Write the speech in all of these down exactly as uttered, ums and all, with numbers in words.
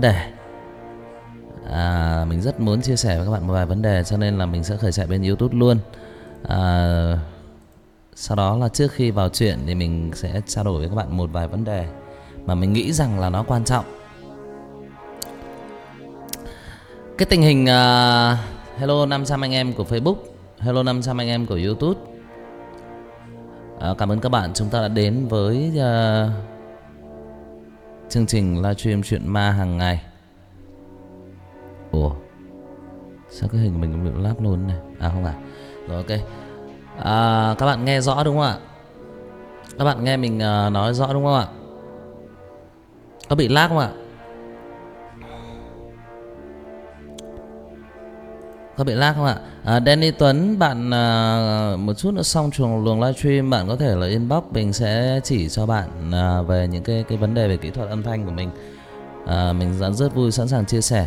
đề. à, Mình rất muốn chia sẻ với các bạn một vài vấn đề, cho nên là mình sẽ khởi chạy bên YouTube luôn. à, Sau đó là trước khi vào chuyện thì mình sẽ trao đổi với các bạn một vài vấn đề mà mình nghĩ rằng là nó quan trọng. Cái tình hình uh, hello năm trăm anh em của Facebook, hello năm trăm anh em của YouTube. uh, Cảm ơn các bạn, chúng ta đã đến với uh, chương trình livestream chuyện ma hàng ngày. Ủa, sao cái hình mình bị lắp luôn này? À không à, rồi ok. à, Các bạn nghe rõ đúng không ạ? Các bạn nghe mình uh, nói rõ đúng không ạ? Có bị lag không ạ? Có bị lag không ạ? À, Danny Tuấn, bạn à, một chút nữa xong chuồng luồng livestream, bạn có thể là inbox, mình sẽ chỉ cho bạn à, về những cái cái vấn đề về kỹ thuật âm thanh của mình. à, Mình rất vui sẵn sàng chia sẻ.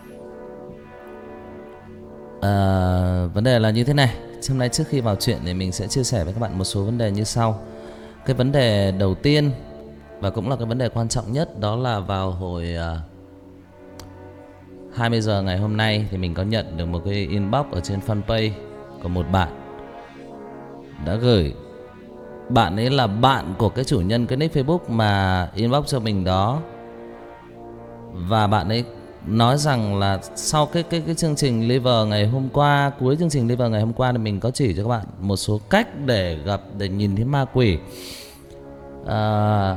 à, Vấn đề là như thế này. Hôm nay trước khi vào chuyện thì mình sẽ chia sẻ với các bạn một số vấn đề như sau. Cái vấn đề đầu tiên và cũng là cái vấn đề quan trọng nhất, đó là vào hồi à, hai mươi giờ ngày hôm nay thì mình có nhận được một cái inbox ở trên fanpage của một bạn đã gửi. Bạn ấy là bạn của cái chủ nhân cái nick Facebook mà inbox cho mình đó. Và bạn ấy nói rằng là sau cái cái cái chương trình live ngày hôm qua, cuối chương trình live ngày hôm qua thì mình có chỉ cho các bạn một số cách để gặp, để nhìn thấy ma quỷ. à,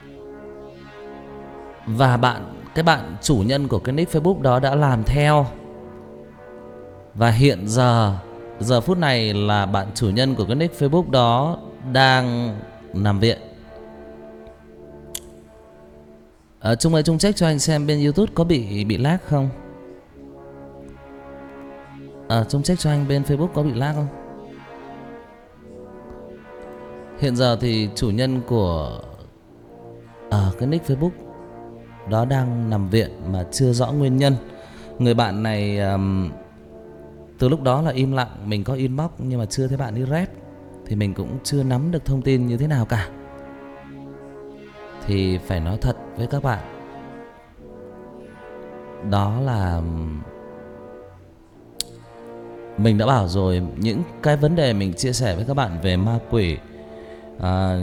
Và bạn cái bạn chủ nhân của cái nick Facebook đó đã làm theo. Và hiện giờ, giờ phút này là bạn chủ nhân của cái nick Facebook đó đang nằm viện. à, Trung ơi, Trung check cho anh xem bên YouTube có bị bị lag không? à, Trung check cho anh bên Facebook có bị lag không? Hiện giờ thì chủ nhân của à, cái nick Facebook đó đang nằm viện mà chưa rõ nguyên nhân. Người bạn này um, từ lúc đó là im lặng, mình có inbox nhưng mà chưa thấy bạn đi rep, thì mình cũng chưa nắm được thông tin như thế nào cả. Thì phải nói thật với các bạn, đó là mình đã bảo rồi, những cái vấn đề mình chia sẻ với các bạn về ma quỷ, à,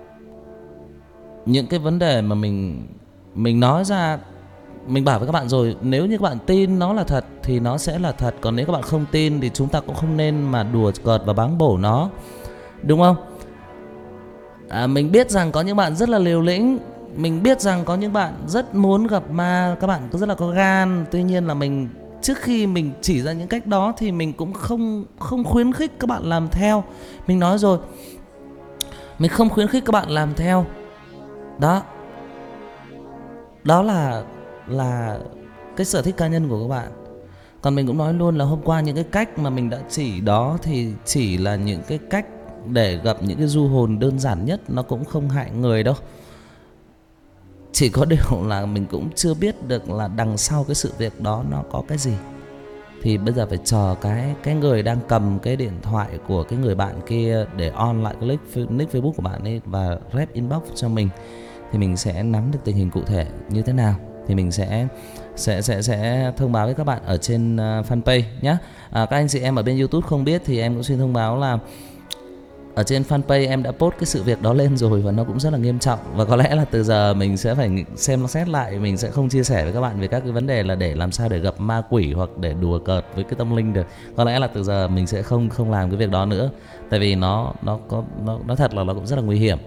những cái vấn đề mà mình mình nói ra, mình bảo với các bạn rồi, nếu như các bạn tin nó là thật thì nó sẽ là thật. Còn nếu các bạn không tin thì chúng ta cũng không nên mà đùa cợt và báng bổ nó, đúng không? à, Mình biết rằng có những bạn rất là liều lĩnh, mình biết rằng có những bạn rất muốn gặp ma, các bạn rất là có gan. Tuy nhiên là mình, trước khi mình chỉ ra những cách đó thì mình cũng không không khuyến khích các bạn làm theo. Mình nói rồi, mình không khuyến khích các bạn làm theo. Đó Đó là là cái sở thích cá nhân của các bạn. Còn mình cũng nói luôn là hôm qua những cái cách mà mình đã chỉ đó thì chỉ là những cái cách để gặp những cái du hồn đơn giản nhất, nó cũng không hại người đâu. Chỉ có điều là mình cũng chưa biết được là đằng sau cái sự việc đó nó có cái gì. Thì bây giờ phải chờ cái cái người đang cầm cái điện thoại của cái người bạn kia để on lại cái nick Facebook của bạn ấy và rep inbox cho mình, thì mình sẽ nắm được tình hình cụ thể như thế nào, thì mình sẽ sẽ sẽ sẽ thông báo với các bạn ở trên uh, fanpage nhé. À, các anh chị em ở bên YouTube không biết thì em cũng xin thông báo là ở trên fanpage em đã post cái sự việc đó lên rồi, và nó cũng rất là nghiêm trọng. Và có lẽ là từ giờ mình sẽ phải xem xét lại, mình sẽ không chia sẻ với các bạn về các cái vấn đề là để làm sao để gặp ma quỷ hoặc để đùa cợt với cái tâm linh được. Có lẽ là từ giờ mình sẽ không không làm cái việc đó nữa, tại vì nó nó có nó nó thật là nó cũng rất là nguy hiểm.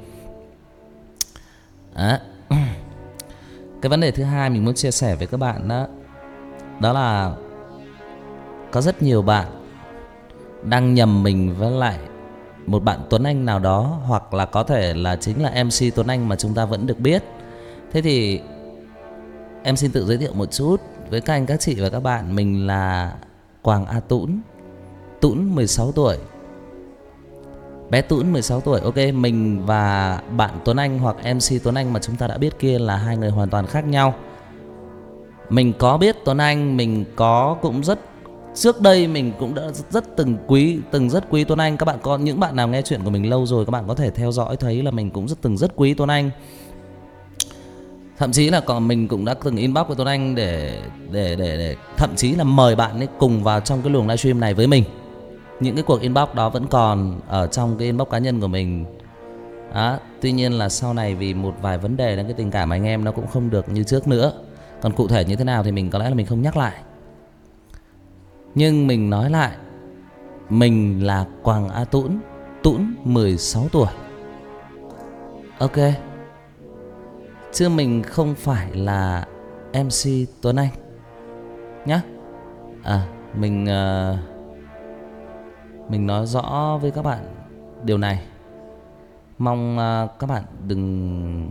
Đó. Cái vấn đề thứ hai mình muốn chia sẻ với các bạn đó, đó là có rất nhiều bạn đang nhầm mình với lại một bạn Tuấn Anh nào đó, hoặc là có thể là chính là em xê Tuấn Anh mà chúng ta vẫn được biết. Thế thì em xin tự giới thiệu một chút với các anh, các chị và các bạn. Mình là Quảng A Tũn, Tũn mười sáu tuổi, bé Tũn mười sáu tuổi. Ok, mình và bạn Tuấn Anh hoặc em xê Tuấn Anh mà chúng ta đã biết kia là hai người hoàn toàn khác nhau. Mình có biết Tuấn Anh, mình có cũng rất trước đây mình cũng đã rất từng quý từng rất quý Tuấn Anh. Các bạn có những bạn nào nghe chuyện của mình lâu rồi, các bạn có thể theo dõi thấy là mình cũng rất từng rất quý Tuấn Anh. Thậm chí là còn mình cũng đã từng inbox với Tuấn Anh để để để để thậm chí là mời bạn ấy cùng vào trong cái luồng livestream này với mình. Những cái cuộc inbox đó vẫn còn ở trong cái inbox cá nhân của mình. Đó, tuy nhiên là sau này vì một vài vấn đề nên cái tình cảm anh em nó cũng không được như trước nữa. Còn cụ thể như thế nào thì mình có lẽ là mình không nhắc lại. Nhưng mình nói lại, mình là Quảng A Tũn, Tũn mười sáu tuổi. Ok. Chứ mình không phải là em xê Tuấn Anh nhá. À, mình uh, mình nói rõ với các bạn điều này. Mong uh, các bạn đừng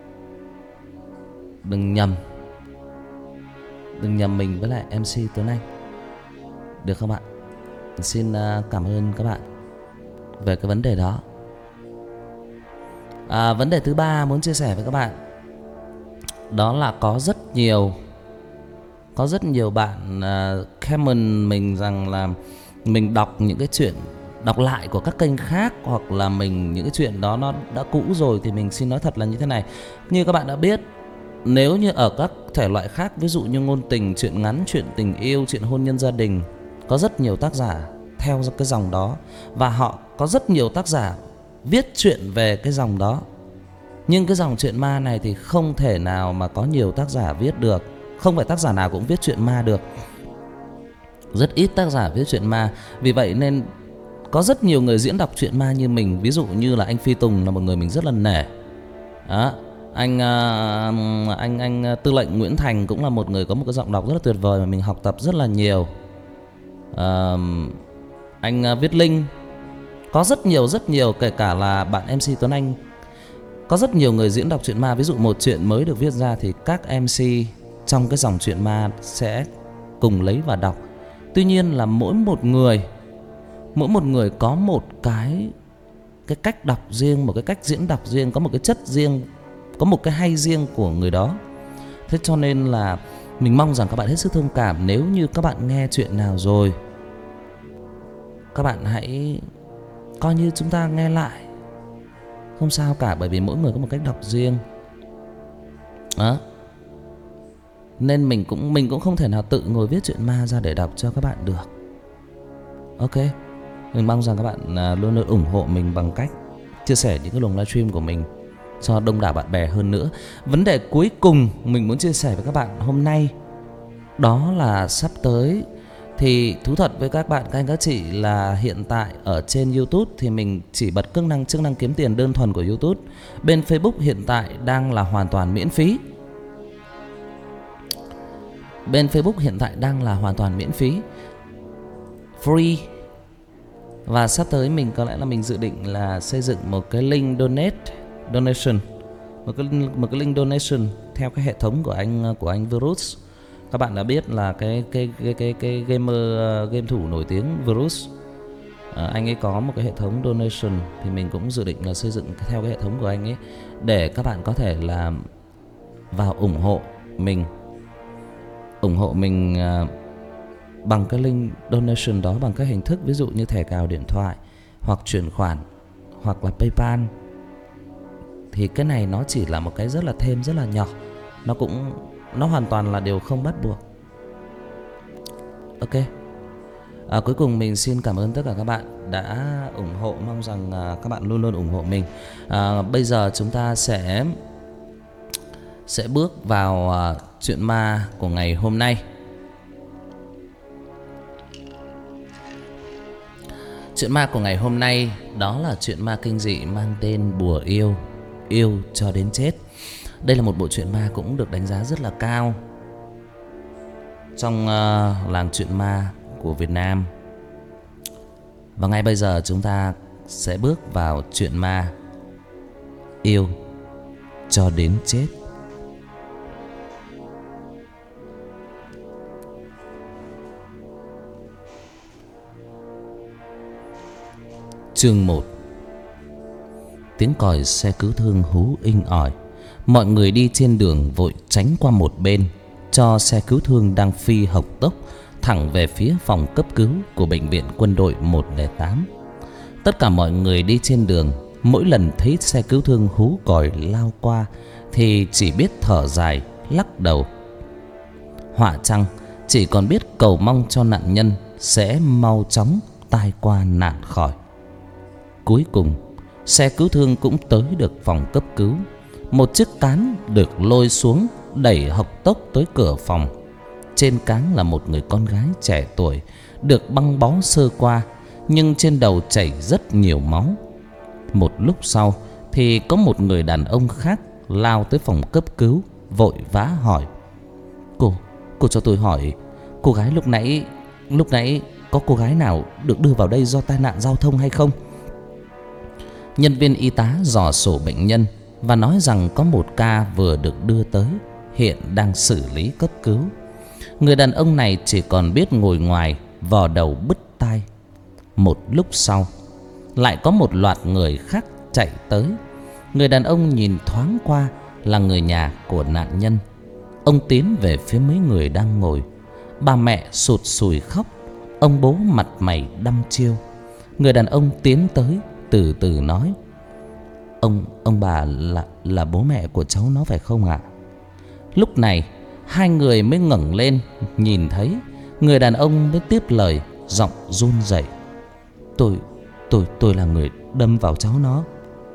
đừng nhầm đừng nhầm mình với lại em xê Tuấn Anh, được không ạ? Xin uh, cảm ơn các bạn về cái vấn đề đó. À, vấn đề thứ ba muốn chia sẻ với các bạn đó là có rất nhiều có rất nhiều bạn uh, comment mình rằng là mình đọc những cái chuyện đọc lại của các kênh khác, hoặc là mình những cái chuyện đó nó đã cũ rồi. Thì mình xin nói thật là như thế này, như các bạn đã biết, nếu như ở các thể loại khác, ví dụ như ngôn tình, chuyện ngắn, chuyện tình yêu, chuyện hôn nhân gia đình, có rất nhiều tác giả theo cái dòng đó, và họ có rất nhiều tác giả viết chuyện về cái dòng đó. Nhưng cái dòng chuyện ma này thì không thể nào mà có nhiều tác giả viết được. Không phải tác giả nào cũng viết chuyện ma được. Rất ít tác giả viết chuyện ma. Vì vậy nên có rất nhiều người diễn đọc chuyện ma như mình. Ví dụ như là anh Phi Tùng là một người mình rất là nể. Đó. Anh, anh, anh Tư lệnh Nguyễn Thành cũng là một người có một cái giọng đọc rất là tuyệt vời mà mình học tập rất là nhiều. à, Anh Viết Linh. Có rất nhiều rất nhiều, kể cả là bạn em xê Tuấn Anh. Có rất nhiều người diễn đọc chuyện ma. Ví dụ một chuyện mới được viết ra thì các em xê trong cái dòng chuyện ma sẽ cùng lấy và đọc. Tuy nhiên là mỗi một người Mỗi một người có một cái Cái cách đọc riêng, một cái cách diễn đọc riêng, có một cái chất riêng, có một cái hay riêng của người đó. Thế cho nên là mình mong rằng các bạn hết sức thông cảm. Nếu như các bạn nghe chuyện nào rồi, các bạn hãy coi như chúng ta nghe lại, không sao cả, bởi vì mỗi người có một cách đọc riêng. Đó. Nên mình cũng mình cũng không thể nào tự ngồi viết chuyện ma ra để đọc cho các bạn được. Ok. Mình mong rằng các bạn luôn luôn ủng hộ mình bằng cách chia sẻ những cái luồng livestream của mình cho đông đảo bạn bè hơn nữa. Vấn đề cuối cùng mình muốn chia sẻ với các bạn hôm nay đó là sắp tới thì thú thật với các bạn, các anh các chị, là hiện tại ở trên YouTube thì mình chỉ bật chức năng chức năng kiếm tiền đơn thuần của YouTube. Bên Facebook hiện tại đang là hoàn toàn miễn phí. Bên Facebook hiện tại đang là hoàn toàn miễn phí, free. Và sắp tới mình có lẽ là mình dự định là xây dựng một cái link donate donation, một cái một cái link donation theo cái hệ thống của anh của anh Virus. Các bạn đã biết là cái cái cái cái cái gamer game thủ nổi tiếng Virus, à, anh ấy có một cái hệ thống donation, thì mình cũng dự định là xây dựng theo cái hệ thống của anh ấy để các bạn có thể là vào ủng hộ mình, ủng hộ mình uh, bằng cái link donation đó, bằng các hình thức ví dụ như thẻ cào điện thoại, hoặc chuyển khoản, hoặc là PayPal. Thì cái này nó chỉ là một cái rất là thêm, rất là nhỏ. Nó cũng Nó hoàn toàn là điều không bắt buộc. Ok. à, Cuối cùng mình xin cảm ơn tất cả các bạn đã ủng hộ. Mong rằng à, các bạn luôn luôn ủng hộ mình. à, Bây giờ chúng ta sẽ Sẽ bước vào à, chuyện ma của ngày hôm nay. Chuyện ma của ngày hôm nay đó là chuyện ma kinh dị mang tên Bùa Yêu, Yêu cho đến chết. Đây là một bộ truyện ma cũng được đánh giá rất là cao trong uh, làng truyện ma của Việt Nam. Và ngay bây giờ chúng ta sẽ bước vào truyện ma Yêu cho đến chết. Chương một. Tiếng còi xe cứu thương hú inh ỏi. Mọi người đi trên đường vội tránh qua một bên, cho xe cứu thương đang phi hộc tốc thẳng về phía phòng cấp cứu của bệnh viện quân đội một không tám. Tất cả mọi người đi trên đường mỗi lần thấy xe cứu thương hú còi lao qua thì chỉ biết thở dài, lắc đầu. Họa chăng chỉ còn biết cầu mong cho nạn nhân sẽ mau chóng tai qua nạn khỏi. Cuối cùng xe cứu thương cũng tới được phòng cấp cứu. Một chiếc cán được lôi xuống, đẩy hộc tốc tới cửa phòng. Trên cán là một người con gái trẻ tuổi, được băng bó sơ qua, nhưng trên đầu chảy rất nhiều máu. Một lúc sau thì có một người đàn ông khác lao tới phòng cấp cứu, vội vã hỏi: Cô, cô cho tôi hỏi, cô gái lúc nãy, lúc nãy có cô gái nào được đưa vào đây do tai nạn giao thông hay không? Nhân viên y tá dò sổ bệnh nhân và nói rằng có một ca vừa được đưa tới, hiện đang xử lý cấp cứu. Người đàn ông này chỉ còn biết ngồi ngoài, vò đầu bứt tai. Một lúc sau, lại có một loạt người khác chạy tới. Người đàn ông nhìn thoáng qua là người nhà của nạn nhân. Ông tiến về phía mấy người đang ngồi. Bà mẹ sụt sùi khóc, ông bố mặt mày đăm chiêu. Người đàn ông tiến tới, từ từ nói: Ông ông bà là là bố mẹ của cháu nó phải không ạ? Lúc này hai người mới ngẩng lên, nhìn thấy người đàn ông mới tiếp lời, giọng run rẩy: Tôi tôi tôi là người đâm vào cháu nó.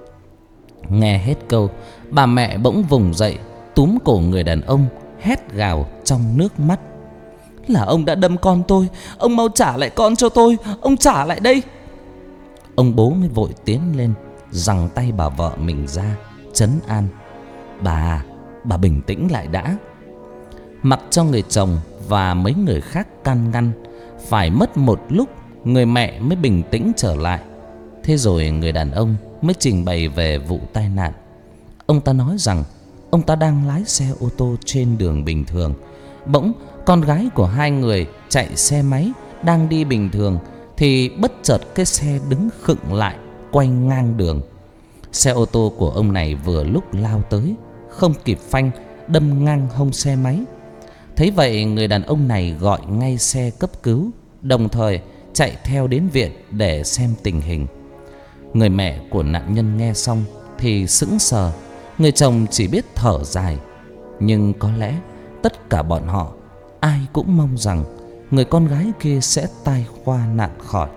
Nghe hết câu, bà mẹ bỗng vùng dậy, túm cổ người đàn ông, hét gào trong nước mắt: Là ông đã đâm con tôi, ông mau trả lại con cho tôi, ông trả lại đây. Ông bố mới vội tiến lên, giằng tay bà vợ mình ra, trấn an: Bà, bà bình tĩnh lại đã. Mặc cho người chồng và mấy người khác can ngăn, phải mất một lúc người mẹ mới bình tĩnh trở lại. Thế rồi người đàn ông mới trình bày về vụ tai nạn. Ông ta nói rằng ông ta đang lái xe ô tô trên đường bình thường. Bỗng con gái của hai người chạy xe máy đang đi bình thường thì bất chợt cái xe đứng khựng lại, quay ngang đường. Xe ô tô của ông này vừa lúc lao tới, không kịp phanh, đâm ngang hông xe máy. Thấy vậy, người đàn ông này gọi ngay xe cấp cứu, đồng thời chạy theo đến viện để xem tình hình. Người mẹ của nạn nhân nghe xong thì sững sờ. Người chồng chỉ biết thở dài. Nhưng có lẽ tất cả bọn họ ai cũng mong rằng người con gái kia sẽ tai qua nạn khỏi.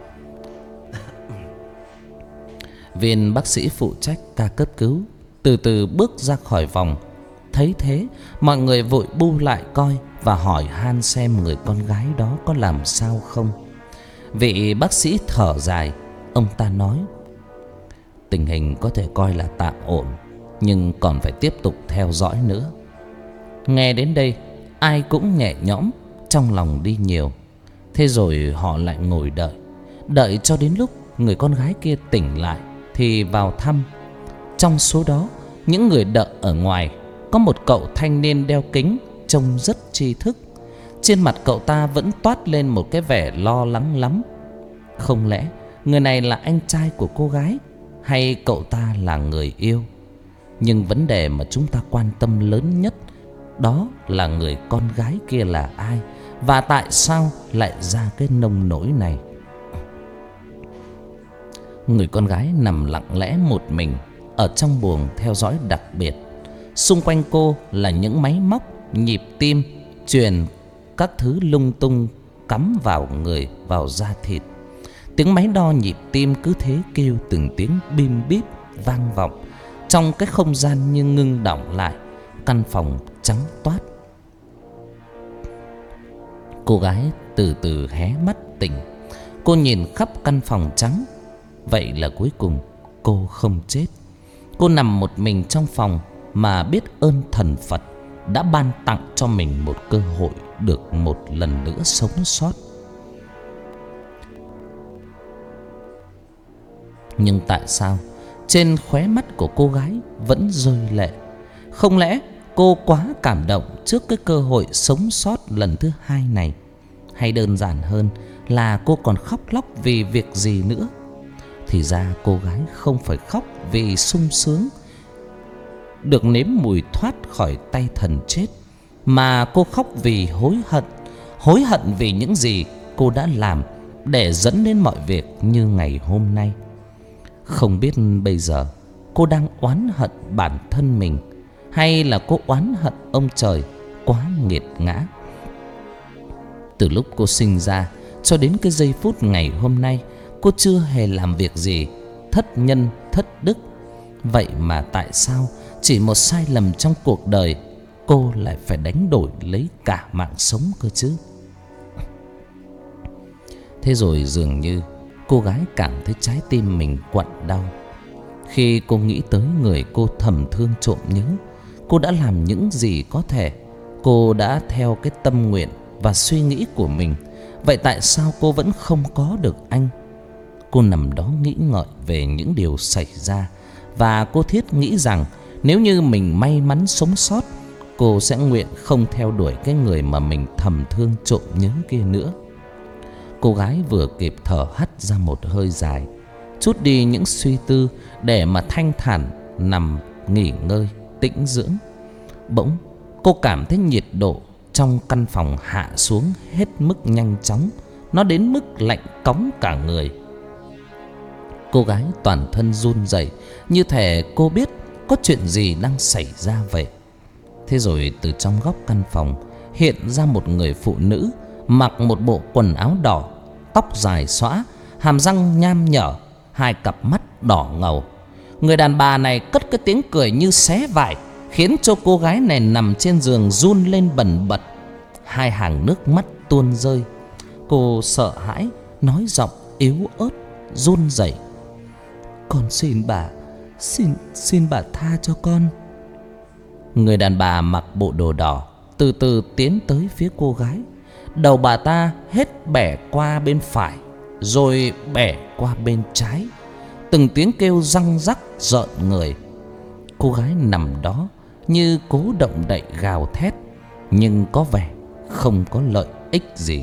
Viên bác sĩ phụ trách ca cấp cứu từ từ bước ra khỏi phòng. Thấy thế, mọi người vội bu lại coi và hỏi han xem người con gái đó có làm sao không. Vị bác sĩ thở dài, ông ta nói: Tình hình có thể coi là tạm ổn, nhưng còn phải tiếp tục theo dõi nữa. Nghe đến đây, ai cũng nhẹ nhõm, trong lòng đi nhiều. Thế rồi họ lại ngồi đợi, đợi cho đến lúc người con gái kia tỉnh lại thì vào thăm. Trong số đó, những người đợi ở ngoài có một cậu thanh niên đeo kính, trông rất tri thức. Trên mặt cậu ta vẫn toát lên một cái vẻ lo lắng lắm. Không lẽ người này là anh trai của cô gái, hay cậu ta là người yêu? Nhưng vấn đề mà chúng ta quan tâm lớn nhất đó là người con gái kia là ai, và tại sao lại ra cái nông nỗi này. Người con gái nằm lặng lẽ một mình ở trong buồng theo dõi đặc biệt. Xung quanh cô là những máy móc, nhịp tim, truyền các thứ lung tung cắm vào người, vào da thịt. Tiếng máy đo nhịp tim cứ thế kêu từng tiếng bim bíp vang vọng. Trong cái không gian như ngưng đọng lại, căn phòng trắng toát. Cô gái từ từ hé mắt tỉnh. Cô nhìn khắp căn phòng trắng. Vậy là cuối cùng cô không chết. Cô nằm một mình trong phòng mà biết ơn thần Phật đã ban tặng cho mình một cơ hội được một lần nữa sống sót. Nhưng tại sao trên khóe mắt của cô gái vẫn rơi lệ? Không lẽ cô quá cảm động trước cái cơ hội sống sót lần thứ hai này? Hay đơn giản hơn là cô còn khóc lóc vì việc gì nữa? Thì ra cô gái không phải khóc vì sung sướng được nếm mùi thoát khỏi tay thần chết, mà cô khóc vì hối hận. Hối hận vì những gì cô đã làm để dẫn đến mọi việc như ngày hôm nay. Không biết bây giờ cô đang oán hận bản thân mình, hay là cô oán hận ông trời quá nghiệt ngã. Từ lúc cô sinh ra cho đến cái giây phút ngày hôm nay, cô chưa hề làm việc gì thất nhân thất đức. Vậy mà tại sao chỉ một sai lầm trong cuộc đời cô lại phải đánh đổi lấy cả mạng sống cơ chứ? Thế rồi dường như cô gái cảm thấy trái tim mình quặn đau. Khi cô nghĩ tới người cô thầm thương trộm nhớ, cô đã làm những gì có thể. Cô đã theo cái tâm nguyện và suy nghĩ của mình. Vậy tại sao cô vẫn không có được anh? Cô nằm đó nghĩ ngợi về những điều xảy ra, và cô thiết nghĩ rằng nếu như mình may mắn sống sót, cô sẽ nguyện không theo đuổi cái người mà mình thầm thương trộm nhớ kia nữa. Cô gái vừa kịp thở hắt ra một hơi dài, trút đi những suy tư để mà thanh thản nằm nghỉ ngơi tĩnh dưỡng. Bỗng cô cảm thấy nhiệt độ trong căn phòng hạ xuống hết mức nhanh chóng. Nó đến mức lạnh cóng cả người. Cô gái toàn thân run rẩy, như thể cô biết có chuyện gì đang xảy ra vậy. Thế rồi từ trong góc căn phòng hiện ra một người phụ nữ, mặc một bộ quần áo đỏ, tóc dài xõa, hàm răng nham nhở, hai cặp mắt đỏ ngầu. Người đàn bà này cất cái tiếng cười như xé vải, khiến cho cô gái này nằm trên giường run lên bần bật. Hai hàng nước mắt tuôn rơi. Cô sợ hãi nói giọng yếu ớt run rẩy: "Con xin bà, xin xin bà tha cho con." Người đàn bà mặc bộ đồ đỏ từ từ tiến tới phía cô gái. Đầu bà ta hết bẻ qua bên phải rồi bẻ qua bên trái. Từng tiếng kêu răng rắc rợn người. Cô gái nằm đó như cố động đậy gào thét, nhưng có vẻ không có lợi ích gì.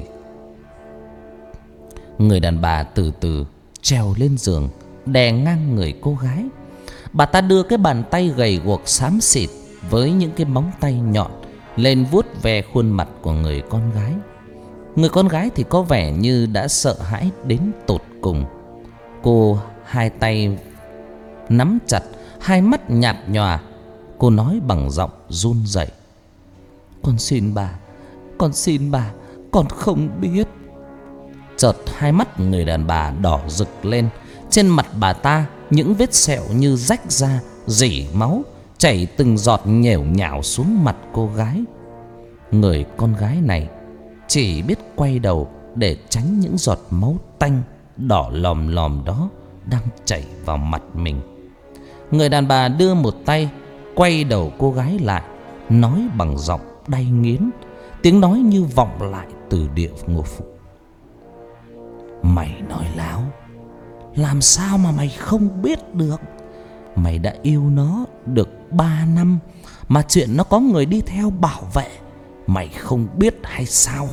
Người đàn bà từ từ trèo lên giường, đè ngang người cô gái. Bà ta đưa cái bàn tay gầy guộc xám xịt với những cái móng tay nhọn lên vuốt ve khuôn mặt của người con gái. Người con gái thì có vẻ như đã sợ hãi đến tột cùng. Cô hai tay nắm chặt, hai mắt nhạt nhòa. Cô nói bằng giọng run rẩy: "Con xin bà, con xin bà, con không biết." Chợt hai mắt người đàn bà đỏ rực lên. Trên mặt bà ta những vết sẹo như rách ra, rỉ máu, chảy từng giọt nhểu nhảo xuống mặt cô gái. Người con gái này chỉ biết quay đầu để tránh những giọt máu tanh đỏ lòm lòm đó đang chảy vào mặt mình. Người đàn bà đưa một tay quay đầu cô gái lại, nói bằng giọng đay nghiến, tiếng nói như vọng lại từ địa ngục: "Mày nói láo, làm sao mà mày không biết được? Mày đã yêu nó được ba năm mà chuyện nó có người đi theo bảo vệ, mày không biết hay sao?"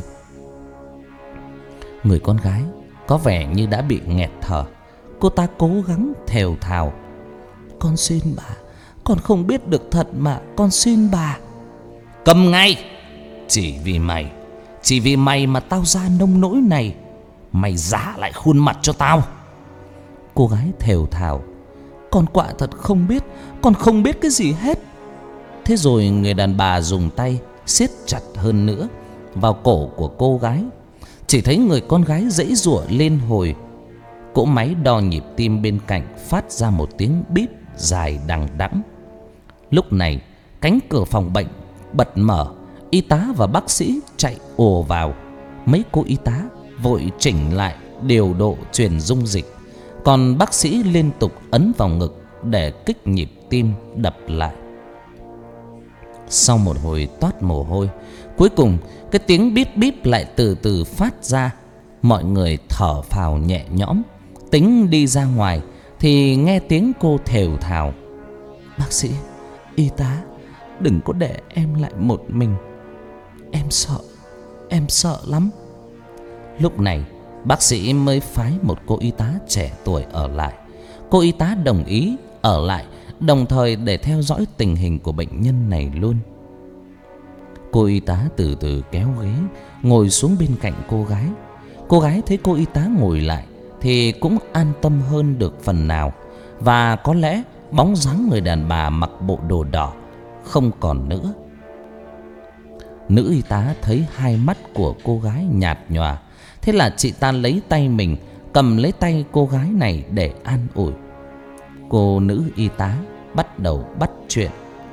Người con gái có vẻ như đã bị nghẹt thở. Cô ta cố gắng thều thào: "Con xin bà, con không biết được thật mà, con xin bà." "Cầm ngay! Chỉ vì mày, chỉ vì mày mà tao ra nông nỗi này. Mày giả lại khuôn mặt cho tao." Cô gái thều thào: "Con quả thật không biết, con không biết cái gì hết." Thế rồi người đàn bà dùng tay siết chặt hơn nữa vào cổ của cô gái. Chỉ thấy người con gái giãy giụa lên hồi. Cỗ máy đo nhịp tim bên cạnh phát ra một tiếng bíp dài đằng đẵng. Lúc này cánh cửa phòng bệnh bật mở. Y tá và bác sĩ chạy ồ vào. Mấy cô y tá vội chỉnh lại điều độ truyền dung dịch, còn bác sĩ liên tục ấn vào ngực để kích nhịp tim đập lại. Sau một hồi toát mồ hôi, cuối cùng cái tiếng bíp bíp lại từ từ phát ra. Mọi người thở phào nhẹ nhõm. Tính đi ra ngoài thì nghe tiếng cô thều thào: "Bác sĩ, y tá, đừng có để em lại một mình. Em sợ, em sợ lắm." Lúc này bác sĩ mới phái một cô y tá trẻ tuổi ở lại. Cô y tá đồng ý ở lại, đồng thời để theo dõi tình hình của bệnh nhân này luôn. Cô y tá từ từ kéo ghế ngồi xuống bên cạnh cô gái. Cô gái thấy cô y tá ngồi lại thì cũng an tâm hơn được phần nào. và có lẽ bóng dáng người đàn bà mặc bộ đồ đỏ không còn nữa. Nữ y tá thấy hai mắt của cô gái nhạt nhòa, thế là chị ta lấy tay mình cầm lấy tay cô gái này để an ủi. Cô nữ y tá bắt đầu bắt chuyện.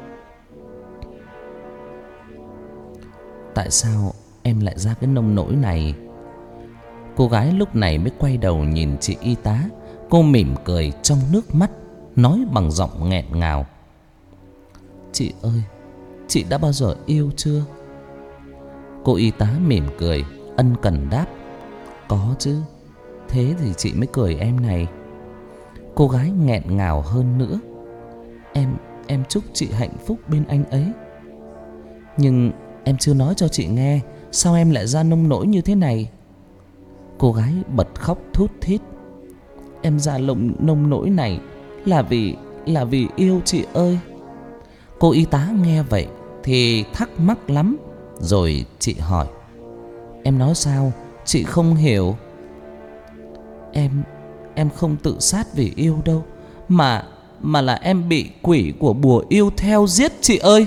Tại sao em lại ra cái nông nỗi này? Cô gái lúc này mới quay đầu nhìn chị y tá. Cô mỉm cười trong nước mắt, nói bằng giọng nghẹn ngào. Chị ơi, chị đã bao giờ yêu chưa? Cô y tá mỉm cười, ân cần đáp. Có chứ, thế thì chị mới cười em này. Cô gái nghẹn ngào hơn nữa. Em, em chúc chị hạnh phúc bên anh ấy. Nhưng em chưa nói cho chị nghe, sao em lại ra nông nỗi như thế này? Cô gái bật khóc thút thít. Em ra lông nông nỗi này là vì, là vì yêu chị ơi. Cô y tá nghe vậy thì thắc mắc lắm. Rồi chị hỏi. Em nói sao? Chị không hiểu. Em, em không tự sát vì yêu đâu, Mà, mà là em bị quỷ của bùa yêu theo giết chị ơi.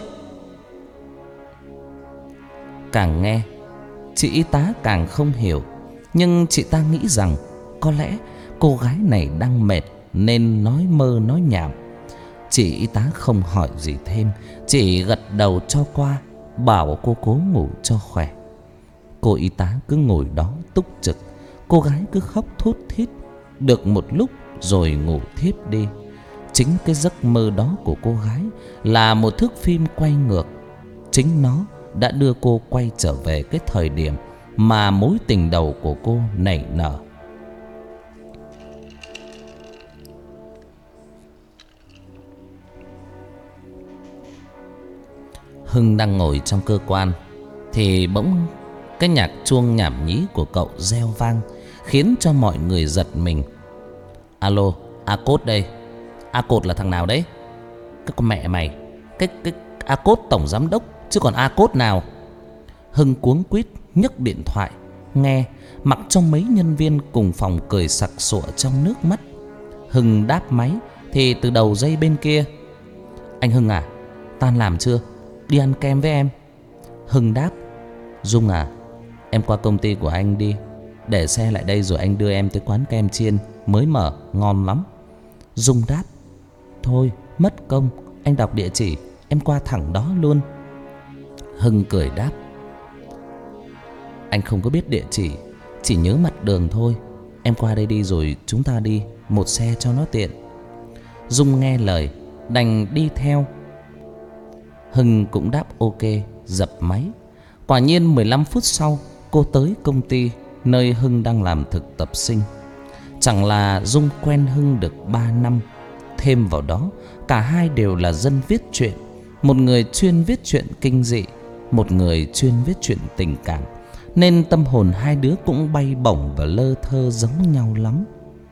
Càng nghe, chị y tá càng không hiểu. Nhưng chị ta nghĩ rằng có lẽ cô gái này đang mệt nên nói mơ nói nhảm. Chị y tá không hỏi gì thêm, chỉ gật đầu cho qua, bảo cô cố ngủ cho khỏe. Cô y tá cứ ngồi đó túc trực. Cô gái cứ khóc thút thít. Được một lúc rồi ngủ thiếp đi. Chính cái giấc mơ đó của cô gái là một thước phim quay ngược. Chính nó đã đưa cô quay trở về cái thời điểm mà mối tình đầu của cô nảy nở. Hưng đang ngồi trong cơ quan thì bỗng cái nhạc chuông nhảm nhí của cậu reo vang, khiến cho mọi người giật mình. Alo, A Cốt đây. A Cốt là thằng nào đấy? Cái con mẹ mày, Cái, cái A Cốt tổng giám đốc chứ còn A Cốt nào. Hưng cuống quýt nhấc điện thoại. Nghe mặc trong mấy nhân viên cùng phòng cười sặc sụa trong nước mắt. Hưng đáp máy thì từ đầu dây bên kia. Anh Hưng à, tan làm chưa? Đi ăn kem với em. Hưng đáp. Dung à, em qua công ty của anh đi, để xe lại đây rồi anh đưa em tới quán kem chiên mới mở, ngon lắm. Dung đáp. Thôi mất công, anh đọc địa chỉ, em qua thẳng đó luôn. Hưng cười đáp. Anh không có biết địa chỉ, chỉ nhớ mặt đường thôi. Em qua đây đi rồi chúng ta đi một xe cho nó tiện. Dung nghe lời đành đi theo. Hưng cũng đáp ok, dập máy. Quả nhiên mười lăm phút sau, cô tới công ty nơi Hưng đang làm thực tập sinh. Chẳng là Dung quen Hưng được ba năm. Thêm vào đó, cả hai đều là dân viết truyện. Một người chuyên viết truyện kinh dị, một người chuyên viết truyện tình cảm, nên tâm hồn hai đứa cũng bay bổng và lơ thơ giống nhau lắm.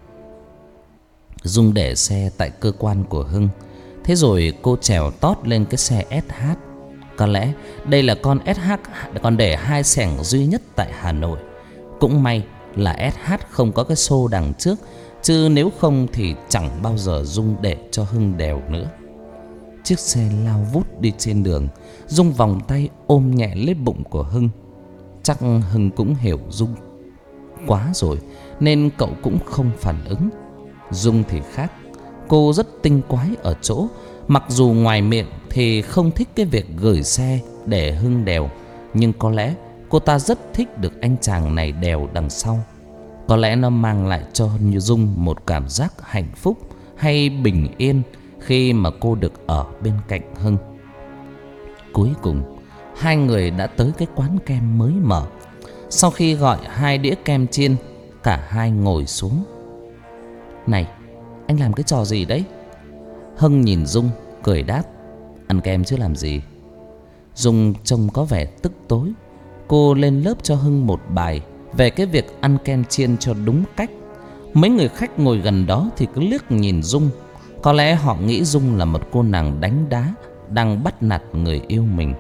Dung để xe tại cơ quan của Hưng. Thế rồi cô trèo tót lên cái xe ét hát. Có lẽ đây là con ét hát còn để hai xẻng duy nhất tại Hà Nội. Cũng may là ét hát không có cái xô đằng trước, chứ nếu không thì chẳng bao giờ Dung để cho Hưng đèo nữa. Chiếc xe lao vút đi trên đường. Dung vòng tay ôm nhẹ lấy bụng của Hưng. Chắc Hưng cũng hiểu Dung quá rồi nên cậu cũng không phản ứng. Dung thì khác. Cô rất tinh quái ở chỗ, mặc dù ngoài miệng thì không thích cái việc gửi xe để Hưng đèo, nhưng có lẽ cô ta rất thích được anh chàng này đèo đằng sau. Có lẽ nó mang lại cho Như Dung một cảm giác hạnh phúc hay bình yên khi mà cô được ở bên cạnh Hưng. Cuối cùng hai người đã tới cái quán kem mới mở. Sau khi gọi hai đĩa kem chiên, cả hai ngồi xuống. Này, anh làm cái trò gì đấy? Hưng nhìn Dung cười đáp. Ăn kem chứ làm gì. Dung trông có vẻ tức tối. Cô lên lớp cho Hưng một bài về cái việc ăn kem chiên cho đúng cách. Mấy người khách ngồi gần đó thì cứ liếc nhìn Dung. Có lẽ họ nghĩ Dung là một cô nàng đánh đá đang bắt nạt người yêu mình.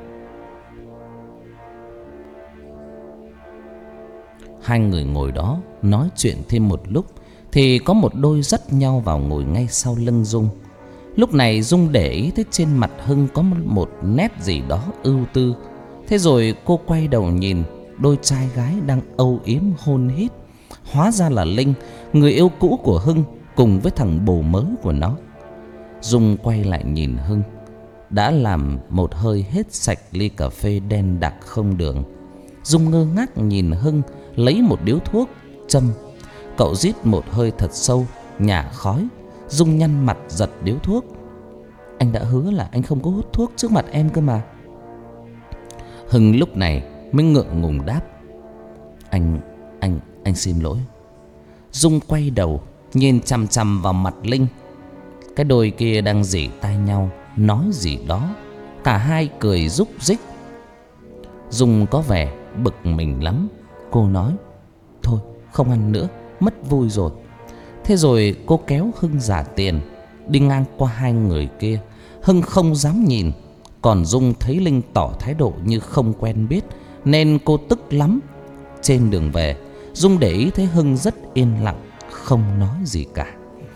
Hai người ngồi đó nói chuyện thêm một lúc thì có một đôi dắt nhau vào ngồi ngay sau lưng Dung. Lúc này Dung để ý thấy trên mặt Hưng có một nét gì đó ưu tư. Thế rồi cô quay đầu nhìn đôi trai gái đang âu yếm hôn hít. Hóa ra là Linh, người yêu cũ của Hưng, cùng với thằng bồ mới của nó. Dung quay lại nhìn Hưng, đã làm một hơi hết sạch ly cà phê đen đặc không đường. Dung ngơ ngác nhìn Hưng lấy một điếu thuốc châm. Cậu rít một hơi thật sâu, nhả khói. Dung nhăn mặt giật điếu thuốc. Anh đã hứa là anh không có hút thuốc trước mặt em cơ mà. Hưng lúc này mới ngượng ngùng đáp: Anh, anh, anh xin lỗi. Dung quay đầu nhìn chằm chằm vào mặt Linh. Cái đôi kia đang rỉ tai nhau nói gì đó. Cả hai cười rúc rích. Dung có vẻ bực mình lắm. Cô nói: Thôi không ăn nữa, mất vui rồi. Thế rồi cô kéo Hưng trả tiền. Đi ngang qua hai người kia, Hưng không dám nhìn. Còn Dung thấy Linh tỏ thái độ như không quen biết, nên cô tức lắm. Trên đường về, Dung để ý thấy Hưng rất yên lặng, không nói gì cả.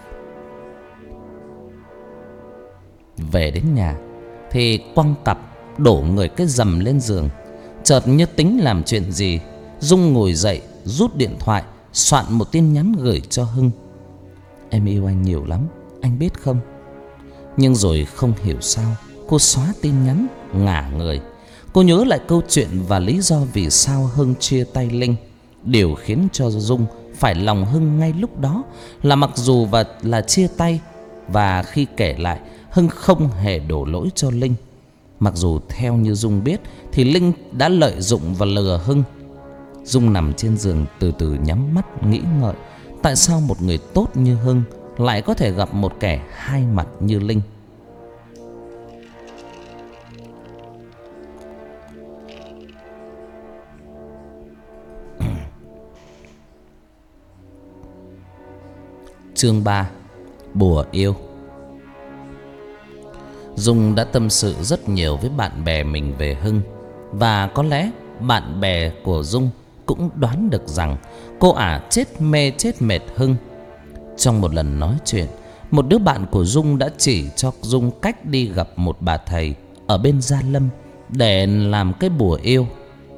Về đến nhà thì quăng cặp đổ người cái dầm lên giường. Chợt như tính làm chuyện gì, Dung ngồi dậy, rút điện thoại, soạn một tin nhắn gửi cho Hưng: Em yêu anh nhiều lắm, anh biết không? Nhưng rồi không hiểu sao cô xóa tin nhắn, ngả người. Cô nhớ lại câu chuyện và lý do vì sao Hưng chia tay Linh. Điều khiến cho Dung phải lòng Hưng ngay lúc đó là mặc dù và là chia tay, và khi kể lại, Hưng không hề đổ lỗi cho Linh. Mặc dù theo như Dung biết thì Linh đã lợi dụng và lừa Hưng. Dung nằm trên giường từ từ nhắm mắt nghĩ ngợi, tại sao một người tốt như Hưng lại có thể gặp một kẻ hai mặt như Linh. Chương ba: Bùa yêu. Dung đã tâm sự rất nhiều với bạn bè mình về Hưng, và có lẽ bạn bè của Dung cũng đoán được rằng cô ả chết mê chết mệt Hưng. Trong một lần nói chuyện, một đứa bạn của Dung đã chỉ cho Dung cách đi gặp một bà thầy ở bên Gia Lâm để làm cái bùa yêu.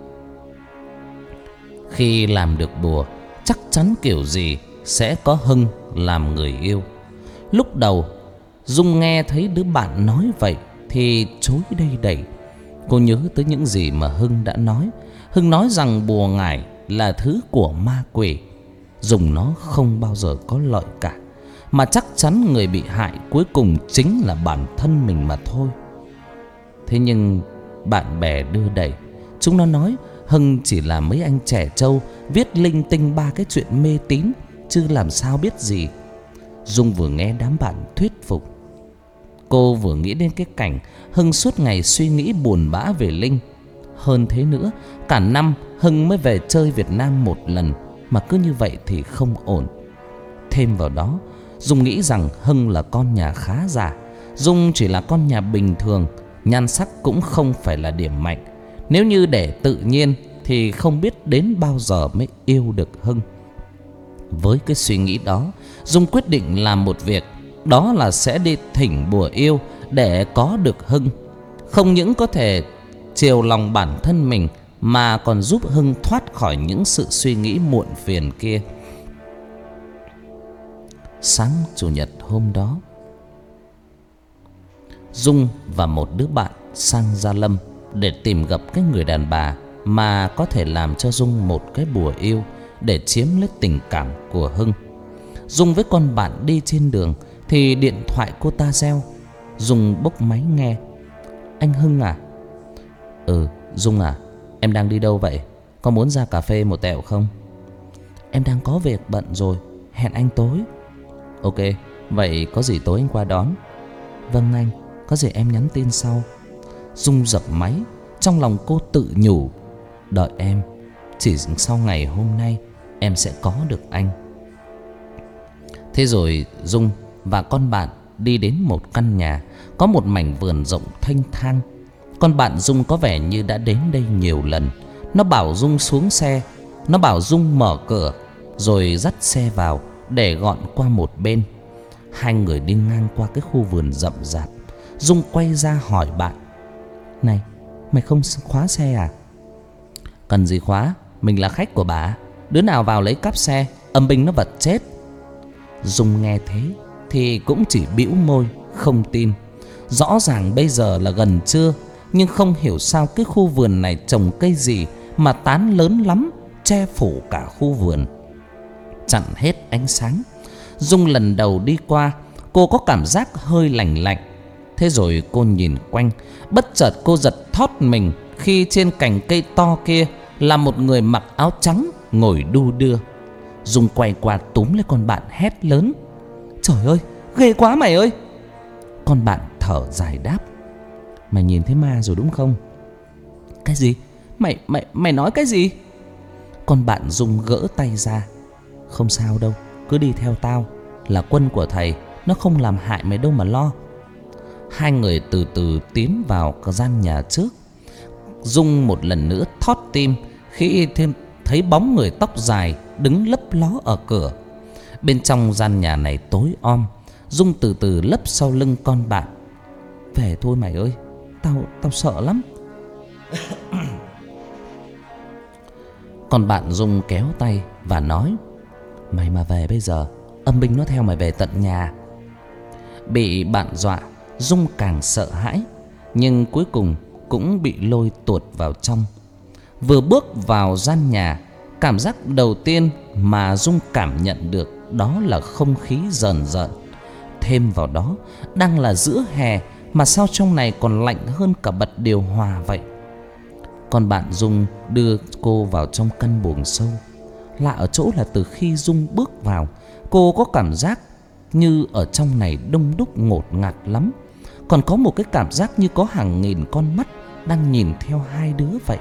Khi làm được bùa, chắc chắn kiểu gì sẽ có Hưng làm người yêu. Lúc đầu Dung nghe thấy đứa bạn nói vậy thì chối đây đẩy. Cô nhớ tới những gì mà Hưng đã nói. Hưng nói rằng bùa ngải là thứ của ma quỷ, dùng nó không bao giờ có lợi cả, mà chắc chắn người bị hại cuối cùng chính là bản thân mình mà thôi. Thế nhưng bạn bè đưa đẩy, chúng nó nói Hưng chỉ là mấy anh trẻ trâu viết linh tinh ba cái chuyện mê tín, chứ làm sao biết gì. Dung vừa nghe đám bạn thuyết phục, cô vừa nghĩ đến cái cảnh Hưng suốt ngày suy nghĩ buồn bã về Linh. Hơn thế nữa, cả năm Hưng mới về chơi Việt Nam một lần, mà cứ như vậy thì không ổn. Thêm vào đó, Dung nghĩ rằng Hưng là con nhà khá giả, Dung chỉ là con nhà bình thường, nhan sắc cũng không phải là điểm mạnh. Nếu như để tự nhiên thì không biết đến bao giờ mới yêu được Hưng. Với cái suy nghĩ đó, Dung quyết định làm một việc, đó là sẽ đi thỉnh bùa yêu để có được Hưng. Không những có thể chiều lòng bản thân mình, mà còn giúp Hưng thoát khỏi những sự suy nghĩ muộn phiền kia. Sáng chủ nhật hôm đó, Dung và một đứa bạn sang Gia Lâm để tìm gặp cái người đàn bà mà có thể làm cho Dung một cái bùa yêu để chiếm lấy tình cảm của Hưng. Dung với con bạn đi trên đường thì điện thoại cô ta reo. Dung bốc máy nghe: Anh Hưng à? Ừ, Dung à, em đang đi đâu vậy? Có muốn ra cà phê một tẹo không? Em đang có việc bận rồi, hẹn anh tối. Ok, vậy có gì tối anh qua đón. Vâng anh, có gì em nhắn tin sau. Dung dập máy, trong lòng cô tự nhủ: đợi em, chỉ sau ngày hôm nay em sẽ có được anh. Thế rồi Dung và con bạn đi đến một căn nhà có một mảnh vườn rộng thênh thang. Con bạn Dung có vẻ như đã đến đây nhiều lần. Nó bảo Dung xuống xe, nó bảo Dung mở cửa, rồi dắt xe vào, để gọn qua một bên. Hai người đi ngang qua cái khu vườn rậm rạp. Dung quay ra hỏi bạn: "Này, mày không khóa xe à?" "Cần gì khóa, mình là khách của bà. Đứa nào vào lấy cắp xe, âm binh nó vật chết." Dung nghe thế thì cũng chỉ bĩu môi không tin. Rõ ràng bây giờ là gần trưa, nhưng không hiểu sao cái khu vườn này trồng cây gì mà tán lớn lắm, che phủ cả khu vườn, chặn hết ánh sáng. Dung lần đầu đi qua, cô có cảm giác hơi lạnh lạnh. Thế rồi cô nhìn quanh, bất chợt cô giật thót mình khi trên cành cây to kia là một người mặc áo trắng ngồi đu đưa. Dung quay qua túm lấy con bạn hét lớn: "Trời ơi, ghê quá mày ơi!" Con bạn thở dài đáp: "Mày nhìn thấy ma rồi đúng không?" "Cái gì? Mày mày mày nói cái gì?" Con bạn Dung gỡ tay ra: "Không sao đâu, cứ đi theo tao, là quân của thầy, nó không làm hại mày đâu mà lo." Hai người từ từ tiến vào cái gian nhà trước. Dung một lần nữa thót tim khi thêm thấy bóng người tóc dài đứng lấp ló ở cửa. Bên trong gian nhà này tối om. Dung từ từ lấp sau lưng con bạn: "Về thôi mày ơi, Tao tao sợ lắm." Còn bạn Dung kéo tay và nói: "Mày mà về bây giờ, âm binh nó theo mày về tận nhà." Bị bạn dọa, Dung càng sợ hãi, nhưng cuối cùng cũng bị lôi tuột vào trong. Vừa bước vào gian nhà, cảm giác đầu tiên mà Dung cảm nhận được đó là không khí rờn rợn. Thêm vào đó, đang là giữa hè mà sao trong này còn lạnh hơn cả bật điều hòa vậy. Còn bạn Dung đưa cô vào trong căn buồng sâu. Lạ ở chỗ là từ khi Dung bước vào, cô có cảm giác như ở trong này đông đúc ngột ngạt lắm. Còn có một cái cảm giác như có hàng nghìn con mắt đang nhìn theo hai đứa vậy.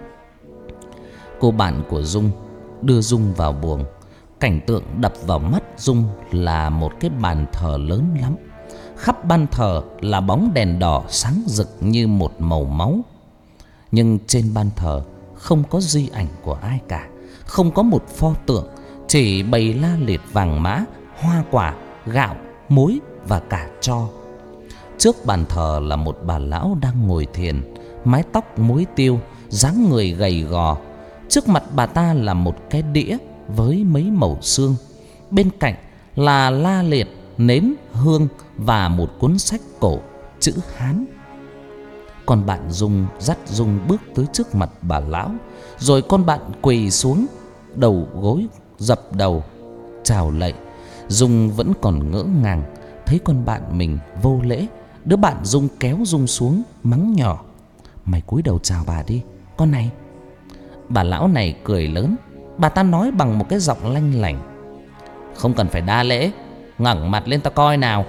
Cô bạn của Dung đưa Dung vào buồng. Cảnh tượng đập vào mắt Dung là một cái bàn thờ lớn lắm. Khắp ban thờ là bóng đèn đỏ sáng rực như một màu máu. Nhưng trên ban thờ không có di ảnh của ai cả, không có một pho tượng, chỉ bày la liệt vàng mã, hoa quả, gạo, muối và cả tro. Trước bàn thờ là một bà lão đang ngồi thiền, mái tóc muối tiêu, dáng người gầy gò. Trước mặt bà ta là một cái đĩa với mấy mẩu xương. Bên cạnh là la liệt, nến, hương và một cuốn sách cổ chữ Hán. Còn bạn Dung dắt Dung bước tới trước mặt bà lão. Rồi con bạn quỳ xuống, đầu gối dập đầu chào lạy. Dung vẫn còn ngỡ ngàng, thấy con bạn mình vô lễ. Đứa bạn Dung kéo Dung xuống mắng nhỏ: "Mày cúi đầu chào bà đi, con này." Bà lão này cười lớn. Bà ta nói bằng một cái giọng lanh lảnh: "Không cần phải đa lễ, ngẩng mặt lên ta coi nào."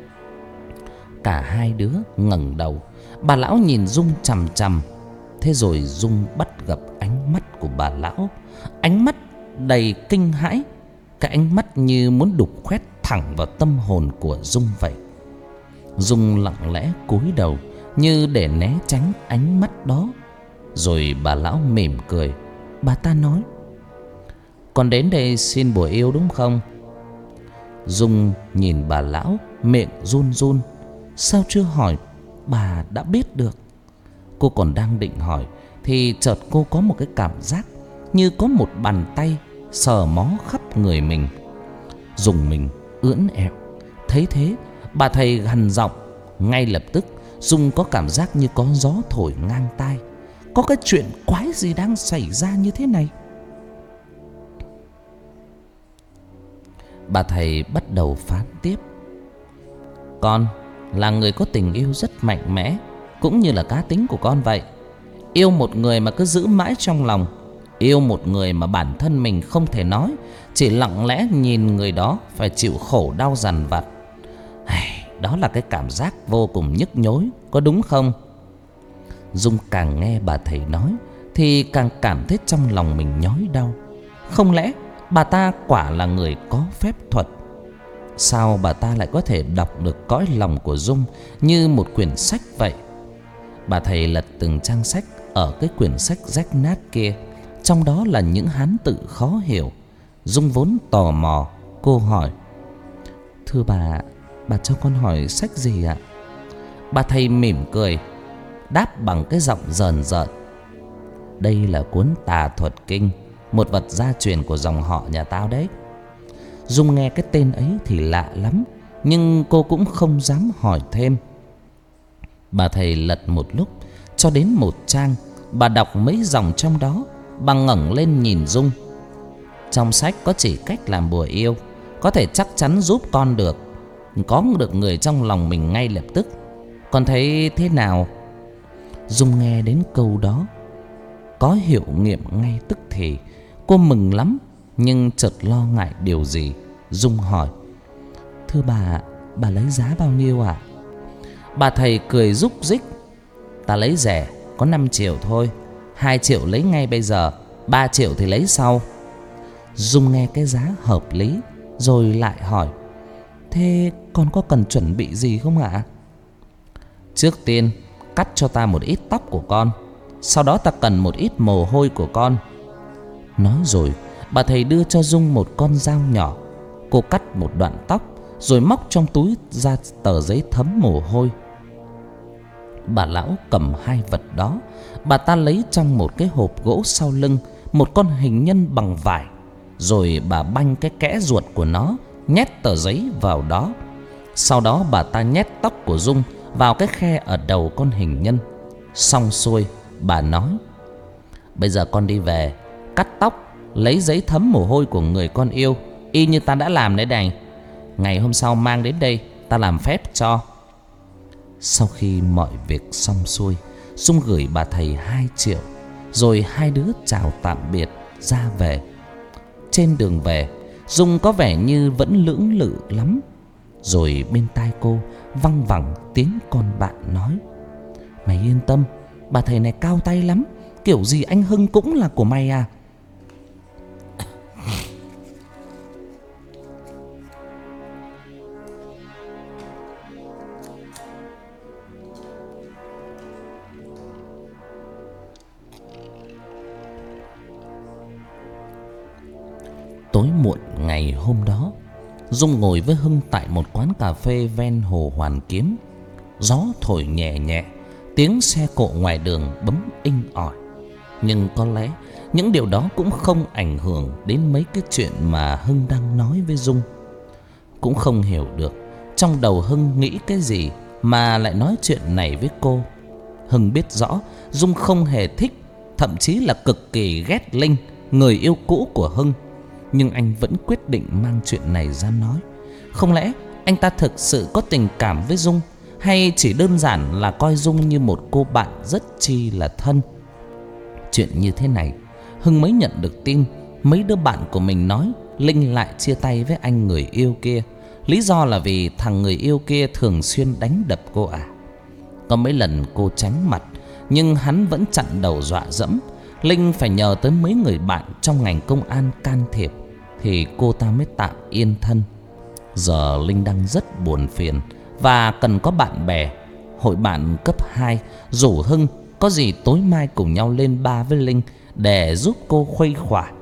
Cả hai đứa ngẩng đầu. Bà lão nhìn Dung chằm chằm. Thế rồi Dung bắt gặp ánh mắt của bà lão, ánh mắt đầy kinh hãi, cái ánh mắt như muốn đục khoét thẳng vào tâm hồn của Dung vậy. Dung lặng lẽ cúi đầu như để né tránh ánh mắt đó. Rồi bà lão mỉm cười. Bà ta nói: "Con đến đây xin bùa yêu đúng không?" Dung nhìn bà lão, miệng run run. Sao chưa hỏi bà đã biết được? Cô còn đang định hỏi thì chợt cô có một cái cảm giác như có một bàn tay sờ mó khắp người mình. Dùng mình ưỡn ẹo. Thấy thế, bà thầy gằn giọng. Ngay lập tức Dung có cảm giác như có gió thổi ngang tai. Có cái chuyện quái gì đang xảy ra như thế này? Bà thầy bắt đầu phán tiếp: "Con là người có tình yêu rất mạnh mẽ, cũng như là cá tính của con vậy. Yêu một người mà cứ giữ mãi trong lòng, yêu một người mà bản thân mình không thể nói, chỉ lặng lẽ nhìn người đó phải chịu khổ đau dằn vặt. Đó là cái cảm giác vô cùng nhức nhối, có đúng không?" Dung càng nghe bà thầy nói thì càng cảm thấy trong lòng mình nhói đau. Không lẽ bà ta quả là người có phép thuật? Sao bà ta lại có thể đọc được cõi lòng của Dung như một quyển sách vậy? Bà thầy lật từng trang sách ở cái quyển sách rách nát kia. Trong đó là những hán tự khó hiểu. Dung vốn tò mò Cô hỏi: Thưa bà, bà cho con hỏi sách gì ạ? Bà thầy mỉm cười, đáp bằng cái giọng rờn rợn: Đây là cuốn Tà Thuật Kinh, một vật gia truyền của dòng họ nhà tao đấy. Dung nghe cái tên ấy thì lạ lắm, nhưng cô cũng không dám hỏi thêm. Bà thầy lật một lúc, cho đến một trang, bà đọc mấy dòng trong đó. Bà ngẩng lên nhìn Dung. Trong sách có chỉ cách làm bùa yêu, có thể chắc chắn giúp con được, có được người trong lòng mình ngay lập tức. Con thấy thế nào? Dung nghe đến câu đó, có hiệu nghiệm ngay tức thì, cô mừng lắm, nhưng chợt lo ngại điều gì. Dung hỏi: Thưa bà, bà lấy giá bao nhiêu ạ? Bà thầy cười rúc rích: Ta lấy rẻ, có năm triệu thôi. Hai triệu lấy ngay bây giờ, ba triệu thì lấy sau. Dung nghe cái giá hợp lý, rồi lại hỏi: Thế con có cần chuẩn bị gì không ạ? Trước tiên, cắt cho ta một ít tóc của con. Sau đó ta cần một ít mồ hôi của con. Nói rồi, bà thầy đưa cho Dung một con dao nhỏ. Cô cắt một đoạn tóc, rồi móc trong túi ra tờ giấy thấm mồ hôi. Bà lão cầm hai vật đó. Bà ta lấy trong một cái hộp gỗ sau lưng một con hình nhân bằng vải, rồi bà banh cái kẽ ruột của nó, nhét tờ giấy vào đó. Sau đó bà ta nhét tóc của Dung vào cái khe ở đầu con hình nhân. Xong xuôi, bà nói: Bây giờ con đi về, cắt tóc, lấy giấy thấm mồ hôi của người con yêu, y như ta đã làm đấy này. Ngày hôm sau mang đến đây, ta làm phép cho. Sau khi mọi việc xong xuôi, Dung gửi bà thầy hai triệu, rồi hai đứa chào tạm biệt ra về. Trên đường về, Dung có vẻ như vẫn lưỡng lự lắm. Rồi bên tai cô văng vẳng tiếng con bạn nói: Mày yên tâm, bà thầy này cao tay lắm, kiểu gì anh Hưng cũng là của mày à. Tối muộn ngày hôm đó, Dung ngồi với Hưng tại một quán cà phê ven hồ Hoàn Kiếm. Gió thổi nhẹ nhẹ, tiếng xe cộ ngoài đường bấm inh ỏi. Nhưng có lẽ những điều đó cũng không ảnh hưởng đến mấy cái chuyện mà Hưng đang nói với Dung. Cũng không hiểu được trong đầu Hưng nghĩ cái gì mà lại nói chuyện này với cô. Hưng biết rõ Dung không hề thích, thậm chí là cực kỳ ghét Linh, người yêu cũ của Hưng. Nhưng anh vẫn quyết định mang chuyện này ra nói. Không lẽ anh ta thực sự có tình cảm với Dung, hay chỉ đơn giản là coi Dung như một cô bạn rất chi là thân? Chuyện như thế này, Hưng mới nhận được tin mấy đứa bạn của mình nói Linh lại chia tay với anh người yêu kia. Lý do là vì thằng người yêu kia thường xuyên đánh đập cô à. Có mấy lần cô tránh mặt, nhưng hắn vẫn chặn đầu dọa dẫm. Linh phải nhờ tới mấy người bạn trong ngành công an can thiệp thì cô ta mới tạm yên thân. Giờ Linh đang rất buồn phiền và cần có bạn bè. Hội bạn cấp hai rủ Hưng có gì tối mai cùng nhau lên bar với Linh để giúp cô khuây khỏa.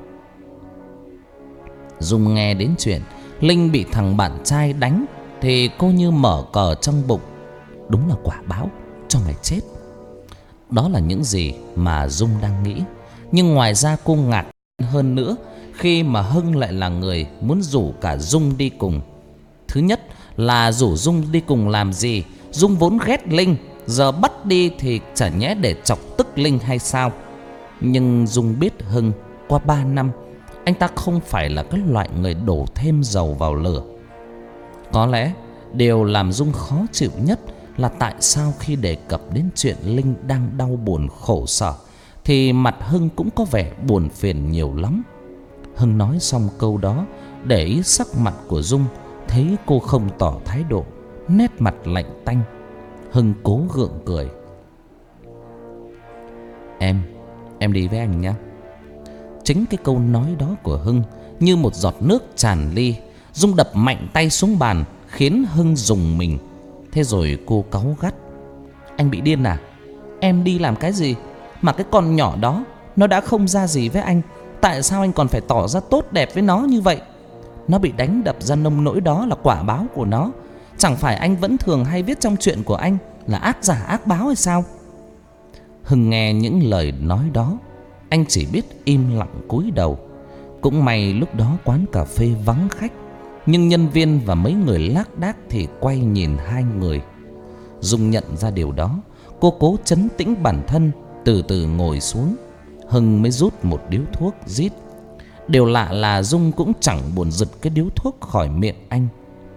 Dung nghe đến chuyện Linh bị thằng bạn trai đánh thì cô như mở cờ trong bụng. Đúng là quả báo cho mày chết. Đó là những gì mà Dung đang nghĩ. Nhưng ngoài ra cô ngạc hơn nữa khi mà Hưng lại là người muốn rủ cả Dung đi cùng. Thứ nhất là rủ Dung đi cùng làm gì? Dung vốn ghét Linh, giờ bắt đi thì chả nhẽ để chọc tức Linh hay sao? Nhưng Dung biết Hưng qua ba năm, anh ta không phải là cái loại người đổ thêm dầu vào lửa. Có lẽ điều làm Dung khó chịu nhất là tại sao khi đề cập đến chuyện Linh đang đau buồn khổ sở thì mặt Hưng cũng có vẻ buồn phiền nhiều lắm. Hưng nói xong câu đó, để ý sắc mặt của Dung, thấy cô không tỏ thái độ, nét mặt lạnh tanh. Hưng cố gượng cười. Em, em đi với anh nhé. Chính cái câu nói đó của Hưng như một giọt nước tràn ly. Dung đập mạnh tay xuống bàn khiến Hưng rùng mình. Thế rồi cô cáu gắt. Anh bị điên à? Em đi làm cái gì? Mà cái con nhỏ đó nó đã không ra gì với anh, tại sao anh còn phải tỏ ra tốt đẹp với nó như vậy? Nó bị đánh đập ra nông nỗi đó là quả báo của nó. Chẳng phải anh vẫn thường hay viết trong chuyện của anh là ác giả ác báo hay sao? Hưng nghe những lời nói đó, anh chỉ biết im lặng cúi đầu. Cũng may lúc đó quán cà phê vắng khách, nhưng nhân viên và mấy người lác đác thì quay nhìn hai người. Dung nhận ra điều đó, cô cố trấn tĩnh bản thân, từ từ ngồi xuống. Hưng mới rút một điếu thuốc rít. Điều lạ là Dung cũng chẳng buồn giật cái điếu thuốc khỏi miệng anh.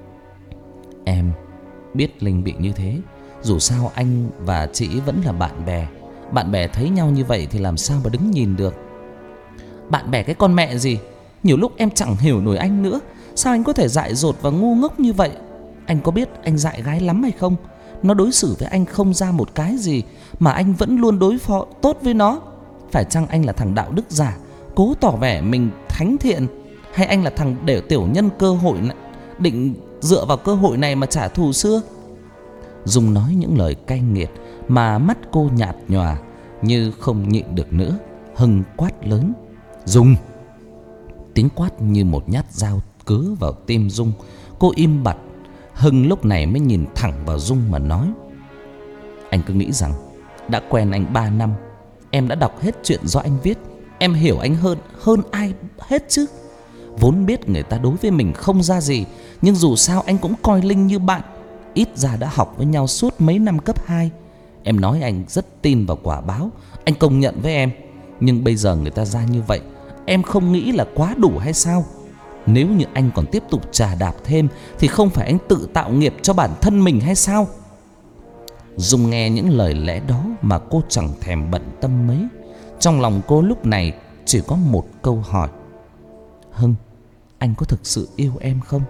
Em biết Linh bị như thế, dù sao anh và chị vẫn là bạn bè. Bạn bè thấy nhau như vậy thì làm sao mà đứng nhìn được. Bạn bè cái con mẹ gì. Nhiều lúc em chẳng hiểu nổi anh nữa. Sao anh có thể dại dột và ngu ngốc như vậy? Anh có biết anh dại gái lắm hay không? Nó đối xử với anh không ra một cái gì mà anh vẫn luôn đối phó tốt với nó. Phải chăng anh là thằng đạo đức giả, cố tỏ vẻ mình thánh thiện? Hay anh là thằng để tiểu nhân cơ hội, định dựa vào cơ hội này mà trả thù xưa? Dung nói những lời cay nghiệt mà mắt cô nhạt nhòa như không nhịn được nữa. Hưng quát lớn: Dung! Tiếng quát như một nhát dao cứa vào tim Dung. Cô im bặt. Hưng lúc này mới nhìn thẳng vào Dung mà nói: Anh cứ nghĩ rằng đã quen anh ba năm, em đã đọc hết chuyện do anh viết, em hiểu anh hơn hơn ai hết chứ. Vốn biết người ta đối với mình không ra gì, nhưng dù sao anh cũng coi Linh như bạn. Ít ra đã học với nhau suốt mấy năm cấp hai. Em nói anh rất tin vào quả báo, anh công nhận với em. Nhưng bây giờ người ta ra như vậy, em không nghĩ là quá đủ hay sao? Nếu như anh còn tiếp tục chà đạp thêm thì không phải anh tự tạo nghiệp cho bản thân mình hay sao? Dung nghe những lời lẽ đó mà cô chẳng thèm bận tâm mấy. Trong lòng cô lúc này chỉ có một câu hỏi: Hưng, anh có thực sự yêu em không?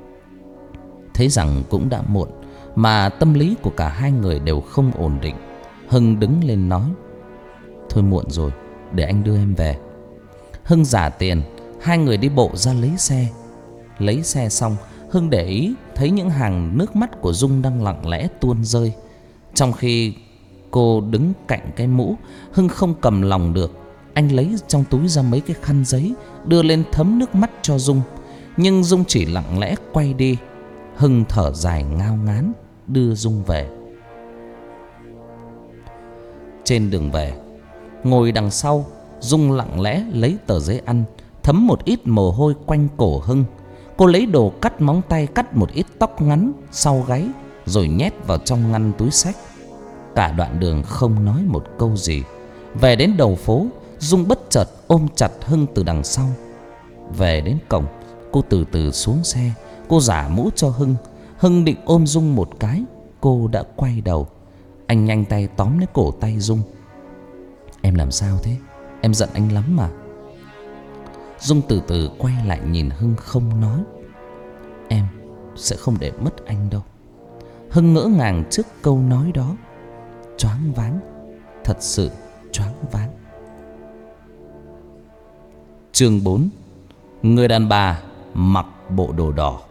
Thấy rằng cũng đã muộn, mà tâm lý của cả hai người đều không ổn định, Hưng đứng lên nói: Thôi muộn rồi, để anh đưa em về. Hưng trả tiền, hai người đi bộ ra lấy xe. Lấy xe xong, Hưng để ý thấy những hàng nước mắt của Dung đang lặng lẽ tuôn rơi. Trong khi cô đứng cạnh cái mũ, Hưng không cầm lòng được. Anh lấy trong túi ra mấy cái khăn giấy, đưa lên thấm nước mắt cho Dung. Nhưng Dung chỉ lặng lẽ quay đi. Hưng thở dài ngao ngán, đưa Dung về. Trên đường về, ngồi đằng sau, Dung lặng lẽ lấy tờ giấy ăn, thấm một ít mồ hôi quanh cổ Hưng. Cô lấy đồ cắt móng tay, cắt một ít tóc ngắn sau gáy, rồi nhét vào trong ngăn túi xách. Cả đoạn đường không nói một câu gì. Về đến đầu phố, Dung bất chợt ôm chặt Hưng từ đằng sau. Về đến cổng, cô từ từ xuống xe. Cô giả mũ cho Hưng. Hưng định ôm Dung một cái, cô đã quay đầu. Anh nhanh tay tóm lấy cổ tay Dung. Em làm sao thế? Em giận anh lắm mà. Dung từ từ quay lại nhìn Hưng không nói. Em sẽ không để mất anh đâu. Hưng ngỡ ngàng trước câu nói đó, choáng váng, thật sự choáng váng. Chương bốn. Người đàn bà mặc bộ đồ đỏ.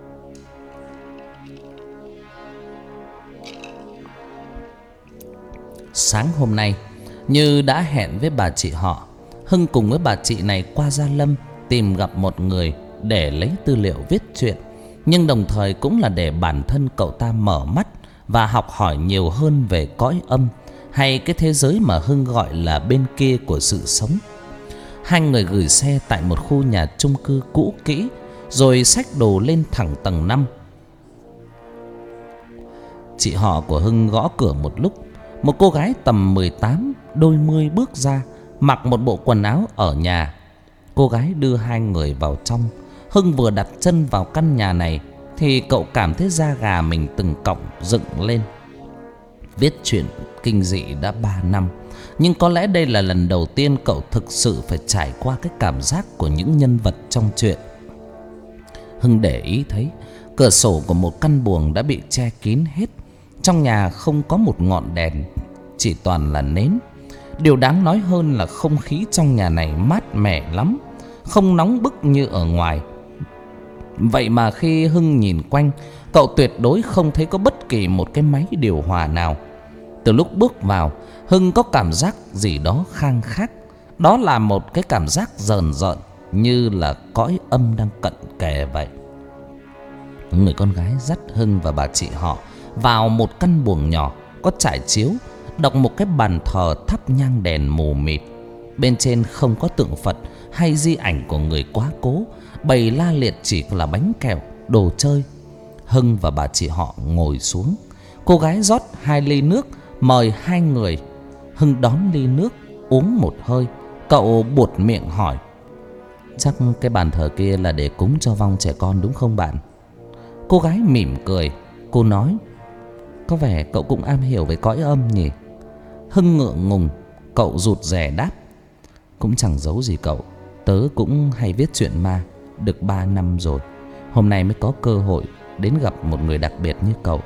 Sáng hôm nay, như đã hẹn với bà chị họ, Hưng cùng với bà chị này qua Gia Lâm tìm gặp một người để lấy tư liệu viết truyện, nhưng đồng thời cũng là để bản thân cậu ta mở mắt và học hỏi nhiều hơn về cõi âm, hay cái thế giới mà Hưng gọi là bên kia của sự sống. Hai người gửi xe tại một khu nhà chung cư cũ kỹ, rồi xách đồ lên thẳng tầng năm. Chị họ của Hưng gõ cửa một lúc. Một cô gái tầm mười tám đôi mươi bước ra, mặc một bộ quần áo ở nhà. Cô gái đưa hai người vào trong. Hưng vừa đặt chân vào căn nhà này thì cậu cảm thấy da gà mình từng cọng dựng lên. Viết truyện kinh dị đã ba năm, nhưng có lẽ đây là lần đầu tiên cậu thực sự phải trải qua cái cảm giác của những nhân vật trong truyện. Hưng để ý thấy cửa sổ của một căn buồng đã bị che kín hết. Trong nhà không có một ngọn đèn, chỉ toàn là nến. Điều đáng nói hơn là không khí trong nhà này mát mẻ lắm, không nóng bức như ở ngoài. Vậy mà khi Hưng nhìn quanh, cậu tuyệt đối không thấy có bất kỳ một cái máy điều hòa nào. Từ lúc bước vào, Hưng có cảm giác gì đó khang khác. Đó là một cái cảm giác rờn rợn, như là cõi âm đang cận kề vậy. Người con gái dắt Hưng và bà chị họ vào một căn buồng nhỏ có trải chiếu, đọc một cái bàn thờ thắp nhang đèn mù mịt. Bên trên không có tượng Phật hay di ảnh của người quá cố, bày la liệt chỉ là bánh kẹo, đồ chơi. Hưng và bà chị họ ngồi xuống. Cô gái rót hai ly nước mời hai người. Hưng đón ly nước uống một hơi. Cậu buột miệng hỏi: chắc cái bàn thờ kia là để cúng cho vong trẻ con đúng không bạn? Cô gái mỉm cười. Cô nói: có vẻ cậu cũng am hiểu về cõi âm nhỉ? Hưng ngượng ngùng. Cậu rụt rè đáp: cũng chẳng giấu gì cậu, tớ cũng hay viết truyện ma được ba năm rồi. Hôm nay mới có cơ hội đến gặp một người đặc biệt như cậu.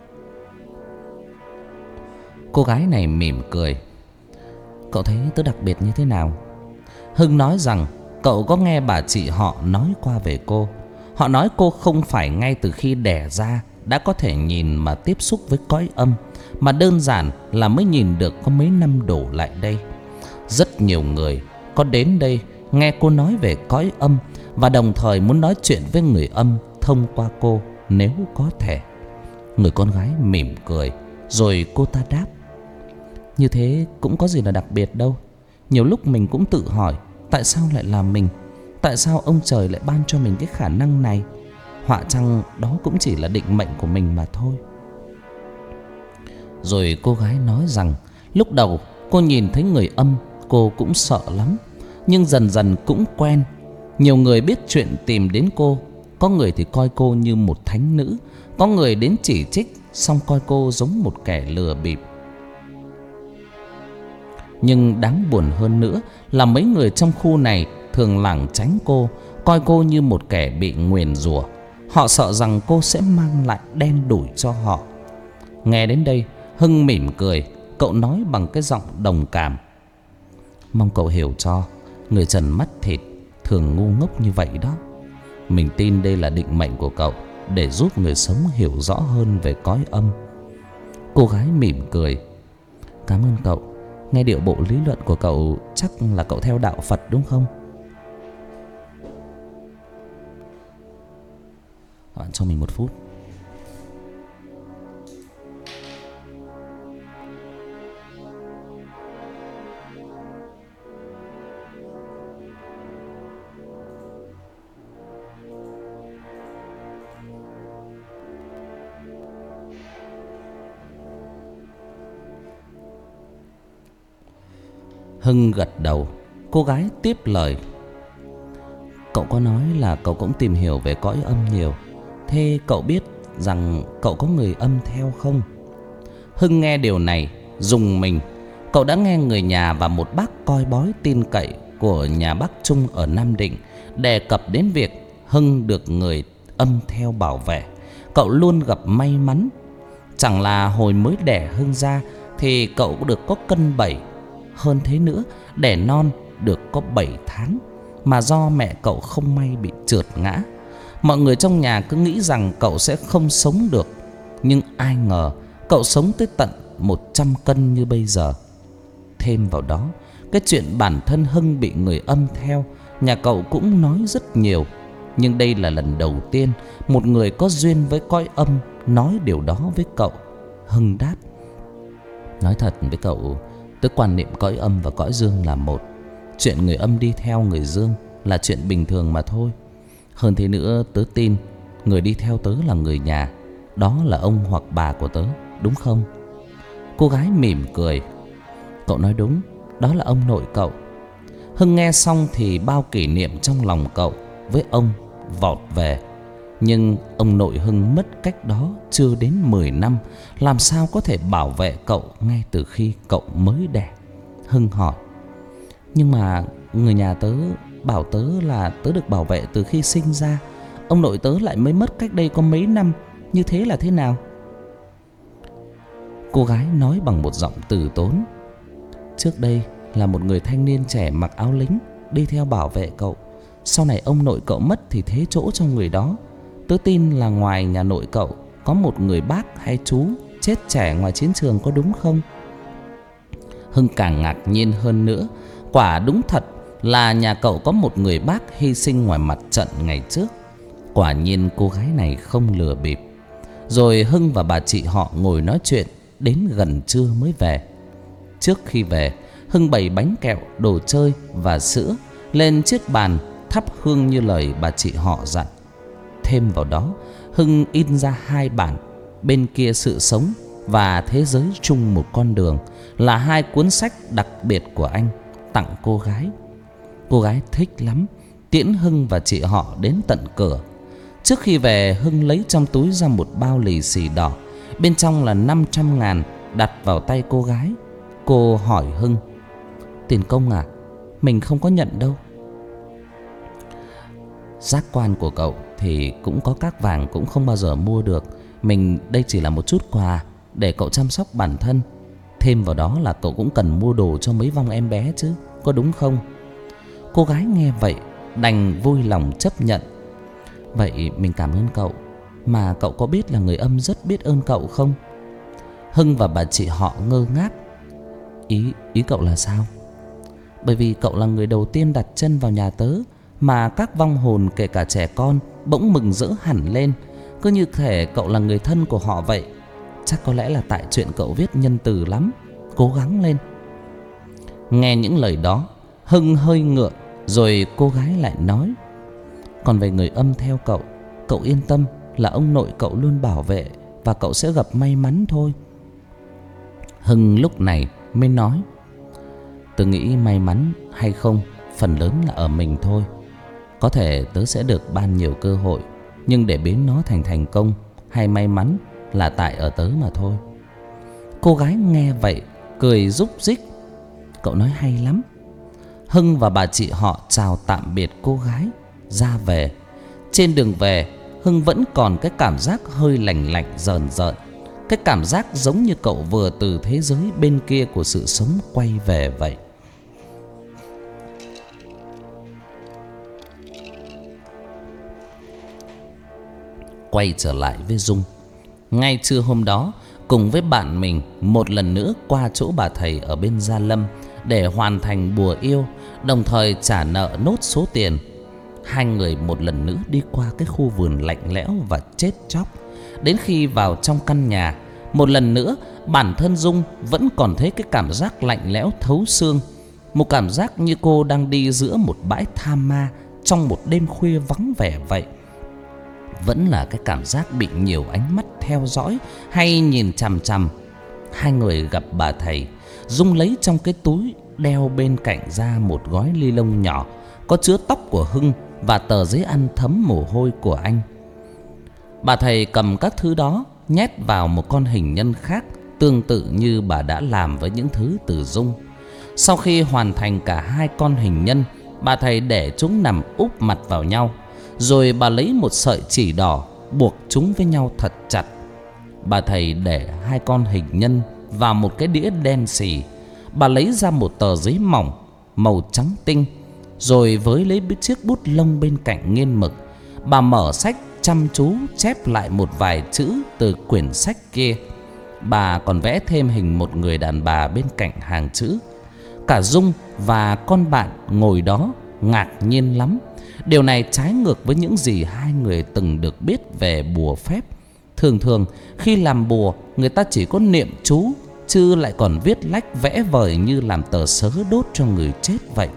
Cô gái này mỉm cười. Cậu thấy tớ đặc biệt như thế nào? Hưng nói rằng cậu có nghe bà chị họ nói qua về cô. Họ nói cô không phải ngay từ khi đẻ ra đã có thể nhìn mà tiếp xúc với cõi âm, mà đơn giản là mới nhìn được có mấy năm đổ lại đây. Rất nhiều người có đến đây nghe cô nói về cõi âm và đồng thời muốn nói chuyện với người âm thông qua cô nếu có thể. Người con gái mỉm cười rồi cô ta đáp: như thế cũng có gì là đặc biệt đâu. Nhiều lúc mình cũng tự hỏi tại sao lại là mình, tại sao ông trời lại ban cho mình cái khả năng này. Họa chăng đó cũng chỉ là định mệnh của mình mà thôi. Rồi cô gái nói rằng lúc đầu cô nhìn thấy người âm cô cũng sợ lắm, nhưng dần dần cũng quen. Nhiều người biết chuyện tìm đến cô. Có người thì coi cô như một thánh nữ, có người đến chỉ trích, xong coi cô giống một kẻ lừa bịp. Nhưng đáng buồn hơn nữa là mấy người trong khu này thường lảng tránh cô, coi cô như một kẻ bị nguyền rủa. Họ sợ rằng cô sẽ mang lại đen đủi cho họ. Nghe đến đây, Hưng mỉm cười. Cậu nói bằng cái giọng đồng cảm: mong cậu hiểu cho, người trần mắt thịt thường ngu ngốc như vậy đó. Mình tin đây là định mệnh của cậu để giúp người sống hiểu rõ hơn về cõi âm. Cô gái mỉm cười. Cảm ơn cậu. Nghe điệu bộ lý luận của cậu chắc là cậu theo đạo Phật đúng không? Bạn cho mình một phút. Hưng gật đầu. Cô gái tiếp lời: cậu có nói là cậu cũng tìm hiểu về cõi âm nhiều. Thế cậu biết rằng cậu có người âm theo không? Hưng nghe điều này rùng mình. Cậu đã nghe người nhà và một bác coi bói tin cậy của nhà bác Trung ở Nam Định đề cập đến việc Hưng được người âm theo bảo vệ. Cậu luôn gặp may mắn. Chẳng là hồi mới đẻ Hưng ra thì cậu được có cân bảy. Hơn thế nữa, đẻ non được có bảy tháng, mà do mẹ cậu không may bị trượt ngã. Mọi người trong nhà cứ nghĩ rằng cậu sẽ không sống được, nhưng ai ngờ cậu sống tới tận một trăm cân như bây giờ. Thêm vào đó, cái chuyện bản thân Hưng bị người âm theo, nhà cậu cũng nói rất nhiều. Nhưng đây là lần đầu tiên một người có duyên với cõi âm nói điều đó với cậu. Hưng đáp: nói thật với cậu, tớ quan niệm cõi âm và cõi dương là một. Chuyện người âm đi theo người dương là chuyện bình thường mà thôi. Hơn thế nữa, tớ tin người đi theo tớ là người nhà. Đó là ông hoặc bà của tớ, đúng không? Cô gái mỉm cười. Cậu nói đúng, đó là ông nội cậu. Hưng nghe xong thì bao kỷ niệm trong lòng cậu với ông vọt về. Nhưng ông nội Hưng mất cách đó chưa đến mười năm, làm sao có thể bảo vệ cậu ngay từ khi cậu mới đẻ? Hưng hỏi: nhưng mà người nhà tớ bảo tớ là tớ được bảo vệ từ khi sinh ra. Ông nội tớ lại mới mất cách đây có mấy năm, như thế là thế nào? Cô gái nói bằng một giọng từ tốn: trước đây là một người thanh niên trẻ mặc áo lính đi theo bảo vệ cậu. Sau này ông nội cậu mất thì thế chỗ cho người đó. Tớ tin là ngoài nhà nội cậu có một người bác hay chú chết trẻ ngoài chiến trường, có đúng không? Hưng càng ngạc nhiên hơn nữa. Quả đúng thật là nhà cậu có một người bác hy sinh ngoài mặt trận ngày trước. Quả nhiên cô gái này không lừa bịp. Rồi Hưng và bà chị họ ngồi nói chuyện đến gần trưa mới về. Trước khi về, Hưng bày bánh kẹo, đồ chơi và sữa lên chiếc bàn, thắp hương như lời bà chị họ dặn. Thêm vào đó, Hưng in ra hai bản Bên kia sự sống và Thế giới chung một con đường, là hai cuốn sách đặc biệt của anh, tặng cô gái. Cô gái thích lắm, tiễn Hưng và chị họ đến tận cửa. Trước khi về, Hưng lấy trong túi ra một bao lì xì đỏ, bên trong là năm trăm ngàn, đặt vào tay cô gái. Cô hỏi Hưng: "Tiền công à? Mình không có nhận đâu." Giác quan của cậu thì cũng có các vàng cũng không bao giờ mua được. Mình đây chỉ là một chút quà để cậu chăm sóc bản thân. Thêm vào đó là cậu cũng cần mua đồ cho mấy vong em bé chứ, có đúng không? Cô gái nghe vậy đành vui lòng chấp nhận. Vậy mình cảm ơn cậu. Mà cậu có biết là người âm rất biết ơn cậu không? Hưng và bà chị họ ngơ ngác. Ý, ý cậu là sao? Bởi vì cậu là người đầu tiên đặt chân vào nhà tớ, mà các vong hồn kể cả trẻ con bỗng mừng rỡ hẳn lên, cứ như thể cậu là người thân của họ vậy. Chắc có lẽ là tại chuyện cậu viết nhân từ lắm. Cố gắng lên. Nghe những lời đó, Hưng hơi ngượng. Rồi cô gái lại nói: "Còn về người âm theo cậu, cậu yên tâm là ông nội cậu luôn bảo vệ, và cậu sẽ gặp may mắn thôi." Hưng lúc này mới nói: "Tớ nghĩ may mắn hay không phần lớn là ở mình thôi. Có thể tớ sẽ được ban nhiều cơ hội, nhưng để biến nó thành thành công hay may mắn là tại ở tớ mà thôi." Cô gái nghe vậy cười rúc rích. Cậu nói hay lắm. Hưng và bà chị họ chào tạm biệt cô gái, ra về. Trên đường về, Hưng vẫn còn cái cảm giác hơi lành lạnh rờn rợn, cái cảm giác giống như cậu vừa từ thế giới bên kia của sự sống quay về vậy. Quay trở lại với Dung. Ngay trưa hôm đó, cùng với bạn mình một lần nữa qua chỗ bà thầy ở bên Gia Lâm để hoàn thành bùa yêu, đồng thời trả nợ nốt số tiền. Hai người một lần nữa đi qua cái khu vườn lạnh lẽo và chết chóc. Đến khi vào trong căn nhà, một lần nữa bản thân Dung vẫn còn thấy cái cảm giác lạnh lẽo thấu xương. Một cảm giác như cô đang đi giữa một bãi tha ma trong một đêm khuya vắng vẻ vậy. Vẫn là cái cảm giác bị nhiều ánh mắt theo dõi hay nhìn chằm chằm. Hai người gặp bà thầy. Dung lấy trong cái túi đeo bên cạnh ra một gói ni lông nhỏ, có chứa tóc của Hưng và tờ giấy ăn thấm mồ hôi của anh. Bà thầy cầm các thứ đó nhét vào một con hình nhân khác, tương tự như bà đã làm với những thứ từ Dung. Sau khi hoàn thành cả hai con hình nhân, bà thầy để chúng nằm úp mặt vào nhau. Rồi bà lấy một sợi chỉ đỏ buộc chúng với nhau thật chặt. Bà thầy để hai con hình nhân vào một cái đĩa đen xì. Bà lấy ra một tờ giấy mỏng màu trắng tinh, rồi với lấy chiếc bút lông bên cạnh nghiên mực, bà mở sách chăm chú chép lại một vài chữ từ quyển sách kia. Bà còn vẽ thêm hình một người đàn bà bên cạnh hàng chữ. Cả Dung và con bạn ngồi đó ngạc nhiên lắm. Điều này trái ngược với những gì hai người từng được biết về bùa phép. Thường thường khi làm bùa, người ta chỉ có niệm chú, chứ lại còn viết lách vẽ vời như làm tờ sớ đốt cho người chết vậy.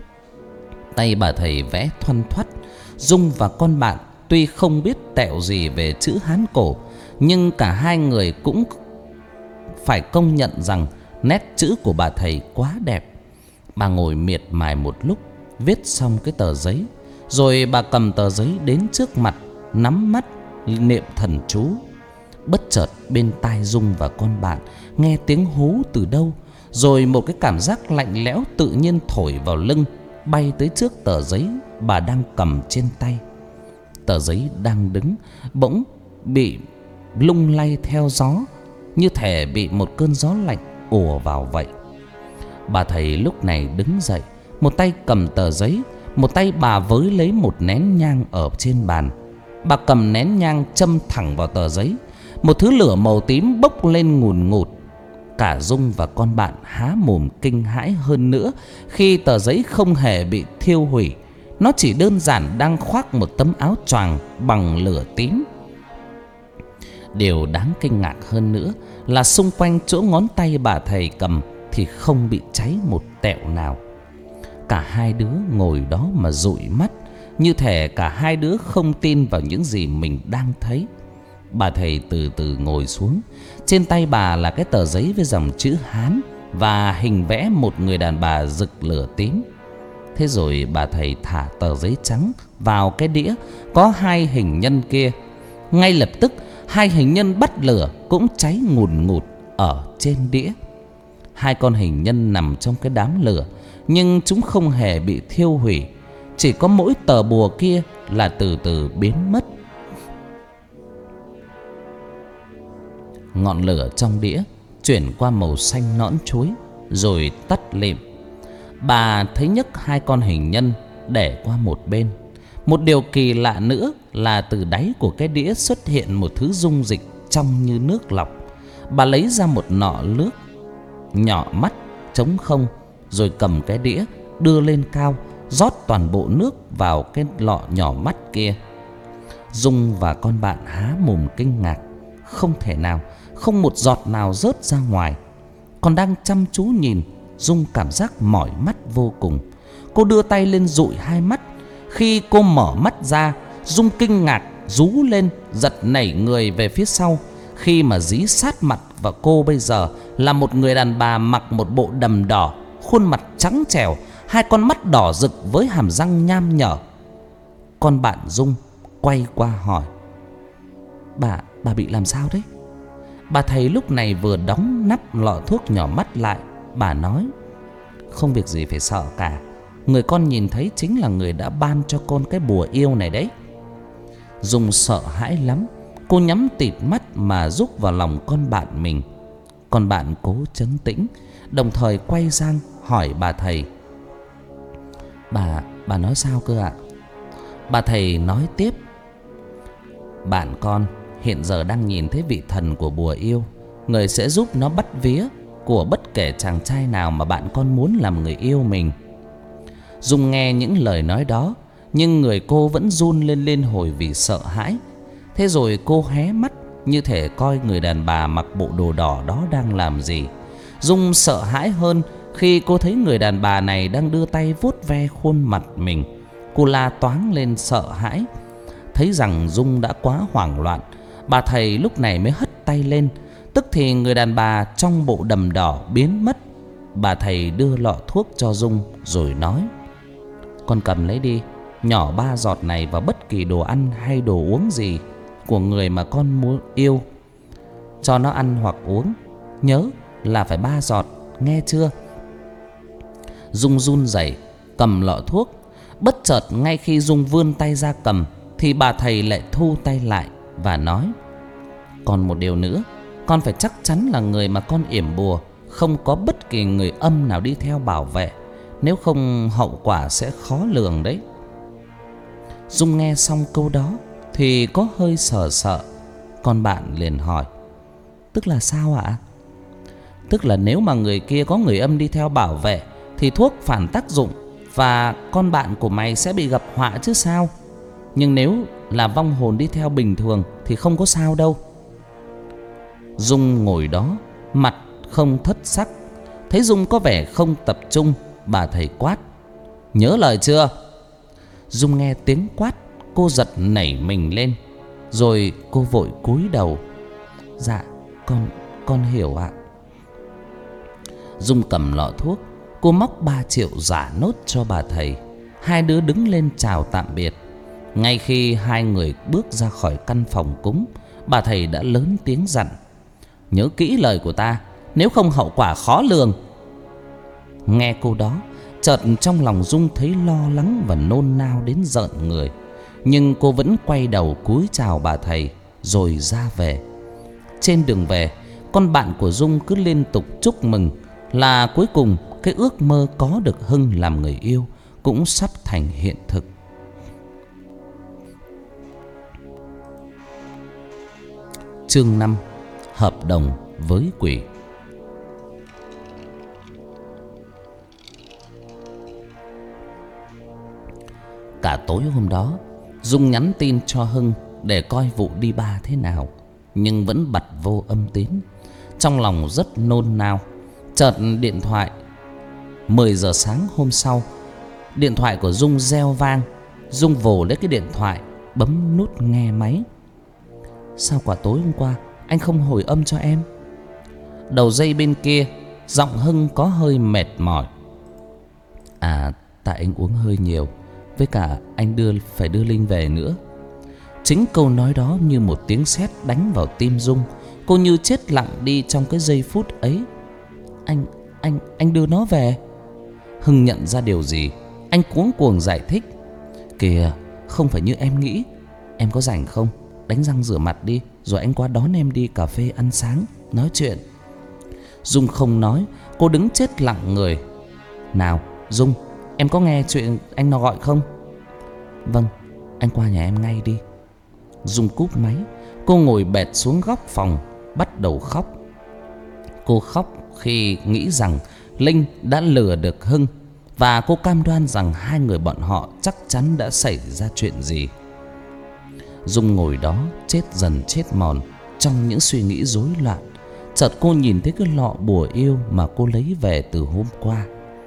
Tay bà thầy vẽ thoăn thoắt. Dung và con bạn tuy không biết tẹo gì về chữ Hán cổ, nhưng cả hai người cũng phải công nhận rằng nét chữ của bà thầy quá đẹp. Bà ngồi miệt mài một lúc, viết xong cái tờ giấy, rồi bà cầm tờ giấy đến trước mặt, nắm mắt niệm thần chú. Bất chợt bên tai Dung và con bạn nghe tiếng hú từ đâu, rồi một cái cảm giác lạnh lẽo tự nhiên thổi vào lưng, bay tới trước tờ giấy bà đang cầm trên tay. Tờ giấy đang đứng bỗng bị lung lay theo gió, như thể bị một cơn gió lạnh ùa vào vậy. Bà thầy lúc này đứng dậy, một tay cầm tờ giấy, một tay bà với lấy một nén nhang ở trên bàn. Bà cầm nén nhang châm thẳng vào tờ giấy. Một thứ lửa màu tím bốc lên ngùn ngụt. Cả Dung và con bạn há mồm kinh hãi hơn nữa khi tờ giấy không hề bị thiêu hủy. Nó chỉ đơn giản đang khoác một tấm áo choàng bằng lửa tím. Điều đáng kinh ngạc hơn nữa là xung quanh chỗ ngón tay bà thầy cầm thì không bị cháy một tẹo nào. Cả hai đứa ngồi đó mà dụi mắt, như thể cả hai đứa không tin vào những gì mình đang thấy. Bà thầy từ từ ngồi xuống. Trên tay bà là cái tờ giấy với dòng chữ Hán và hình vẽ một người đàn bà rực lửa tím. Thế rồi bà thầy thả tờ giấy trắng vào cái đĩa có hai hình nhân kia. Ngay lập tức hai hình nhân bắt lửa cũng cháy ngùn ngụt ở trên đĩa. Hai con hình nhân nằm trong cái đám lửa, nhưng chúng không hề bị thiêu hủy. Chỉ có mỗi tờ bùa kia là từ từ biến mất. Ngọn lửa trong đĩa chuyển qua màu xanh nõn chuối rồi tắt lịm. Bà thấy nhấc hai con hình nhân để qua một bên. Một điều kỳ lạ nữa là từ đáy của cái đĩa xuất hiện một thứ dung dịch trong như nước lọc. Bà lấy ra một nọ nước nhỏ mắt trống không, rồi cầm cái đĩa đưa lên cao, rót toàn bộ nước vào cái lọ nhỏ mắt kia. Dung và con bạn há mồm kinh ngạc. Không thể nào, không một giọt nào rớt ra ngoài. Còn đang chăm chú nhìn, Dung cảm giác mỏi mắt vô cùng. Cô đưa tay lên dụi hai mắt. Khi cô mở mắt ra, Dung kinh ngạc rú lên, giật nảy người về phía sau, khi mà dí sát mặt vào cô bây giờ là một người đàn bà mặc một bộ đầm đỏ, khuôn mặt trắng trẻo, hai con mắt đỏ rực với hàm răng nham nhở. Con bạn Dung quay qua hỏi: Bà, bà bị làm sao đấy? Bà thầy lúc này vừa đóng nắp lọ thuốc nhỏ mắt lại. Bà nói: Không việc gì phải sợ cả. Người con nhìn thấy chính là người đã ban cho con cái bùa yêu này đấy. Dung sợ hãi lắm. Cô nhắm tịt mắt mà rúc vào lòng con bạn mình. Con bạn cố trấn tĩnh, đồng thời quay sang hỏi bà thầy: Bà, bà nói sao cơ ạ? Bà thầy nói tiếp: Bạn con hiện giờ đang nhìn thấy vị thần của bùa yêu. Người sẽ giúp nó bắt vía của bất kể chàng trai nào mà bạn con muốn làm người yêu mình. Dung nghe những lời nói đó, nhưng người cô vẫn run lên lên hồi vì sợ hãi. Thế rồi cô hé mắt, như thể coi người đàn bà mặc bộ đồ đỏ đó đang làm gì. Dung sợ hãi hơn khi cô thấy người đàn bà này đang đưa tay vuốt ve khuôn mặt mình. Cô la toáng lên sợ hãi. Thấy rằng Dung đã quá hoảng loạn, bà thầy lúc này mới hất tay lên. Tức thì người đàn bà trong bộ đầm đỏ biến mất. Bà thầy đưa lọ thuốc cho Dung rồi nói: Con cầm lấy đi, nhỏ ba giọt này vào bất kỳ đồ ăn hay đồ uống gì của người mà con muốn yêu. Cho nó ăn hoặc uống, nhớ là phải ba giọt, nghe chưa? Dung run rẩy cầm lọ thuốc. Bất chợt ngay khi Dung vươn tay ra cầm thì bà thầy lại thu tay lại và nói: Còn một điều nữa, con phải chắc chắn là người mà con yểm bùa không có bất kỳ người âm nào đi theo bảo vệ, nếu không hậu quả sẽ khó lường đấy. Dung nghe xong câu đó thì có hơi sợ sợ. Con bạn liền hỏi: Tức là sao ạ? Tức là nếu mà người kia có người âm đi theo bảo vệ thì thuốc phản tác dụng và con bạn của mày sẽ bị gặp họa chứ sao. Nhưng nếu là vong hồn đi theo bình thường thì không có sao đâu. Dung ngồi đó, mặt không thất sắc. Thấy Dung có vẻ không tập trung, bà thầy quát: Nhớ lời chưa? Dung nghe tiếng quát, cô giật nảy mình lên. Rồi cô vội cúi đầu: Dạ, con, con hiểu ạ. Dung cầm lọ thuốc. Cô móc ba triệu giả nốt cho bà thầy. Hai đứa đứng lên chào tạm biệt. Ngay khi hai người bước ra khỏi căn phòng cúng, bà thầy đã lớn tiếng dặn: Nhớ kỹ lời của ta, nếu không hậu quả khó lường. Nghe cô đó, chợt trong lòng Dung thấy lo lắng và nôn nao đến rợn người. Nhưng cô vẫn quay đầu cúi chào bà thầy rồi ra về. Trên đường về, con bạn của Dung cứ liên tục chúc mừng là cuối cùng cái ước mơ có được Hưng làm người yêu cũng sắp thành hiện thực. Chương năm: Hợp đồng với quỷ. Cả tối hôm đó, Dung nhắn tin cho Hưng để coi vụ đi ba thế nào, nhưng vẫn bật vô âm tín. Trong lòng rất nôn nao. Chợt điện thoại. Mười giờ sáng hôm sau, điện thoại của Dung reo vang. Dung vồ lấy cái điện thoại, bấm nút nghe máy. Sao quả tối hôm qua anh không hồi âm cho em? Đầu dây bên kia, giọng Hưng có hơi mệt mỏi. À, tại anh uống hơi nhiều, với cả anh đưa phải đưa Linh về nữa. Chính câu nói đó như một tiếng sét đánh vào tim Dung. Cô như chết lặng đi trong cái giây phút ấy. Anh, anh, anh đưa nó về. Hưng nhận ra điều gì, anh cuống cuồng giải thích. Kìa, không phải như em nghĩ. Em có rảnh không? Đánh răng rửa mặt đi, rồi anh qua đón em đi cà phê ăn sáng, nói chuyện. Dung không nói, cô đứng chết lặng người. Nào, Dung, em có nghe chuyện anh nó gọi không? Vâng, anh qua nhà em ngay đi. Dung cúp máy. Cô ngồi bệt xuống góc phòng, bắt đầu khóc. Cô khóc khi nghĩ rằng Linh đã lừa được Hưng, và cô cam đoan rằng hai người bọn họ chắc chắn đã xảy ra chuyện gì. Dung ngồi đó chết dần chết mòn trong những suy nghĩ rối loạn. Chợt cô nhìn thấy cái lọ bùa yêu mà cô lấy về từ hôm qua.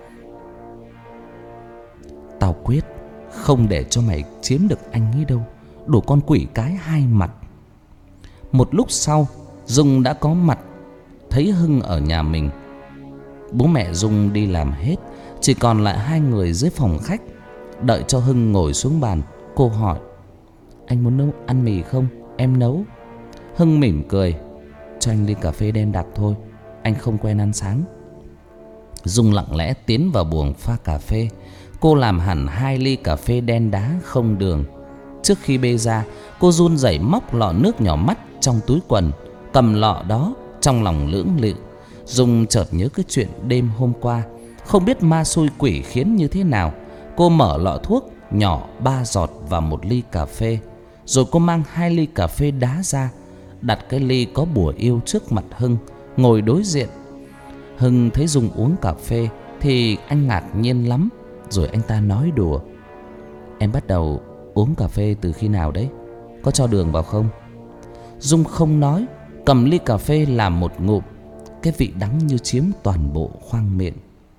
Tao quyết không để cho mày chiếm được anh ấy đâu, đồ con quỷ cái hai mặt. Một lúc sau, Dung đã có mặt, thấy Hưng ở nhà mình. Bố mẹ Dung đi làm hết, chỉ còn lại hai người dưới phòng khách. Đợi cho Hưng ngồi xuống bàn, cô hỏi: Anh muốn nấu ăn mì không? Em nấu. Hưng mỉm cười: Cho anh ly cà phê đen đặc thôi, anh không quen ăn sáng. Dung lặng lẽ tiến vào buồng pha cà phê. Cô làm hẳn hai ly cà phê đen đá không đường. Trước khi bê ra, cô run rẩy móc lọ nước nhỏ mắt trong túi quần, cầm lọ đó trong lòng lưỡng lự. Dung chợt nhớ cái chuyện đêm hôm qua, không biết ma xui quỷ khiến như thế nào. Cô mở lọ thuốc nhỏ ba giọt vào một ly cà phê, rồi cô mang hai ly cà phê đá ra, đặt cái ly có bùa yêu trước mặt Hưng, ngồi đối diện. Hưng thấy Dung uống cà phê thì anh ngạc nhiên lắm, rồi anh ta nói đùa: Em bắt đầu uống cà phê từ khi nào đấy? Có cho đường vào không? Dung không nói, cầm ly cà phê làm một ngụm. Cái vị đắng như chiếm toàn bộ khoang miệng.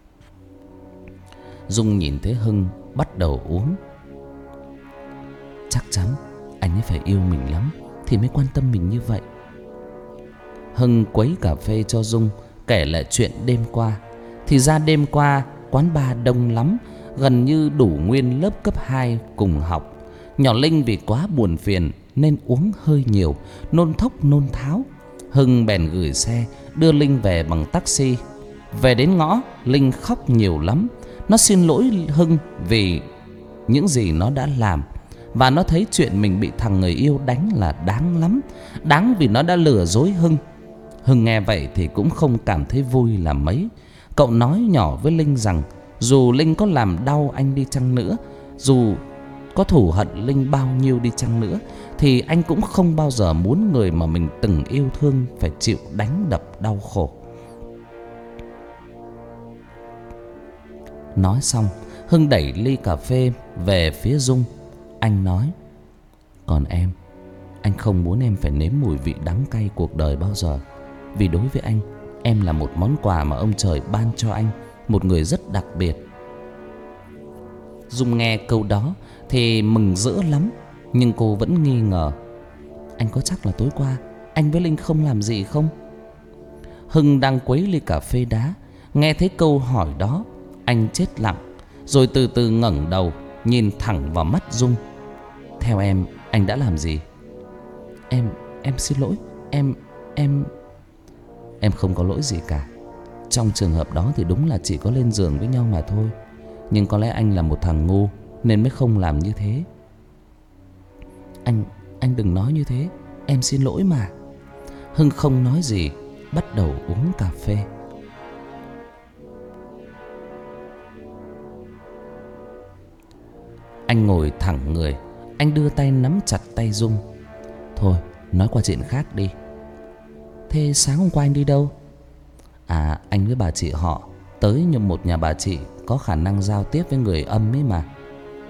Dung nhìn thấy Hưng bắt đầu uống. Chắc chắn anh ấy phải yêu mình lắm thì mới quan tâm mình như vậy. Hưng quấy cà phê cho Dung, kể lại chuyện đêm qua. Thì ra đêm qua quán bar đông lắm, gần như đủ nguyên lớp cấp hai cùng học. Nhỏ Linh vì quá buồn phiền nên uống hơi nhiều, nôn thốc nôn tháo. Hưng bèn gửi xe đưa Linh về bằng taxi. Về đến ngõ, Linh khóc nhiều lắm. Nó xin lỗi Hưng vì những gì nó đã làm, và nó thấy chuyện mình bị thằng người yêu đánh là đáng lắm. Đáng vì nó đã lừa dối Hưng. Hưng nghe vậy thì cũng không cảm thấy vui là mấy. Cậu nói nhỏ với Linh rằng dù Linh có làm đau anh đi chăng nữa, dù có thù hận Linh bao nhiêu đi chăng nữa, thì anh cũng không bao giờ muốn người mà mình từng yêu thương phải chịu đánh đập đau khổ. Nói xong, Hưng đẩy ly cà phê về phía Dung. Anh nói: Còn em, anh không muốn em phải nếm mùi vị đắng cay cuộc đời bao giờ. Vì đối với anh, em là một món quà mà ông trời ban cho anh, một người rất đặc biệt. Dung nghe câu đó thì mừng rỡ lắm, nhưng cô vẫn nghi ngờ. Anh có chắc là tối qua anh với Linh không làm gì không? Hưng đang quấy ly cà phê đá, nghe thấy câu hỏi đó, anh chết lặng, rồi từ từ ngẩng đầu nhìn thẳng vào mắt Dung. Theo em, anh đã làm gì? Em, em xin lỗi, em, em... Em không có lỗi gì cả. Trong trường hợp đó thì đúng là chỉ có lên giường với nhau mà thôi. Nhưng có lẽ anh là một thằng ngu nên mới không làm như thế. Anh, anh đừng nói như thế, em xin lỗi mà. Hưng không nói gì, bắt đầu uống cà phê. Anh ngồi thẳng người, anh đưa tay nắm chặt tay Dung. Thôi, nói qua chuyện khác đi. Thế sáng hôm qua anh đi đâu? À, anh với bà chị họ tới như một nhà bà chị có khả năng giao tiếp với người âm ấy mà.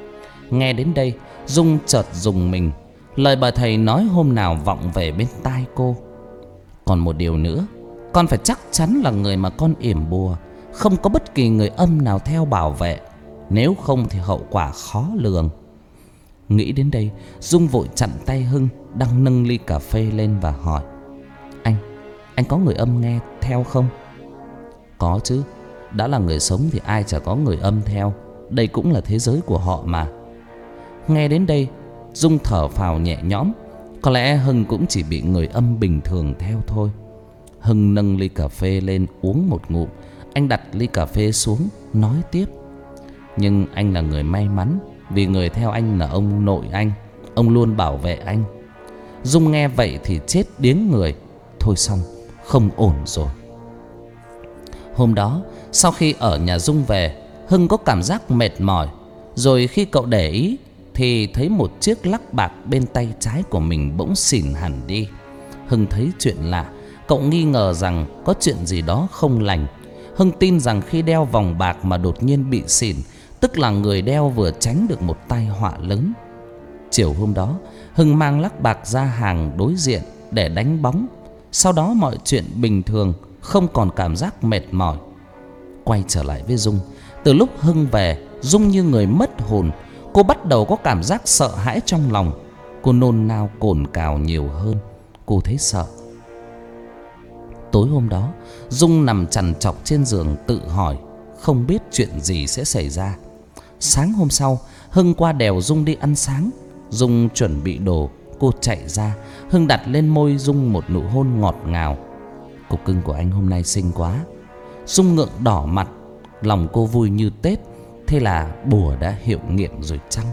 Nghe đến đây, Dung chợt rùng mình. Lời bà thầy nói hôm nào vọng về bên tai cô. Còn một điều nữa, con phải chắc chắn là người mà con yểm bùa không có bất kỳ người âm nào theo bảo vệ, nếu không thì hậu quả khó lường. Nghĩ đến đây, Dung vội chặn tay Hưng đang nâng ly cà phê lên và hỏi: Anh, anh có người âm nghe theo không? Có chứ, đã là người sống thì ai chả có người âm theo. Đây cũng là thế giới của họ mà. Nghe đến đây, Dung thở phào nhẹ nhõm. Có lẽ Hưng cũng chỉ bị người âm bình thường theo thôi. Hưng nâng ly cà phê lên uống một ngụm. Anh đặt ly cà phê xuống, nói tiếp: Nhưng anh là người may mắn, vì người theo anh là ông nội anh. Ông luôn bảo vệ anh. Dung nghe vậy thì chết điếng người. Thôi xong, không ổn rồi. Hôm đó, sau khi ở nhà Dung về, Hưng có cảm giác mệt mỏi. Rồi khi cậu để ý thì thấy một chiếc lắc bạc bên tay trái của mình bỗng xỉn hẳn đi. Hưng thấy chuyện lạ. Cậu nghi ngờ rằng có chuyện gì đó không lành. Hưng tin rằng khi đeo vòng bạc mà đột nhiên bị xỉn, tức là người đeo vừa tránh được một tai họa lớn. Chiều hôm đó, Hưng mang lắc bạc ra hàng đối diện để đánh bóng. Sau đó mọi chuyện bình thường, không còn cảm giác mệt mỏi. Quay trở lại với Dung. Từ lúc Hưng về, Dung như người mất hồn. Cô bắt đầu có cảm giác sợ hãi trong lòng. Cô nôn nao cồn cào nhiều hơn. Cô thấy sợ. Tối hôm đó, Dung nằm trằn trọc trên giường tự hỏi, không biết chuyện gì sẽ xảy ra. Sáng hôm sau, Hưng qua đèo Dung đi ăn sáng. Dung chuẩn bị đồ, cô chạy ra. Hưng đặt lên môi Dung một nụ hôn ngọt ngào. Cục cưng của anh hôm nay xinh quá. Dung ngượng đỏ mặt. Lòng cô vui như Tết. Thế là bùa đã hiệu nghiệm rồi chăng?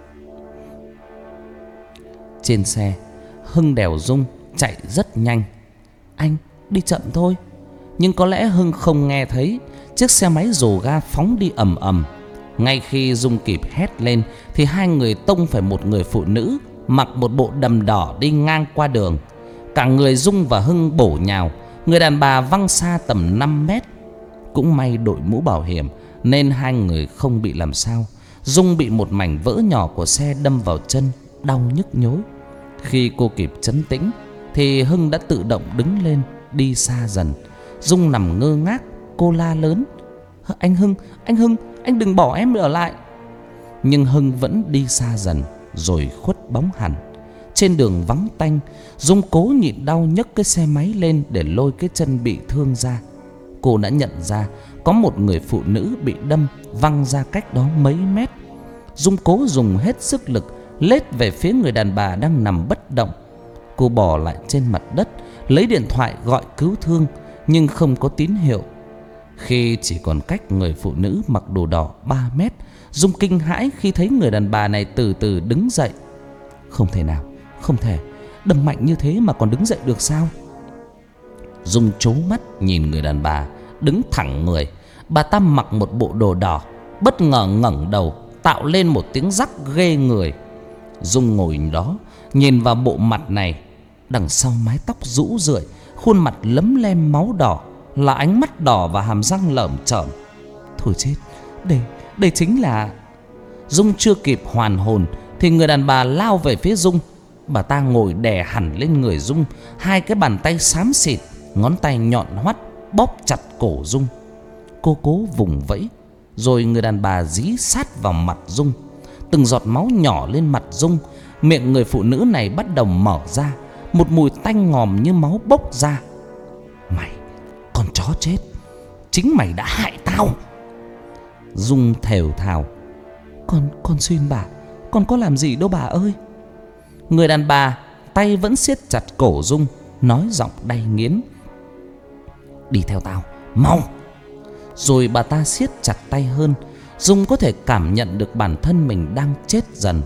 Trên xe, Hưng đèo Dung chạy rất nhanh. Anh đi chậm thôi. Nhưng có lẽ Hưng không nghe thấy. Chiếc xe máy rồ ga phóng đi ầm ầm. Ngay khi Dung kịp hét lên thì hai người tông phải một người phụ nữ mặc một bộ đầm đỏ đi ngang qua đường. Cả người Dung và Hưng bổ nhào. Người đàn bà văng xa tầm năm mét. Cũng may đội mũ bảo hiểm nên hai người không bị làm sao. Dung bị một mảnh vỡ nhỏ của xe đâm vào chân, đau nhức nhối. Khi cô kịp trấn tĩnh thì Hưng đã tự động đứng lên, đi xa dần. Dung nằm ngơ ngác. Cô la lớn: Anh Hưng, anh Hưng, anh đừng bỏ em ở lại. Nhưng Hưng vẫn đi xa dần, rồi khuất bóng hẳn. Trên đường vắng tanh, Dung cố nhịn đau nhấc cái xe máy lên để lôi cái chân bị thương ra. Cô đã nhận ra có một người phụ nữ bị đâm văng ra cách đó mấy mét. Dung cố dùng hết sức lực lết về phía người đàn bà đang nằm bất động. Cô bò lại trên mặt đất, lấy điện thoại gọi cứu thương, nhưng không có tín hiệu. Khi chỉ còn cách người phụ nữ mặc đồ đỏ ba mét, Dung kinh hãi khi thấy người đàn bà này từ từ đứng dậy. Không thể nào, không thể, đâm mạnh như thế mà còn đứng dậy được sao? Dung trố mắt nhìn người đàn bà đứng thẳng người. Bà ta mặc một bộ đồ đỏ, bất ngờ ngẩng đầu, tạo lên một tiếng rắc ghê người. Dung ngồi đó nhìn vào bộ mặt này. Đằng sau mái tóc rũ rượi, khuôn mặt lấm lem máu đỏ là ánh mắt đỏ và hàm răng lởm chởm. Thôi chết, đây, đây chính là... Dung chưa kịp hoàn hồn thì người đàn bà lao về phía Dung. Bà ta ngồi đè hẳn lên người Dung, hai cái bàn tay xám xịt, ngón tay nhọn hoắt bóp chặt cổ Dung. Cô cố vùng vẫy, rồi người đàn bà dí sát vào mặt Dung. Từng giọt máu nhỏ lên mặt Dung. Miệng người phụ nữ này bắt đầu mở ra, một mùi tanh ngòm như máu bốc ra. Mày, con chó chết, chính mày đã hại tao. Dung thều thào: Con, con xin bà, con có làm gì đâu bà ơi. Người đàn bà tay vẫn siết chặt cổ Dung, nói giọng đay nghiến: Đi theo tao, mau. Rồi bà ta siết chặt tay hơn. Dung có thể cảm nhận được bản thân mình đang chết dần.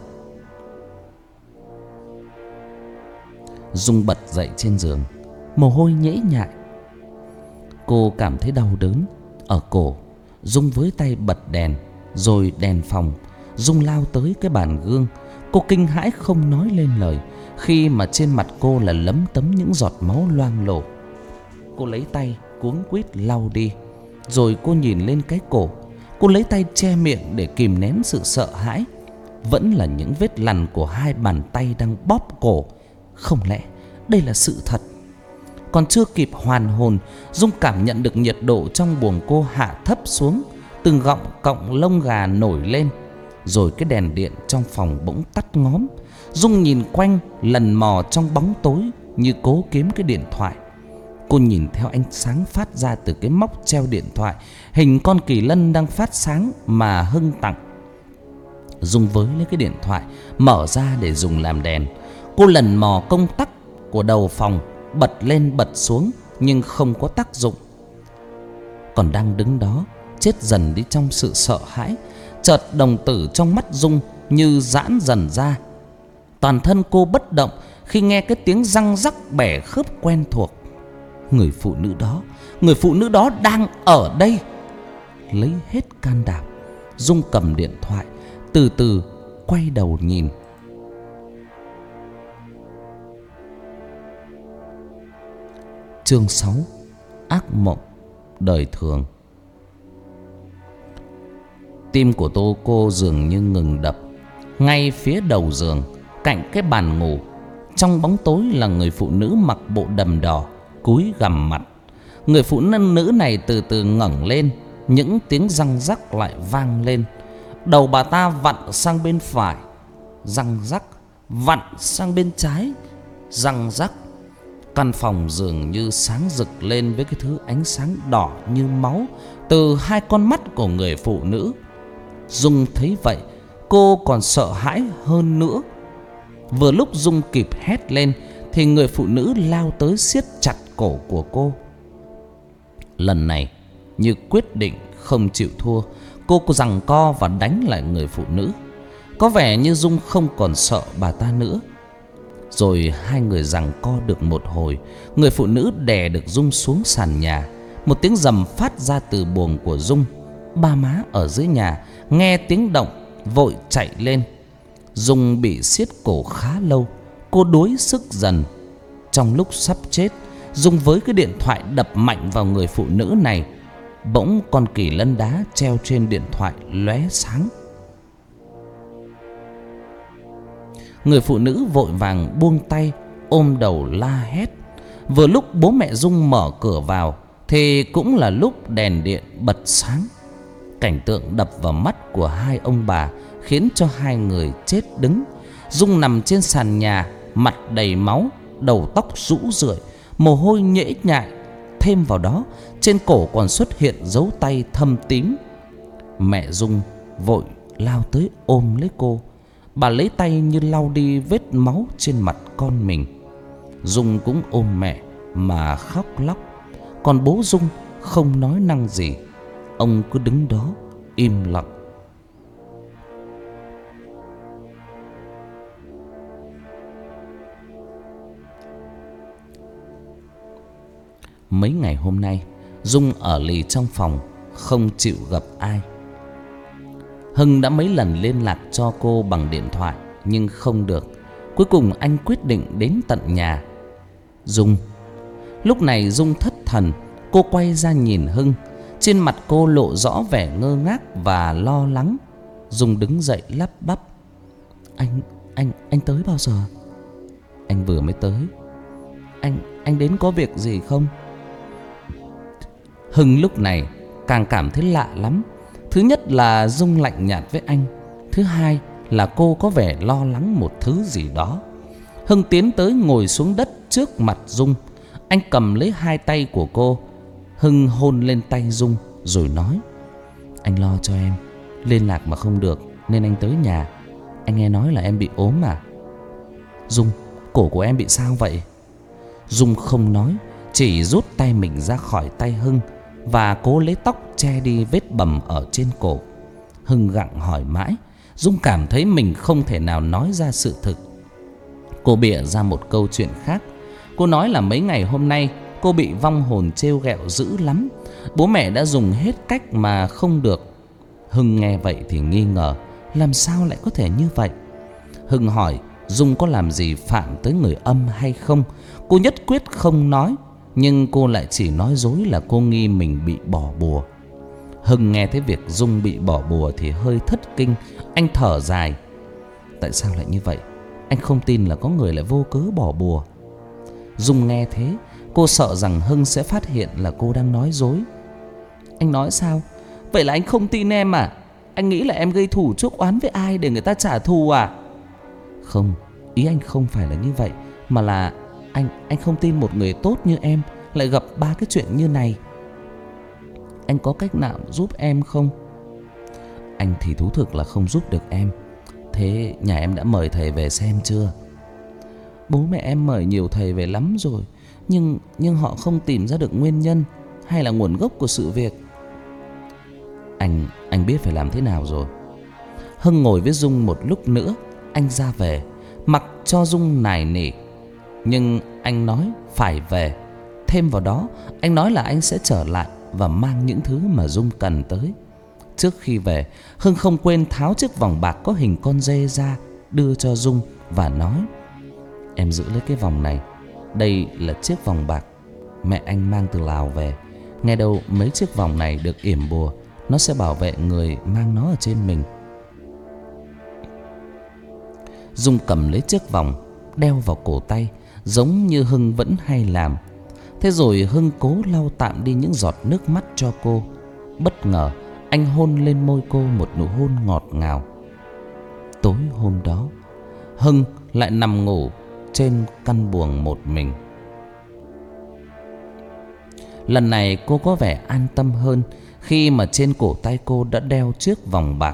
Dung bật dậy trên giường, mồ hôi nhễ nhại. Cô cảm thấy đau đớn ở cổ. Dung với tay bật đèn, rồi đèn phòng. Dung lao tới cái bàn gương. Cô kinh hãi không nói lên lời khi mà trên mặt cô là lấm tấm những giọt máu loang lổ. Cô lấy tay cuống quýt lau đi. Rồi cô nhìn lên cái cổ. Cô lấy tay che miệng để kìm nén sự sợ hãi. vẫn là những vết lằn của hai bàn tay đang bóp cổ. Không lẽ đây là sự thật? Còn chưa kịp hoàn hồn, Dung cảm nhận được nhiệt độ trong buồng cô hạ thấp xuống, từng gọng cọng lông gà nổi lên. Rồi cái đèn điện trong phòng bỗng tắt ngóm. Dung nhìn quanh lần mò trong bóng tối như cố kiếm cái điện thoại. Cô nhìn theo ánh sáng phát ra từ cái móc treo điện thoại, hình con kỳ lân đang phát sáng mà Hưng tặng. Dung với lấy cái điện thoại, mở ra để dùng làm đèn. Cô lần mò công tắc của đầu phòng, bật lên bật xuống nhưng không có tác dụng. Còn đang đứng đó, chết dần đi trong sự sợ hãi, chợt đồng tử trong mắt Dung như giãn dần ra. Toàn thân cô bất động khi nghe cái tiếng răng rắc bẻ khớp quen thuộc. Người phụ nữ đó, người phụ nữ đó đang ở đây. Lấy hết can đảm, Dung cầm điện thoại, từ từ quay đầu nhìn. Chương sáu: Ác mộng đời thường. Tim của Tô Cô dường như ngừng đập. Ngay phía đầu giường, cạnh cái bàn ngủ, trong bóng tối là người phụ nữ mặc bộ đầm đỏ, cúi gằm mặt. Người phụ nữ này từ từ ngẩng lên, những tiếng răng rắc lại vang lên. Đầu bà ta vặn sang bên phải, răng rắc, vặn sang bên trái, răng rắc. Căn phòng dường như sáng rực lên với cái thứ ánh sáng đỏ như máu từ hai con mắt của người phụ nữ. Dung thấy vậy, cô còn sợ hãi hơn nữa. Vừa lúc Dung kịp hét lên thì người phụ nữ lao tới siết chặt cổ của cô. Lần này như quyết định không chịu thua, cô có giằng co và đánh lại người phụ nữ. Có vẻ như Dung không còn sợ bà ta nữa. Rồi hai người giằng co được một hồi, người phụ nữ đè được Dung xuống sàn nhà. Một tiếng rầm phát ra từ buồng của Dung. Ba má ở dưới nhà nghe tiếng động vội chạy lên. Dung bị siết cổ khá lâu, cô đuối sức dần. Trong lúc sắp chết, Dung với cái điện thoại đập mạnh vào người phụ nữ này. Bỗng con kỳ lân đá treo trên điện thoại lóe sáng. Người phụ nữ vội vàng buông tay, ôm đầu la hét. Vừa lúc bố mẹ Dung mở cửa vào thì cũng là lúc đèn điện bật sáng. Cảnh tượng đập vào mắt của hai ông bà khiến cho hai người chết đứng. Dung nằm trên sàn nhà, mặt đầy máu, đầu tóc rũ rượi, mồ hôi nhễ nhại. Thêm vào đó, trên cổ còn xuất hiện dấu tay thâm tím. Mẹ Dung vội lao tới ôm lấy cô. Bà lấy tay như lau đi vết máu trên mặt con mình. Dung cũng ôm mẹ mà khóc lóc. Còn bố Dung không nói năng gì. Ông cứ đứng đó im lặng. Mấy ngày hôm nay, Dung ở lì trong phòng, không chịu gặp ai. Hưng đã mấy lần liên lạc cho cô bằng điện thoại nhưng không được. Cuối cùng anh quyết định đến tận nhà Dung. Lúc này Dung thất thần. Cô quay ra nhìn Hưng. Trên mặt cô lộ rõ vẻ ngơ ngác và lo lắng. Dung đứng dậy lắp bắp: Anh, anh, anh tới bao giờ? Anh vừa mới tới. Anh, anh đến có việc gì không? Hưng lúc này càng cảm thấy lạ lắm. Thứ nhất là Dung lạnh nhạt với anh. Thứ hai là cô có vẻ lo lắng một thứ gì đó. Hưng tiến tới ngồi xuống đất trước mặt Dung. Anh cầm lấy hai tay của cô. Hưng hôn lên tay Dung rồi nói: Anh lo cho em, liên lạc mà không được nên anh tới nhà. Anh nghe nói là em bị ốm à? Dung, cổ của em bị sao vậy? Dung không nói, chỉ rút tay mình ra khỏi tay Hưng và cố lấy tóc che đi vết bầm ở trên cổ. Hưng gặng hỏi mãi. Dung cảm thấy mình không thể nào nói ra sự thực. Cô bịa ra một câu chuyện khác. Cô nói là mấy ngày hôm nay cô bị vong hồn trêu ghẹo dữ lắm. Bố mẹ đã dùng hết cách mà không được. Hưng nghe vậy thì nghi ngờ. Làm sao lại có thể như vậy? Hưng hỏi Dung có làm gì phạm tới người âm hay không. Cô nhất quyết không nói, nhưng cô lại chỉ nói dối là cô nghi mình bị bỏ bùa. Hưng nghe thấy việc Dung bị bỏ bùa thì hơi thất kinh. Anh thở dài: tại sao lại như vậy. Anh không tin là có người lại vô cớ bỏ bùa. Dung nghe thế, cô sợ rằng Hưng sẽ phát hiện là cô đang nói dối. Anh nói sao? Vậy là anh không tin em à? Anh nghĩ là em gây thù chuốc oán với ai để người ta trả thù à? Không, ý anh không phải là như vậy, mà là anh anh không tin một người tốt như em lại gặp ba cái chuyện như này. Anh có cách nào giúp em không? Anh thì thú thực là không giúp được em. Thế nhà em đã mời thầy về xem chưa? Bố mẹ em mời nhiều thầy về lắm rồi, Nhưng nhưng họ không tìm ra được nguyên nhân hay là nguồn gốc của sự việc. Anh anh biết phải làm thế nào rồi. Hưng ngồi với Dung một lúc nữa, anh ra về, mặc cho Dung nài nỉ, nhưng anh nói phải về. Thêm vào đó, anh nói là anh sẽ trở lại và mang những thứ mà Dung cần tới. Trước khi về, Hưng không quên tháo chiếc vòng bạc có hình con dê ra, đưa cho Dung và nói: Em giữ lấy cái vòng này. Đây là chiếc vòng bạc mẹ anh mang từ Lào về. Nghe đâu mấy chiếc vòng này được yểm bùa, nó sẽ bảo vệ người mang nó ở trên mình. Dung cầm lấy chiếc vòng, đeo vào cổ tay, giống như Hưng vẫn hay làm. Thế rồi Hưng cố lau tạm đi những giọt nước mắt cho cô. Bất ngờ anh hôn lên môi cô một nụ hôn ngọt ngào. Tối hôm đó, Hưng lại nằm ngủ trên căn buồng một mình. Lần này cô có vẻ an tâm hơn khi mà trên cổ tay cô đã đeo chiếc vòng bạc.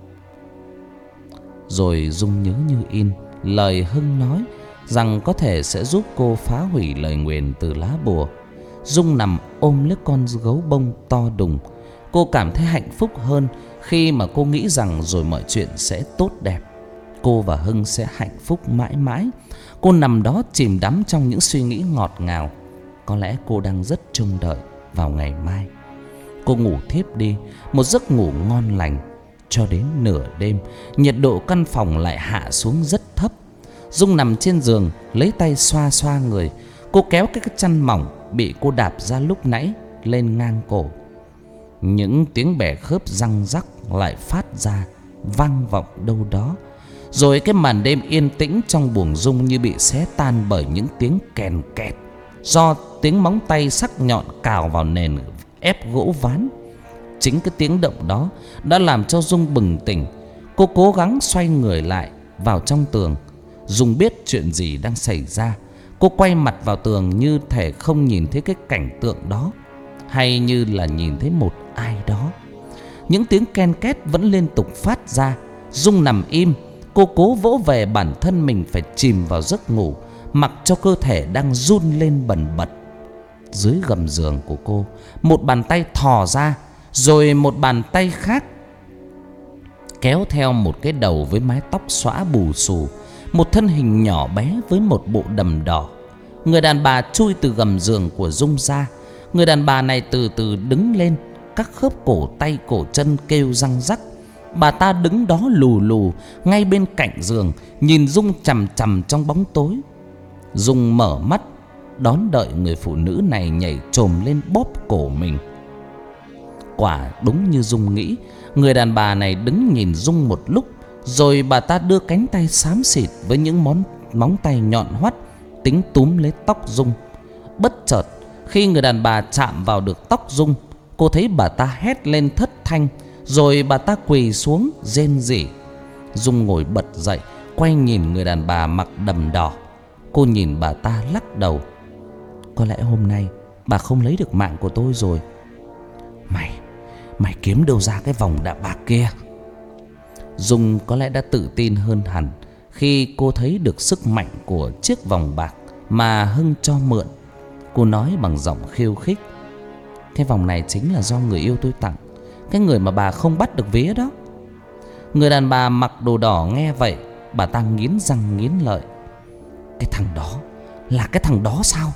Rồi Dung nhớ như in lời Hưng nói rằng có thể sẽ giúp cô phá hủy lời nguyền từ lá bùa. Dung nằm ôm lấy con gấu bông to đùng. Cô cảm thấy hạnh phúc hơn khi mà cô nghĩ rằng rồi mọi chuyện sẽ tốt đẹp. Cô và Hưng sẽ hạnh phúc mãi mãi. Cô nằm đó chìm đắm trong những suy nghĩ ngọt ngào. Có lẽ cô đang rất trông đợi vào ngày mai. Cô ngủ thiếp đi, một giấc ngủ ngon lành. Cho đến nửa đêm, nhiệt độ căn phòng lại hạ xuống rất thấp. Dung nằm trên giường, lấy tay xoa xoa người. Cô kéo cái chăn mỏng bị cô đạp ra lúc nãy lên ngang cổ. Những tiếng bẻ khớp răng rắc lại phát ra, vang vọng đâu đó. Rồi cái màn đêm yên tĩnh trong buồng Dung như bị xé tan bởi những tiếng kèn kẹt, do tiếng móng tay sắc nhọn cào vào nền ép gỗ ván. Chính cái tiếng động đó đã làm cho Dung bừng tỉnh. Cô cố gắng xoay người lại vào trong tường. Dung biết chuyện gì đang xảy ra. Cô quay mặt vào tường như thể không nhìn thấy cái cảnh tượng đó, hay như là nhìn thấy một ai đó. Những tiếng ken két vẫn liên tục phát ra. Dung nằm im. Cô cố vỗ về bản thân mình phải chìm vào giấc ngủ, mặc cho cơ thể đang run lên bần bật. Dưới gầm giường của cô, một bàn tay thò ra, rồi một bàn tay khác kéo theo một cái đầu với mái tóc xõa bù xù, một thân hình nhỏ bé với một bộ đầm đỏ. Người đàn bà chui từ gầm giường của Dung ra. Người đàn bà này từ từ đứng lên, các khớp cổ tay cổ chân kêu răng rắc. Bà ta đứng đó lù lù ngay bên cạnh giường, nhìn Dung chằm chằm trong bóng tối. Dung mở mắt đón đợi người phụ nữ này nhảy chồm lên bóp cổ mình. Quả đúng như Dung nghĩ, người đàn bà này đứng nhìn Dung một lúc, rồi bà ta đưa cánh tay xám xịt với những món móng tay nhọn hoắt tính túm lấy tóc Dung. Bất chợt, khi người đàn bà chạm vào được tóc Dung, cô thấy bà ta hét lên thất thanh, rồi bà ta quỳ xuống rên rỉ. Dung ngồi bật dậy, quay nhìn người đàn bà mặc đầm đỏ. Cô nhìn bà ta lắc đầu. Có lẽ hôm nay bà không lấy được mạng của tôi rồi. Mày, mày kiếm đâu ra cái vòng đạ bạc kia? Dung có lẽ đã tự tin hơn hẳn khi cô thấy được sức mạnh của chiếc vòng bạc mà Hưng cho mượn. Cô nói bằng giọng khiêu khích: Cái vòng này chính là do người yêu tôi tặng, cái người mà bà không bắt được vía đó. Người đàn bà mặc đồ đỏ nghe vậy, bà ta nghiến răng nghiến lợi. Cái thằng đó là cái thằng đó sao?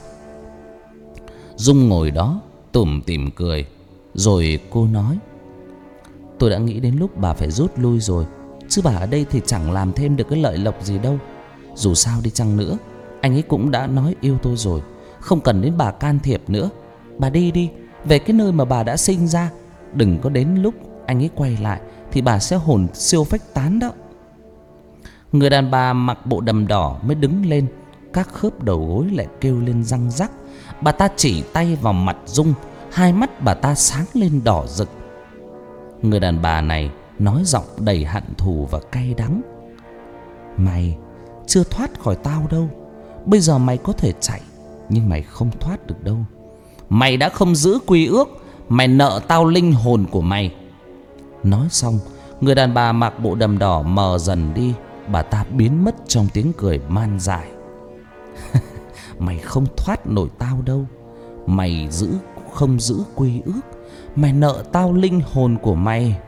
Dung ngồi đó tủm tỉm cười. Rồi cô nói: Tôi đã nghĩ đến lúc bà phải rút lui rồi, chứ bà ở đây thì chẳng làm thêm được cái lợi lộc gì đâu. Dù sao đi chăng nữa, anh ấy cũng đã nói yêu tôi rồi, không cần đến bà can thiệp nữa. Bà đi đi, về cái nơi mà bà đã sinh ra. Đừng có đến lúc anh ấy quay lại thì bà sẽ hồn siêu phách tán đó. Người đàn bà mặc bộ đầm đỏ mới đứng lên, các khớp đầu gối lại kêu lên răng rắc. Bà ta chỉ tay vào mặt Dung, hai mắt bà ta sáng lên đỏ rực. Người đàn bà này nói giọng đầy hận thù và cay đắng: "Mày chưa thoát khỏi tao đâu. Bây giờ mày có thể chạy, nhưng mày không thoát được đâu. Mày đã không giữ quy ước, mày nợ tao linh hồn của mày." Nói xong, người đàn bà mặc bộ đầm đỏ mờ dần đi. Bà ta biến mất trong tiếng cười man dại. "Mày không thoát nổi tao đâu. Mày giữ không giữ quy ước, mày nợ tao linh hồn của mày."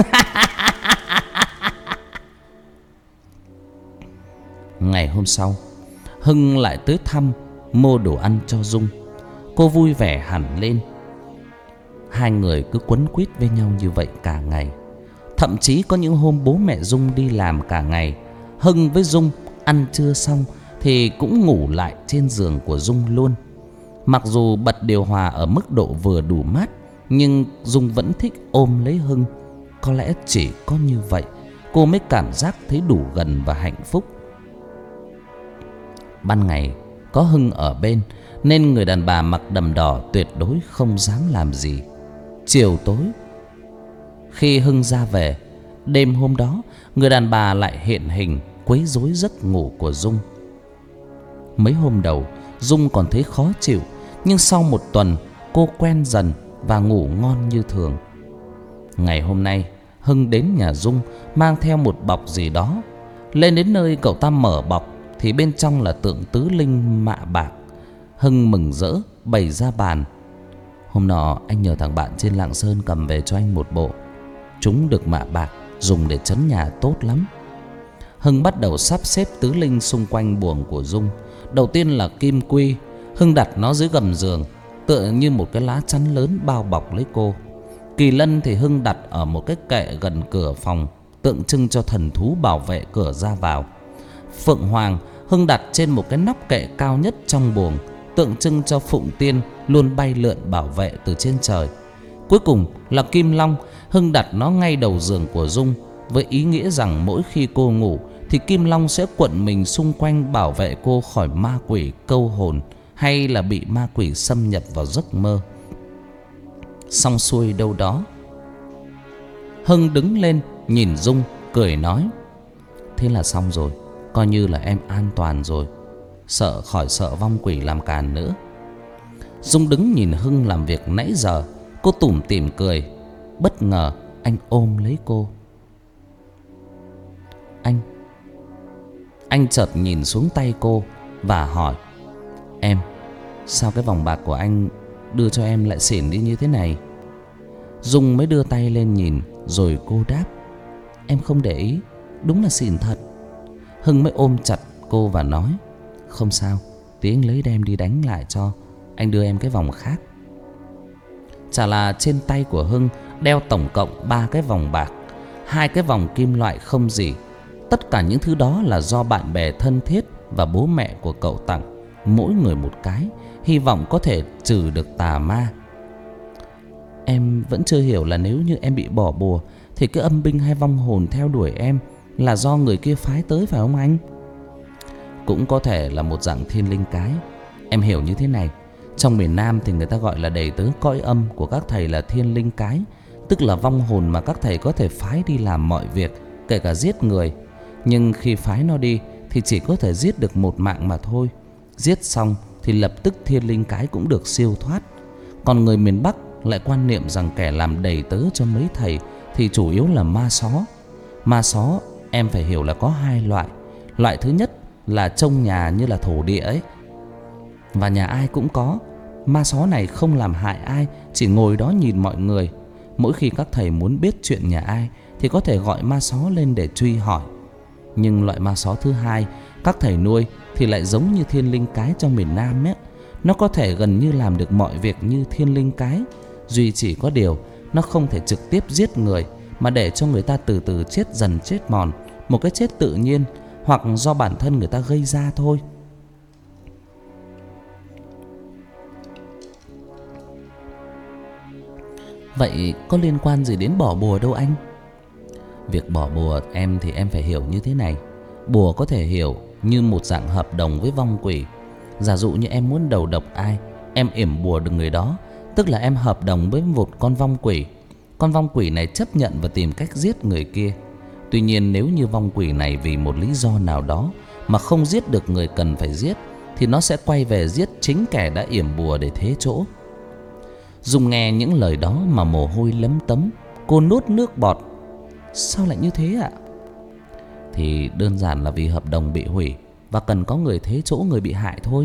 Ngày hôm sau, Hưng lại tới thăm, mua đồ ăn cho Dung. Cô vui vẻ hẳn lên. Hai người cứ quấn quýt với nhau như vậy cả ngày. Thậm chí có những hôm bố mẹ Dung đi làm cả ngày, Hưng với Dung ăn trưa xong thì cũng ngủ lại trên giường của Dung luôn. Mặc dù bật điều hòa ở mức độ vừa đủ mát, nhưng Dung vẫn thích ôm lấy Hưng. Có lẽ chỉ có như vậy cô mới cảm giác thấy đủ gần và hạnh phúc. Ban ngày có Hưng ở bên nên người đàn bà mặc đầm đỏ tuyệt đối không dám làm gì. Chiều tối, khi Hưng ra về, đêm hôm đó người đàn bà lại hiện hình quấy rối giấc ngủ của Dung. Mấy hôm đầu Dung còn thấy khó chịu, nhưng sau một tuần cô quen dần và ngủ ngon như thường. Ngày hôm nay Hưng đến nhà Dung mang theo một bọc gì đó. Lên đến nơi cậu ta mở bọc thì bên trong là tượng tứ linh mạ bạc. Hưng mừng rỡ bày ra bàn: "Hôm nọ anh nhờ thằng bạn trên Lạng Sơn cầm về cho anh một bộ. Chúng được mạ bạc, dùng để trấn nhà tốt lắm." Hưng bắt đầu sắp xếp tứ linh xung quanh buồng của Dung. Đầu tiên là kim quy. Hưng đặt nó dưới gầm giường, tựa như một cái lá chắn lớn bao bọc lấy cô. Kỳ lân thì Hưng đặt ở một cái kệ gần cửa phòng, tượng trưng cho thần thú bảo vệ cửa ra vào. Phượng hoàng Hưng đặt trên một cái nóc kệ cao nhất trong buồng, tượng trưng cho Phụng Tiên luôn bay lượn bảo vệ từ trên trời. Cuối cùng là kim long. Hưng đặt nó ngay đầu giường của Dung, với ý nghĩa rằng mỗi khi cô ngủ thì kim long sẽ cuộn mình xung quanh bảo vệ cô khỏi ma quỷ câu hồn hay là bị ma quỷ xâm nhập vào giấc mơ. Xong xuôi đâu đó, Hưng đứng lên nhìn Dung cười nói: "Thế là xong rồi, coi như là em an toàn rồi. Sợ khỏi sợ vong quỷ làm càn nữa." Dung đứng nhìn Hưng làm việc nãy giờ. Cô tủm tỉm cười. Bất ngờ anh ôm lấy cô. Anh Anh chợt nhìn xuống tay cô và hỏi: "Em, sao cái vòng bạc của anh đưa cho em lại xỉn đi như thế này?" Dung mới đưa tay lên nhìn, rồi cô đáp: "Em không để ý, đúng là xỉn thật." Hưng mới ôm chặt cô và nói: "Không sao, tí anh lấy đem đi đánh lại cho. Anh đưa em cái vòng khác." Chả là trên tay của Hưng đeo tổng cộng ba cái vòng bạc, hai cái vòng kim loại không gì. Tất cả những thứ đó là do bạn bè thân thiết và bố mẹ của cậu tặng, mỗi người một cái, hy vọng có thể trừ được tà ma. Em vẫn chưa hiểu là nếu như em bị bỏ bùa thì cái âm binh hay vong hồn theo đuổi em là do người kia phái tới, phải không anh? Cũng có thể là một dạng thiên linh cái. Em hiểu như thế này, trong miền Nam thì người ta gọi là đầy tớ cõi âm của các thầy là thiên linh cái, tức là vong hồn mà các thầy có thể phái đi làm mọi việc, kể cả giết người. Nhưng khi phái nó đi thì chỉ có thể giết được một mạng mà thôi. Giết xong thì lập tức thiên linh cái cũng được siêu thoát. Còn người miền Bắc lại quan niệm rằng kẻ làm đầy tớ cho mấy thầy thì chủ yếu là ma só. Ma só em phải hiểu là có hai loại. Loại thứ nhất là trông nhà như là thổ địa ấy, và nhà ai cũng có. Ma só này không làm hại ai, chỉ ngồi đó nhìn mọi người. Mỗi khi các thầy muốn biết chuyện nhà ai thì có thể gọi ma só lên để truy hỏi. Nhưng loại ma só thứ hai các thầy nuôi thì lại giống như thiên linh cái trong miền Nam ấy. Nó có thể gần như làm được mọi việc như thiên linh cái, duy chỉ có điều nó không thể trực tiếp giết người, mà để cho người ta từ từ chết dần chết mòn, một cái chết tự nhiên hoặc do bản thân người ta gây ra thôi. Vậy có liên quan gì đến bỏ bùa đâu anh? Việc bỏ bùa em thì em phải hiểu như thế này. Bùa có thể hiểu như một dạng hợp đồng với vong quỷ. Giả dụ như em muốn đầu độc ai, em yểm bùa được người đó, tức là em hợp đồng với một con vong quỷ. Con vong quỷ này chấp nhận và tìm cách giết người kia. Tuy nhiên nếu như vong quỷ này vì một lý do nào đó mà không giết được người cần phải giết, thì nó sẽ quay về giết chính kẻ đã yểm bùa để thế chỗ. Dung nghe những lời đó mà mồ hôi lấm tấm. Cô nuốt nước bọt. Sao lại như thế ạ? Thì đơn giản là vì hợp đồng bị hủy và cần có người thế chỗ người bị hại thôi.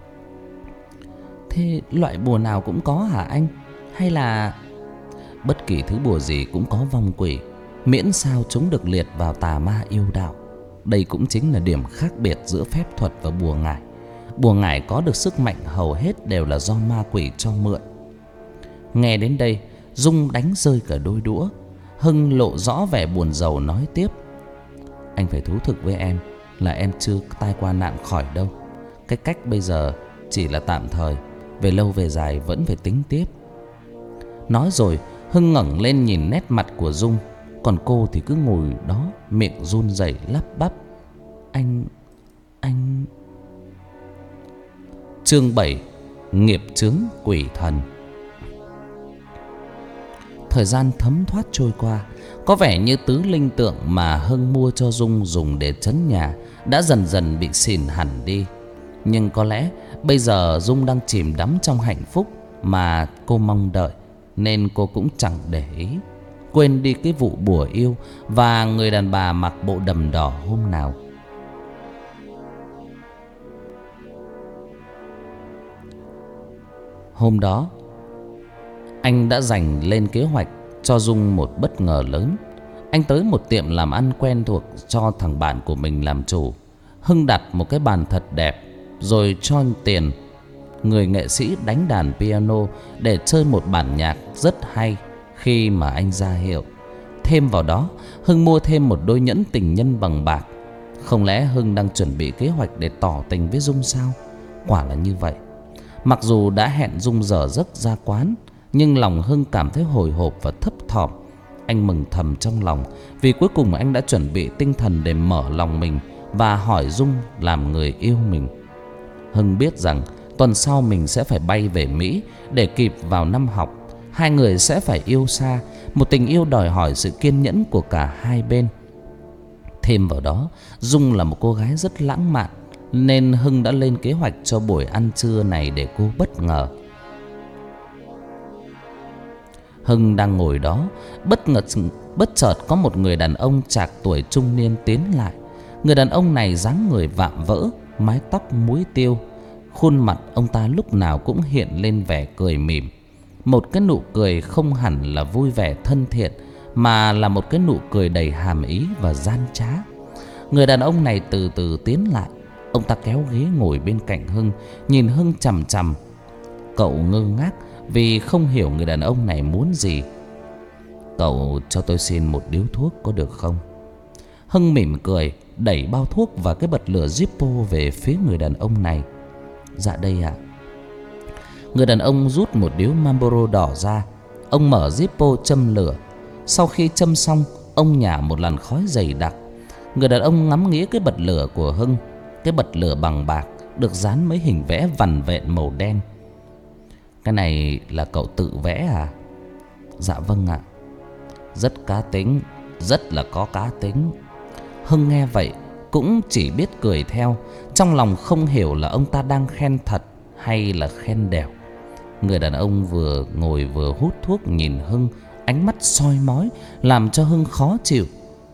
Thế loại bùa nào cũng có hả anh? Hay là... Bất kỳ thứ bùa gì cũng có vong quỷ, miễn sao chúng được liệt vào tà ma yêu đạo. Đây cũng chính là điểm khác biệt giữa phép thuật và bùa ngải. Bùa ngải có được sức mạnh hầu hết đều là do ma quỷ cho mượn. Nghe đến đây, Dung đánh rơi cả đôi đũa. Hưng lộ rõ vẻ buồn rầu nói tiếp: Anh phải thú thực với em là em chưa tai qua nạn khỏi đâu. Cái cách bây giờ chỉ là tạm thời, về lâu về dài vẫn phải tính tiếp. Nói rồi Hưng ngẩng lên nhìn nét mặt của Dung. Còn cô thì cứ ngồi đó, miệng run rẩy lắp bắp: Anh... anh... Chương bảy: Nghiệp chướng quỷ thần. Thời gian thấm thoát trôi qua. Có vẻ như tứ linh tượng mà Hưng mua cho Dung dùng để trấn nhà đã dần dần bị xỉn hẳn đi. Nhưng có lẽ bây giờ Dung đang chìm đắm trong hạnh phúc mà cô mong đợi, nên cô cũng chẳng để ý, quên đi cái vụ bùa yêu và người đàn bà mặc bộ đầm đỏ hôm nào. Hôm đó anh đã dành lên kế hoạch cho Dung một bất ngờ lớn. Anh tới một tiệm làm ăn quen thuộc cho thằng bạn của mình làm chủ. Hưng đặt một cái bàn thật đẹp, rồi cho tiền người nghệ sĩ đánh đàn piano để chơi một bản nhạc rất hay khi mà anh ra hiệu. Thêm vào đó, Hưng mua thêm một đôi nhẫn tình nhân bằng bạc. Không lẽ Hưng đang chuẩn bị kế hoạch để tỏ tình với Dung sao? Quả là như vậy. Mặc dù đã hẹn Dung giờ giấc ra quán, nhưng lòng Hưng cảm thấy hồi hộp và thấp thỏm. Anh mừng thầm trong lòng, vì cuối cùng anh đã chuẩn bị tinh thần để mở lòng mình và hỏi Dung làm người yêu mình. Hưng biết rằng tuần sau mình sẽ phải bay về Mỹ để kịp vào năm học. Hai người sẽ phải yêu xa, một tình yêu đòi hỏi sự kiên nhẫn của cả hai bên. Thêm vào đó, Dung là một cô gái rất lãng mạn, nên Hưng đã lên kế hoạch cho buổi ăn trưa này để cô bất ngờ. Hưng đang ngồi đó, bất ngờ bất chợt có một người đàn ông trạc tuổi trung niên tiến lại. Người đàn ông này dáng người vạm vỡ, mái tóc muối tiêu. Khuôn mặt ông ta lúc nào cũng hiện lên vẻ cười mỉm. Một cái nụ cười không hẳn là vui vẻ thân thiện, mà là một cái nụ cười đầy hàm ý và gian trá. Người đàn ông này từ từ tiến lại. Ông ta kéo ghế ngồi bên cạnh Hưng, nhìn Hưng chằm chằm. Cậu ngơ ngác vì không hiểu người đàn ông này muốn gì. Cậu cho tôi xin một điếu thuốc có được không? Hưng mỉm cười, đẩy bao thuốc và cái bật lửa Zippo về phía người đàn ông này. Dạ đây ạ. Người đàn ông rút một điếu Marlboro đỏ ra. Ông mở Zippo châm lửa. Sau khi châm xong, ông nhả một làn khói dày đặc. Người đàn ông ngắm nghía cái bật lửa của Hưng. Cái bật lửa bằng bạc được dán mấy hình vẽ vằn vện màu đen. Cái này là cậu tự vẽ à? Dạ vâng ạ. Rất cá tính, rất là có cá tính. Hưng nghe vậy cũng chỉ biết cười theo, trong lòng không hiểu là ông ta đang khen thật hay là khen đẻo. Người đàn ông vừa ngồi vừa hút thuốc nhìn Hưng, ánh mắt soi mói làm cho Hưng khó chịu.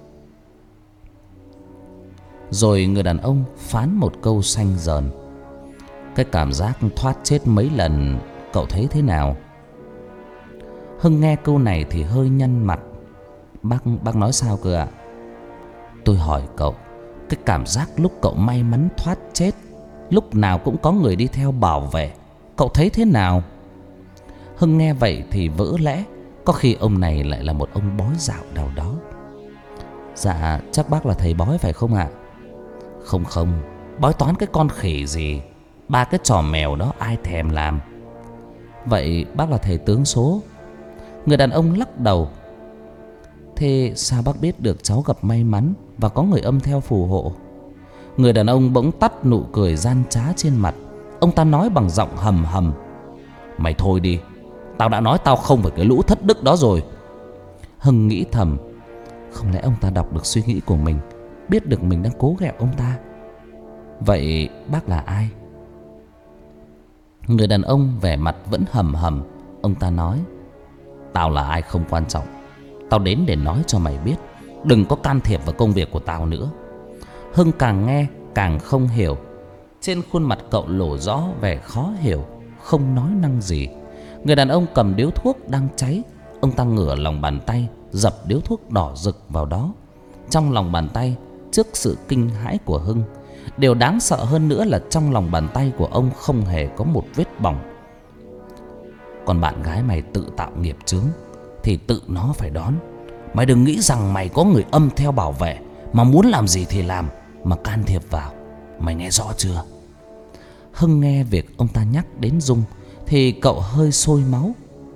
Rồi người đàn ông phán một câu xanh dờn: Cái cảm giác thoát chết mấy lần cậu thấy thế nào? Hưng nghe câu này thì hơi nhăn mặt. Bác, bác nói sao cơ ạ? Tôi hỏi cậu, cái cảm giác lúc cậu may mắn thoát chết, lúc nào cũng có người đi theo bảo vệ, cậu thấy thế nào? Hưng nghe vậy thì vỡ lẽ. Có khi ông này lại là một ông bói dạo nào đó. Dạ chắc bác là thầy bói phải không ạ? Không không, bói toán cái con khỉ gì. Ba cái trò mèo đó ai thèm làm. Vậy bác là thầy tướng số? Người đàn ông lắc đầu. Thế sao bác biết được cháu gặp may mắn và có người âm theo phù hộ? Người đàn ông bỗng tắt nụ cười gian trá trên mặt. Ông ta nói bằng giọng hầm hầm: "Mày thôi đi, tao đã nói tao không phải cái lũ thất đức đó rồi." Hưng nghĩ thầm, không lẽ ông ta đọc được suy nghĩ của mình, biết được mình đang cố ghẹo ông ta. Vậy bác là ai? Người đàn ông vẻ mặt vẫn hầm hầm. Ông ta nói: "Tao là ai không quan trọng. Tao đến để nói cho mày biết, đừng có can thiệp vào công việc của tao nữa." Hưng càng nghe càng không hiểu. Trên khuôn mặt cậu lộ rõ vẻ khó hiểu, không nói năng gì. Người đàn ông cầm điếu thuốc đang cháy. Ông ta ngửa lòng bàn tay, dập điếu thuốc đỏ rực vào đó. Trong lòng bàn tay, trước sự kinh hãi của Hưng, điều đáng sợ hơn nữa là trong lòng bàn tay của ông không hề có một vết bỏng. "Còn bạn gái mày tự tạo nghiệp chướng thì tự nó phải đón. Mày đừng nghĩ rằng mày có người âm theo bảo vệ, mà muốn làm gì thì làm, mà can thiệp vào. Mày nghe rõ chưa?" Hưng nghe việc ông ta nhắc đến Dung thì cậu hơi sôi máu.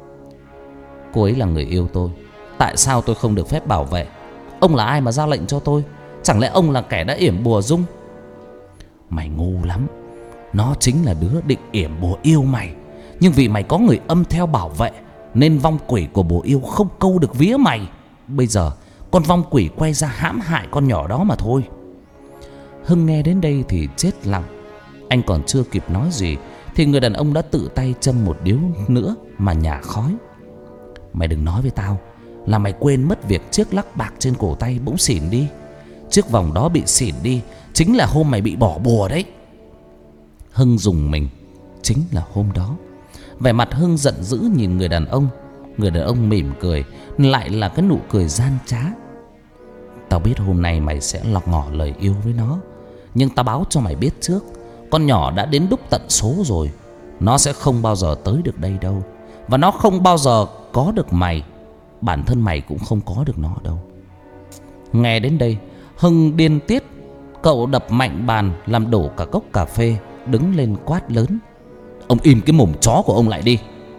"Cô ấy là người yêu tôi, tại sao tôi không được phép bảo vệ? Ông là ai mà ra lệnh cho tôi? Chẳng lẽ ông là kẻ đã yểm bùa Dung?" "Mày ngu lắm. Nó chính là đứa định yểm bùa yêu mày. Nhưng vì mày có người âm theo bảo vệ, nên vong quỷ của bùa yêu không câu được vía mày. Bây giờ con vong quỷ quay ra hãm hại con nhỏ đó mà thôi." Hưng nghe đến đây thì chết lặng. Anh còn chưa kịp nói gì thì người đàn ông đã tự tay châm một điếu nữa mà nhả khói. "Mày đừng nói với tao là mày quên mất việc chiếc lắc bạc trên cổ tay bỗng xỉn đi. Chiếc vòng đó bị xỉn đi chính là hôm mày bị bỏ bùa đấy." Hưng rùng mình. Chính là hôm đó. Vẻ mặt Hưng giận dữ nhìn người đàn ông. Người đàn ông mỉm cười, lại là cái nụ cười gian trá. "Tao biết hôm nay mày sẽ lọc ngỏ lời yêu với nó, nhưng tao báo cho mày biết trước, con nhỏ đã đến đúc tận số rồi. Nó sẽ không bao giờ tới được đây đâu. Và nó không bao giờ có được mày. Bản thân mày cũng không có được nó đâu." Nghe đến đây, Hưng điên tiết. Cậu đập mạnh bàn làm đổ cả cốc cà phê, đứng lên quát lớn: "Ông im cái mồm chó của ông lại đi."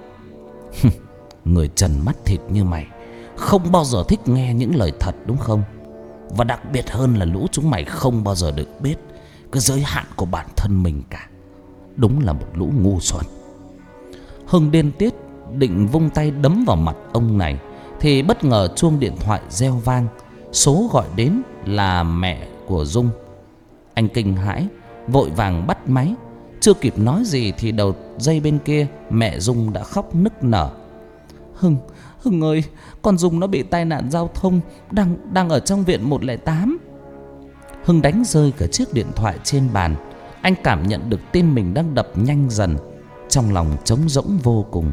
"Người trần mắt thịt như mày không bao giờ thích nghe những lời thật đúng không? Và đặc biệt hơn là lũ chúng mày không bao giờ được biết cái giới hạn của bản thân mình cả. Đúng là một lũ ngu xuẩn." Hưng điên tiết định vung tay đấm vào mặt ông này thì bất ngờ chuông điện thoại reo vang. Số gọi đến là mẹ của Dung. Anh kinh hãi, vội vàng bắt máy. Chưa kịp nói gì thì đầu dây bên kia mẹ Dung đã khóc nức nở: Hưng, Hưng ơi, con Dung nó bị tai nạn giao thông, Đang đang ở trong viện một không tám." Hưng đánh rơi cả chiếc điện thoại trên bàn. Anh cảm nhận được tim mình đang đập nhanh dần. Trong lòng trống rỗng vô cùng.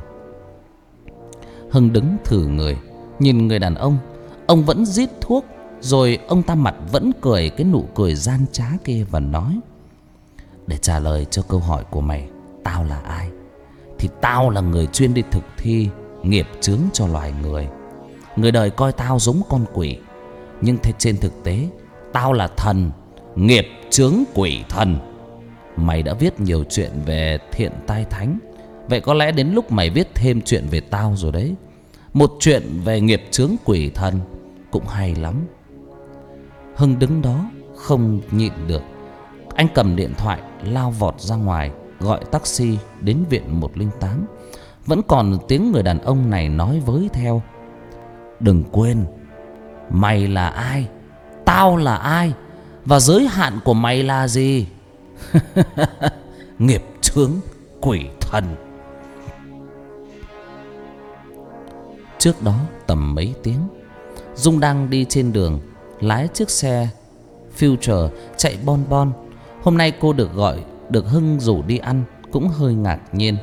Hưng đứng thử người, nhìn người đàn ông. Ông vẫn rít thuốc. Rồi ông ta mặt vẫn cười cái nụ cười gian trá kia và nói: "Để trả lời cho câu hỏi của mày, tao là ai? Thì tao là người chuyên đi thực thi nghiệp chướng cho loài người. Người đời coi tao giống con quỷ, nhưng thế trên thực tế tao là thần, nghiệp chướng quỷ thần. Mày đã viết nhiều chuyện về thiện tai thánh, vậy có lẽ đến lúc mày viết thêm chuyện về tao rồi đấy. Một chuyện về nghiệp chướng quỷ thần cũng hay lắm." Hưng đứng đó không nhịn được. Anh cầm điện thoại lao vọt ra ngoài, gọi taxi đến viện một không tám. Vẫn còn tiếng người đàn ông này nói với theo: "Đừng quên, mày là ai, tao là ai, và giới hạn của mày là gì?" Nghiệp chướng quỷ thần. Trước đó tầm mấy tiếng, Dung đang đi trên đường, lái chiếc xe Future chạy bon bon. Hôm nay cô được gọi, được Hưng rủ đi ăn, cũng hơi ngạc nhiên.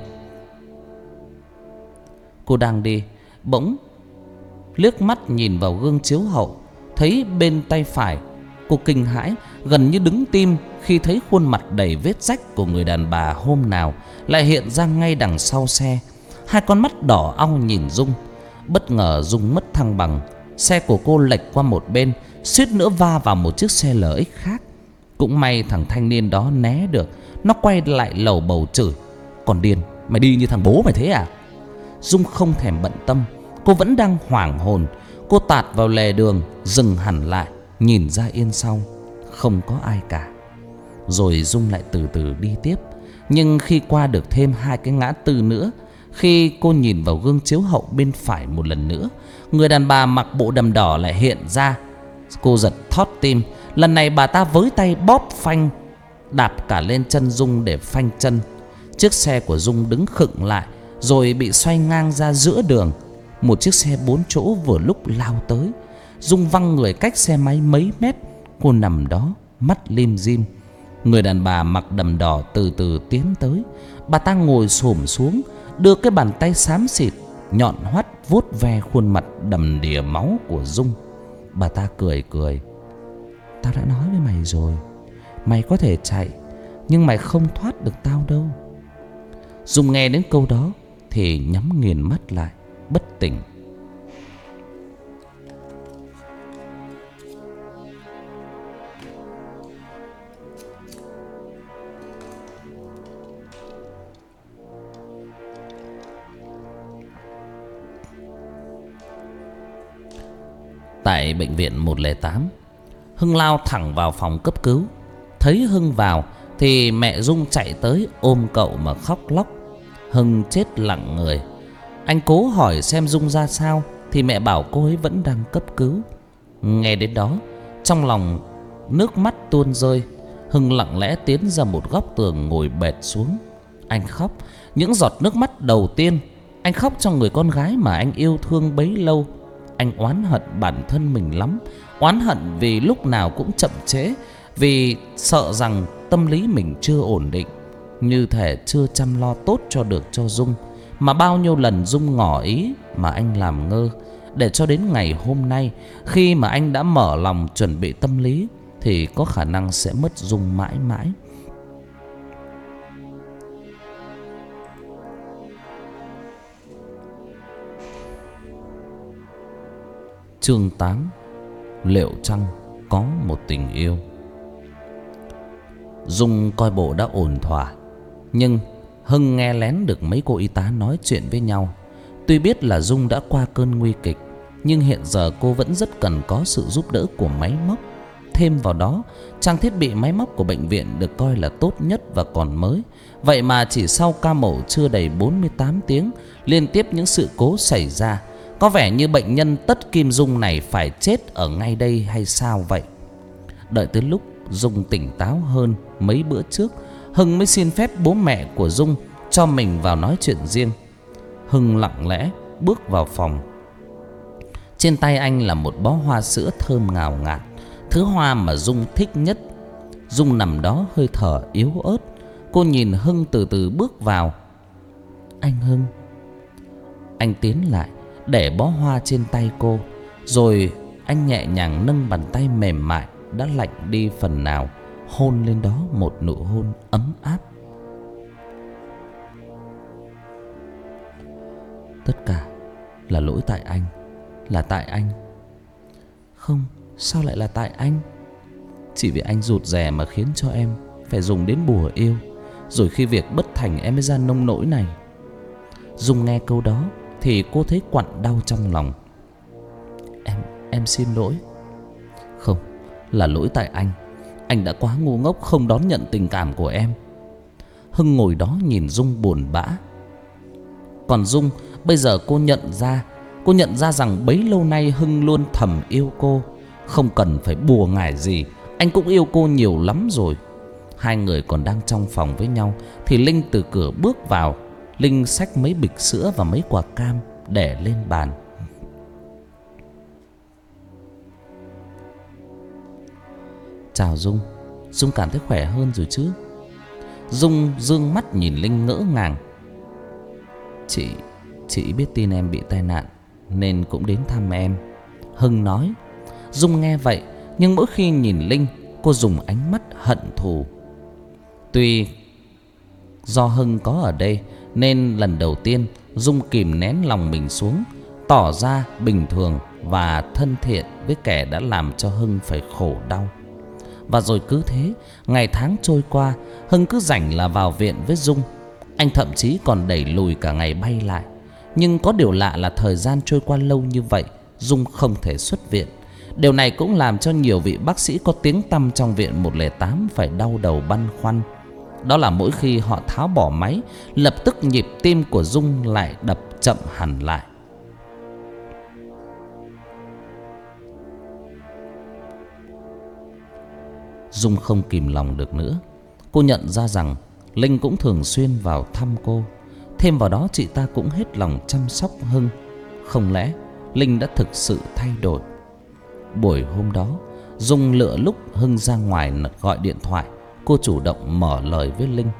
Cô đang đi, bỗng liếc mắt nhìn vào gương chiếu hậu, thấy bên tay phải. Cô kinh hãi, gần như đứng tim khi thấy khuôn mặt đầy vết rách của người đàn bà hôm nào lại hiện ra ngay đằng sau xe. Hai con mắt đỏ au nhìn Dung. Bất ngờ Dung mất thăng bằng, xe của cô lệch qua một bên, suýt nữa va vào một chiếc xe lờ ích khác. Cũng may thằng thanh niên đó né được. Nó quay lại lầu bầu chửi: "Còn điên, mày đi như thằng bố mày thế à?" Dung không thèm bận tâm. Cô vẫn đang hoảng hồn. Cô tạt vào lề đường, dừng hẳn lại, nhìn ra yên sau. Không có ai cả. Rồi Dung lại từ từ đi tiếp. Nhưng khi qua được thêm hai cái ngã tư nữa, khi cô nhìn vào gương chiếu hậu bên phải một lần nữa, người đàn bà mặc bộ đầm đỏ lại hiện ra. Cô giật thót tim. Lần này bà ta với tay bóp phanh, đạp cả lên chân Dung để phanh chân. Chiếc xe của Dung đứng khựng lại, rồi bị xoay ngang ra giữa đường. Một chiếc xe bốn chỗ vừa lúc lao tới. Dung văng người cách xe máy mấy mét. Cô nằm đó mắt lim dim. Người đàn bà mặc đầm đỏ từ từ tiến tới. Bà ta ngồi xổm xuống, đưa cái bàn tay xám xịt nhọn hoắt vuốt ve khuôn mặt đầm đìa máu của Dung. Bà ta cười cười. Tao đã nói với mày rồi, mày có thể chạy, nhưng mày không thoát được tao đâu. Dung nghe đến câu đó thì nhắm nghiền mắt lại, bất tỉnh. Tại bệnh viện một không tám, Hưng lao thẳng vào phòng cấp cứu. Thấy Hưng vào thì mẹ Dung chạy tới ôm cậu mà khóc lóc. Hưng chết lặng người. Anh cố hỏi xem Dung ra sao thì mẹ bảo cô ấy vẫn đang cấp cứu. Nghe đến đó, trong lòng nước mắt tuôn rơi. Hưng lặng lẽ tiến ra một góc tường ngồi bệt xuống. Anh khóc những giọt nước mắt đầu tiên. Anh khóc cho người con gái mà anh yêu thương bấy lâu. Anh oán hận bản thân mình lắm. Oán hận vì lúc nào cũng chậm trễ, vì sợ rằng tâm lý mình chưa ổn định, như thể chưa chăm lo tốt cho được cho Dung. Mà bao nhiêu lần Dung ngỏ ý mà anh làm ngơ. Để cho đến ngày hôm nay, khi mà anh đã mở lòng chuẩn bị tâm lý, thì có khả năng sẽ mất Dung mãi mãi. Chương tám. Liệu chăng có một tình yêu? Dung coi bộ đã ổn thỏa, nhưng Hưng nghe lén được mấy cô y tá nói chuyện với nhau. Tuy biết là Dung đã qua cơn nguy kịch, nhưng hiện giờ cô vẫn rất cần có sự giúp đỡ của máy móc. Thêm vào đó, trang thiết bị máy móc của bệnh viện được coi là tốt nhất và còn mới. Vậy mà chỉ sau ca mổ chưa đầy bốn mươi tám tiếng, liên tiếp những sự cố xảy ra. Có vẻ như bệnh nhân Tất Kim Dung này phải chết ở ngay đây hay sao vậy? Đợi tới lúc Dung tỉnh táo hơn mấy bữa trước, Hưng mới xin phép bố mẹ của Dung cho mình vào nói chuyện riêng. Hưng lặng lẽ bước vào phòng. Trên tay anh là một bó hoa sữa thơm ngào ngạt, thứ hoa mà Dung thích nhất. Dung nằm đó hơi thở yếu ớt. Cô nhìn Hưng từ từ bước vào. Anh Hưng. Anh tiến lại để bó hoa trên tay cô, rồi anh nhẹ nhàng nâng bàn tay mềm mại đã lạnh đi phần nào, hôn lên đó một nụ hôn ấm áp. Tất cả là lỗi tại anh. Là tại anh. Không, sao lại là tại anh? Chỉ vì anh rụt rè mà khiến cho em phải dùng đến bùa yêu. Rồi khi việc bất thành em mới ra nông nỗi này. Dung nghe câu đó thì cô thấy quặn đau trong lòng. Em, em xin lỗi. Không, là lỗi tại anh. Anh đã quá ngu ngốc không đón nhận tình cảm của em. Hưng ngồi đó nhìn Dung buồn bã. Còn Dung, bây giờ cô nhận ra Cô nhận ra rằng bấy lâu nay Hưng luôn thầm yêu cô. Không cần phải bùa ngải gì, anh cũng yêu cô nhiều lắm rồi. Hai người còn đang trong phòng với nhau thì Linh từ cửa bước vào. Linh xách mấy bịch sữa và mấy quả cam để lên bàn. Chào Dung. Dung cảm thấy khỏe hơn rồi chứ? Dung dương mắt nhìn Linh ngỡ ngàng. Chị Chị biết tin em bị tai nạn nên cũng đến thăm em, Hưng nói. Dung nghe vậy, nhưng mỗi khi nhìn Linh, cô dùng ánh mắt hận thù. Tuy do Hưng có ở đây nên lần đầu tiên Dung kìm nén lòng mình xuống, tỏ ra bình thường và thân thiện với kẻ đã làm cho Hưng phải khổ đau. Và rồi cứ thế, ngày tháng trôi qua, Hưng cứ rảnh là vào viện với Dung. Anh thậm chí còn đẩy lùi cả ngày bay lại. Nhưng có điều lạ là thời gian trôi qua lâu như vậy, Dung không thể xuất viện. Điều này cũng làm cho nhiều vị bác sĩ có tiếng tăm trong viện một không tám phải đau đầu băn khoăn. Đó là mỗi khi họ tháo bỏ máy, lập tức nhịp tim của Dung lại đập chậm hẳn lại. Dung không kìm lòng được nữa. Cô nhận ra rằng Linh cũng thường xuyên vào thăm cô. Thêm vào đó chị ta cũng hết lòng chăm sóc Hưng. Không lẽ Linh đã thực sự thay đổi? Buổi hôm đó, Dung lựa lúc Hưng ra ngoài gọi điện thoại, cô chủ động mở lời với Linh.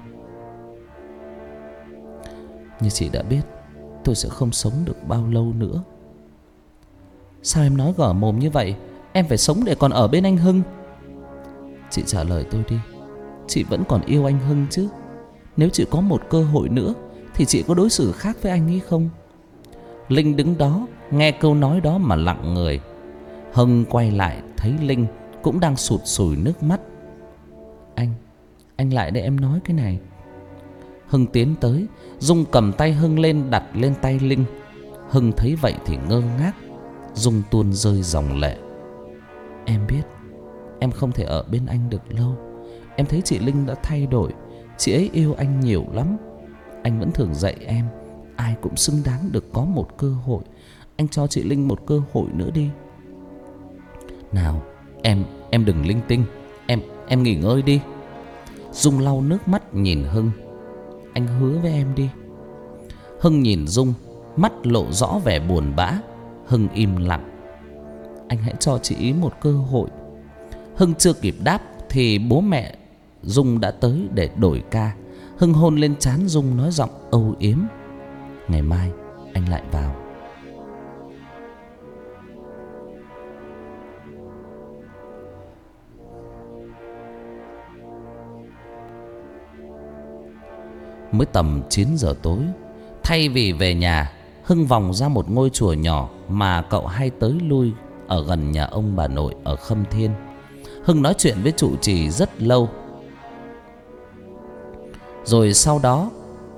Như chị đã biết, tôi sẽ không sống được bao lâu nữa. Sao em nói gở mồm như vậy? Em phải sống để còn ở bên anh Hưng. Chị trả lời tôi đi. Chị vẫn còn yêu anh Hưng chứ? Nếu chị có một cơ hội nữa thì chị có đối xử khác với anh ấy không? Linh đứng đó nghe câu nói đó mà lặng người. Hưng quay lại thấy Linh cũng đang sụt sùi nước mắt. Anh, anh lại để em nói cái này. Hưng tiến tới, Dung cầm tay Hưng lên đặt lên tay Linh. Hưng thấy vậy thì ngơ ngác. Dung tuôn rơi dòng lệ. Em biết em không thể ở bên anh được lâu. Em thấy chị Linh đã thay đổi. Chị ấy yêu anh nhiều lắm. Anh vẫn thường dạy em, ai cũng xứng đáng được có một cơ hội. Anh cho chị Linh một cơ hội nữa đi. Nào, em em đừng linh tinh. Em em nghỉ ngơi đi. Dung lau nước mắt nhìn Hưng. Anh hứa với em đi. Hưng nhìn Dung, mắt lộ rõ vẻ buồn bã. Hưng im lặng. Anh hãy cho chị ý một cơ hội. Hưng chưa kịp đáp thì bố mẹ Dung đã tới để đổi ca. Hưng hôn lên trán Dung nói giọng âu yếm. Ngày mai anh lại vào. Mới tầm chín giờ tối, thay vì về nhà, Hưng vòng ra một ngôi chùa nhỏ mà cậu hay tới lui ở gần nhà ông bà nội ở Khâm Thiên. Hưng nói chuyện với trụ trì rất lâu. Rồi sau đó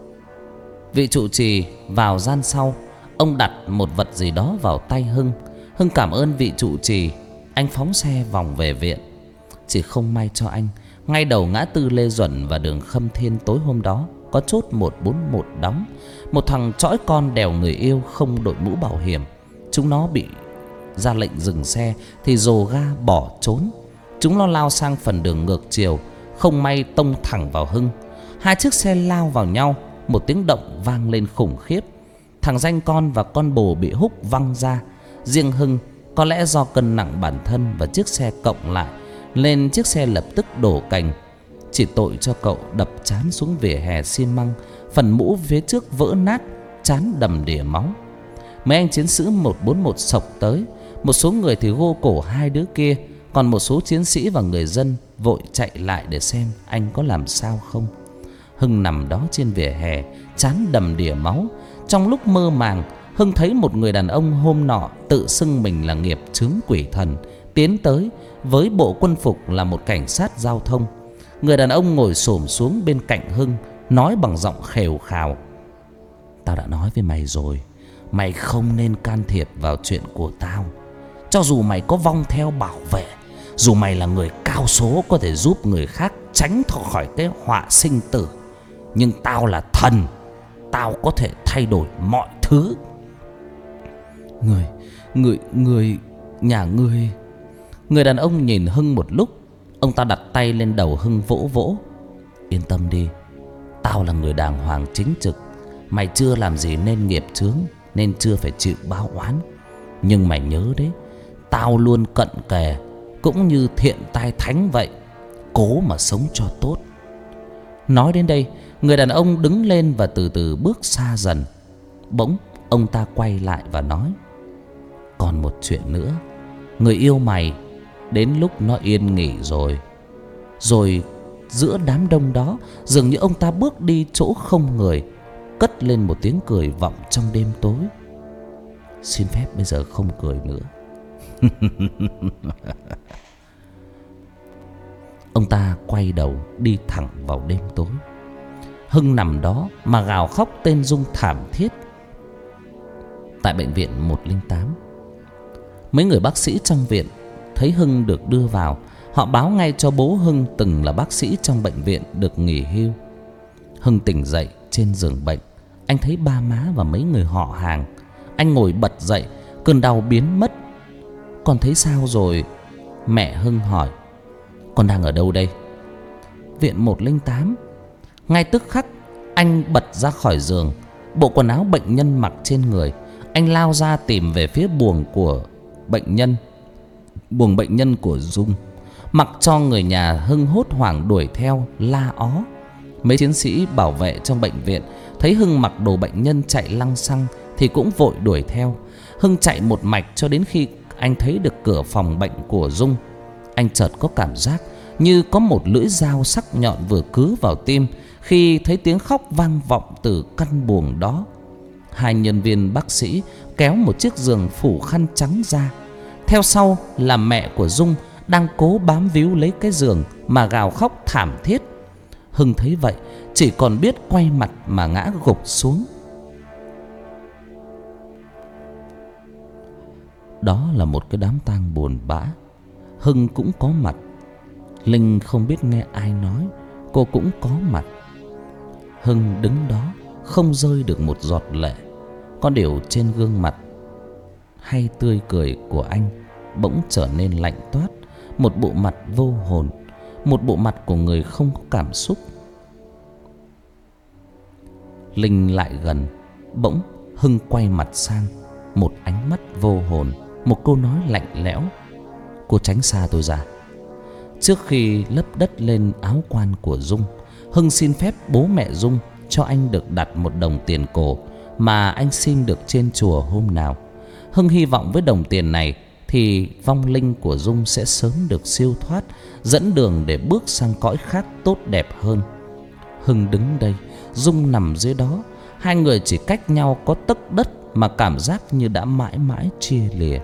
vị trụ trì vào gian sau. Ông đặt một vật gì đó vào tay Hưng. Hưng cảm ơn vị trụ trì. Anh phóng xe vòng về viện. Chỉ không may cho anh, ngay đầu ngã tư Lê Duẩn và đường Khâm Thiên tối hôm đó có chốt một bốn một đóng. Một thằng chõi con đèo người yêu không đội mũ bảo hiểm. Chúng nó bị ra lệnh dừng xe thì dồ ga bỏ trốn. Chúng nó lao sang phần đường ngược chiều, không may tông thẳng vào Hưng. Hai chiếc xe lao vào nhau, một tiếng động vang lên khủng khiếp. Thằng danh con và con bồ bị húc văng ra. Riêng Hưng, có lẽ do cân nặng bản thân và chiếc xe cộng lại, nên chiếc xe lập tức đổ cành. Chỉ tội cho cậu đập trán xuống vỉa hè xi măng, phần mũ phía trước vỡ nát, trán đầm đìa máu. Mấy anh chiến sĩ một bốn một xộc tới. Một số người thì gô cổ hai đứa kia, còn một số chiến sĩ và người dân vội chạy lại để xem anh có làm sao không. Hưng nằm đó trên vỉa hè, trán đầm đìa máu. Trong lúc mơ màng, Hưng thấy một người đàn ông hôm nọ tự xưng mình là nghiệp chướng quỷ thần tiến tới với bộ quân phục là một cảnh sát giao thông. Người đàn ông ngồi xổm xuống bên cạnh Hưng, nói bằng giọng khều khào. Tao đã nói với mày rồi, mày không nên can thiệp vào chuyện của tao. Cho dù mày có vong theo bảo vệ, dù mày là người cao số có thể giúp người khác tránh khỏi cái họa sinh tử, nhưng tao là thần, tao có thể thay đổi mọi thứ. Người, người, người, nhà ngươi. Người đàn ông nhìn Hưng một lúc. Ông ta đặt tay lên đầu Hưng vỗ vỗ. Yên tâm đi, tao là người đàng hoàng chính trực. Mày chưa làm gì nên nghiệp chướng, nên chưa phải chịu báo oán. Nhưng mày nhớ đấy, tao luôn cận kề, cũng như thiện tai thánh vậy. Cố mà sống cho tốt. Nói đến đây, người đàn ông đứng lên và từ từ bước xa dần. Bỗng ông ta quay lại và nói. Còn một chuyện nữa, người yêu mày đến lúc nó yên nghỉ rồi. Rồi giữa đám đông đó, dường như ông ta bước đi chỗ không người, cất lên một tiếng cười vọng trong đêm tối. Xin phép bây giờ không cười nữa. Ông ta quay đầu đi thẳng vào đêm tối. Hưng nằm đó mà gào khóc tên Dung thảm thiết. Tại bệnh viện một không tám, mấy người bác sĩ trong viện Thấy Hưng được đưa vào, họ báo ngay cho bố Hưng từng là bác sĩ trong bệnh viện được nghỉ hưu. Hưng tỉnh dậy trên giường bệnh, anh thấy ba má và mấy người họ hàng. Anh ngồi bật dậy, cơn đau biến mất. Con thấy sao rồi? Mẹ Hưng hỏi. Con đang ở đâu đây? Viện một không tám. Ngay tức khắc anh bật ra khỏi giường, bộ quần áo bệnh nhân mặc trên người. Anh lao ra tìm về phía buồng của bệnh nhân, buồng bệnh nhân của Dung. Mặc cho người nhà Hưng hốt hoảng đuổi theo la ó. Mấy chiến sĩ bảo vệ trong bệnh viện thấy Hưng mặc đồ bệnh nhân chạy lăng xăng thì cũng vội đuổi theo. Hưng chạy một mạch cho đến khi anh thấy được cửa phòng bệnh của Dung. Anh chợt có cảm giác như có một lưỡi dao sắc nhọn vừa cứa vào tim khi thấy tiếng khóc vang vọng từ căn buồng đó. Hai nhân viên bác sĩ kéo một chiếc giường phủ khăn trắng ra. Theo sau là mẹ của Dung đang cố bám víu lấy cái giường mà gào khóc thảm thiết. Hưng thấy vậy chỉ còn biết quay mặt mà ngã gục xuống. Đó là một cái đám tang buồn bã. Hưng cũng có mặt. Linh không biết nghe ai nói, cô cũng có mặt. Hưng đứng đó không rơi được một giọt lệ. Có điều trên gương mặt hay tươi cười của anh bỗng trở nên lạnh toát. Một bộ mặt vô hồn, một bộ mặt của người không có cảm xúc. Linh lại gần. Bỗng Hưng quay mặt sang, một ánh mắt vô hồn, một câu nói lạnh lẽo. Cô tránh xa tôi ra. Trước khi lấp đất lên áo quan của Dung, Hưng xin phép bố mẹ Dung cho anh được đặt một đồng tiền cổ mà anh xin được trên chùa hôm nào. Hưng hy vọng với đồng tiền này thì vong linh của Dung sẽ sớm được siêu thoát, dẫn đường để bước sang cõi khác tốt đẹp hơn. Hưng đứng đây, Dung nằm dưới đó. Hai người chỉ cách nhau có tấc đất mà cảm giác như đã mãi mãi chia lìa.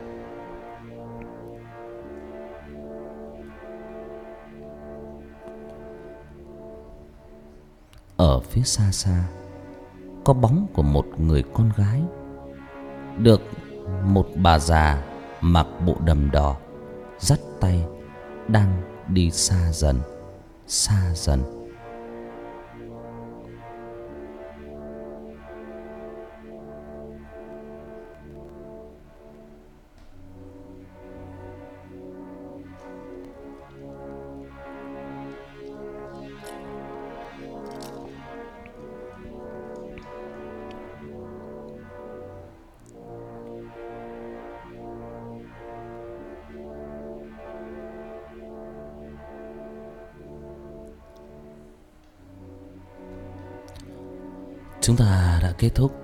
Ở phía xa xa có bóng của một người con gái, được một bà già mặc bộ đầm đỏ dắt tay đang đi xa dần, xa dần. Chúng ta đã kết thúc.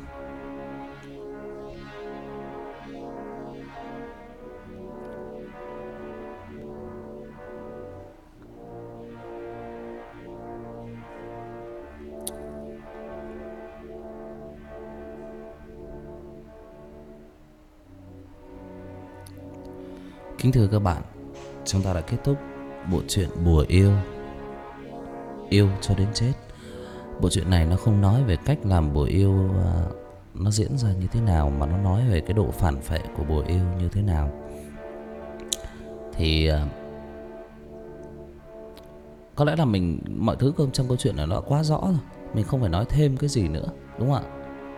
Kính thưa các bạn, chúng ta đã kết thúc bộ truyện Bùa Yêu, yêu cho đến chết. Bộ truyện này nó không nói về cách làm bùa yêu nó diễn ra như thế nào, mà nó nói về cái độ phản phệ của bùa yêu như thế nào. Thì có lẽ là mình mọi thứ trong câu chuyện này nó đã quá rõ rồi, mình không phải nói thêm cái gì nữa, đúng không ạ?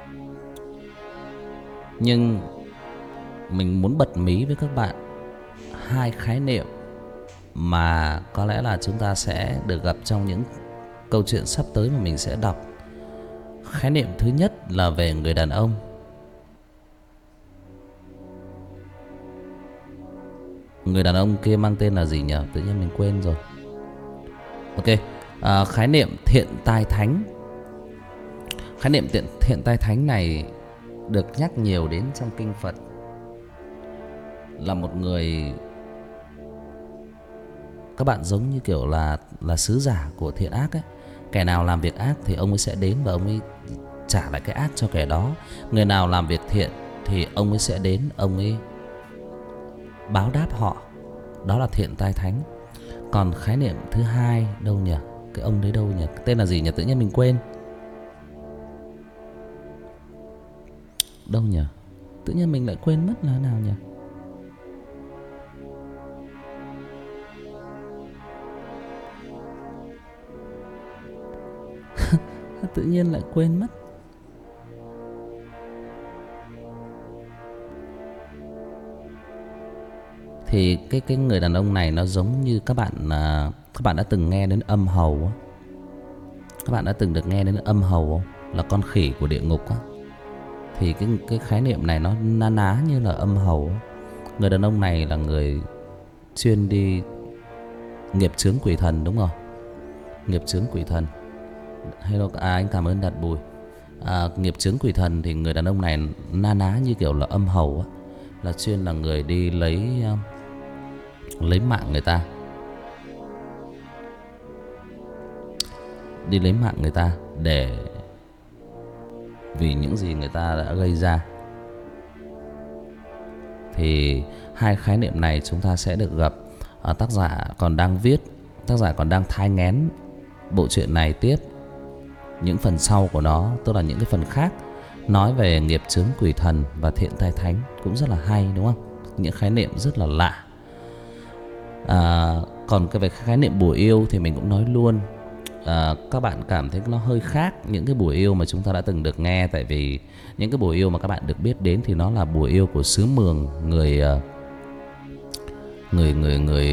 Nhưng mình muốn bật mí với các bạn hai khái niệm mà có lẽ là chúng ta sẽ được gặp trong những câu chuyện sắp tới mà mình sẽ đọc. Khái niệm thứ nhất là về người đàn ông. Người đàn ông kia mang tên là gì nhỉ? Tự nhiên mình quên rồi. Ok, à, khái niệm thiện tai thánh. Khái niệm thiện, thiện tai thánh này được nhắc nhiều đến trong kinh Phật. Là một người, các bạn giống như kiểu là là sứ giả của thiện ác ấy. Kẻ nào làm việc ác thì ông ấy sẽ đến và ông ấy trả lại cái ác cho kẻ đó. Người nào làm việc thiện thì ông ấy sẽ đến, ông ấy báo đáp họ. Đó là thiện tai thánh. Còn khái niệm thứ hai đâu nhỉ? Cái ông đấy đâu nhỉ? Cái tên là gì nhỉ? Tự nhiên mình quên. Đâu nhỉ? Tự nhiên mình lại quên mất là nào nhỉ? Tự nhiên lại quên mất. Thì cái cái người đàn ông này nó giống như các bạn à, các bạn đã từng nghe đến âm hầu á. Các bạn đã từng được nghe đến âm hầu không? Là con khỉ của địa ngục á. Thì cái cái khái niệm này nó na ná như là âm hầu á. Người đàn ông này là người chuyên đi nghiệp chướng quỷ thần, đúng không? Nghiệp chướng quỷ thần. Hello, à, anh cảm ơn Đạt Bùi. À, nghiệp chướng quỷ thần thì người đàn ông này na ná như kiểu là âm hầu á, là chuyên là người đi lấy uh, lấy mạng người ta, đi lấy mạng người ta để vì những gì người ta đã gây ra. Thì hai khái niệm này chúng ta sẽ được gặp. À, tác giả còn đang viết, tác giả còn đang thai nghén bộ truyện này tiếp. Những phần sau của nó, tức là những cái phần khác, nói về nghiệp chướng quỷ thần và thiện tai thánh cũng rất là hay, đúng không? Những khái niệm rất là lạ. À, còn cái về khái niệm bùa yêu thì mình cũng nói luôn. À, các bạn cảm thấy nó hơi khác những cái bùa yêu mà chúng ta đã từng được nghe. Tại vì những cái bùa yêu mà các bạn được biết đến thì nó là bùa yêu của xứ Mường, người người người người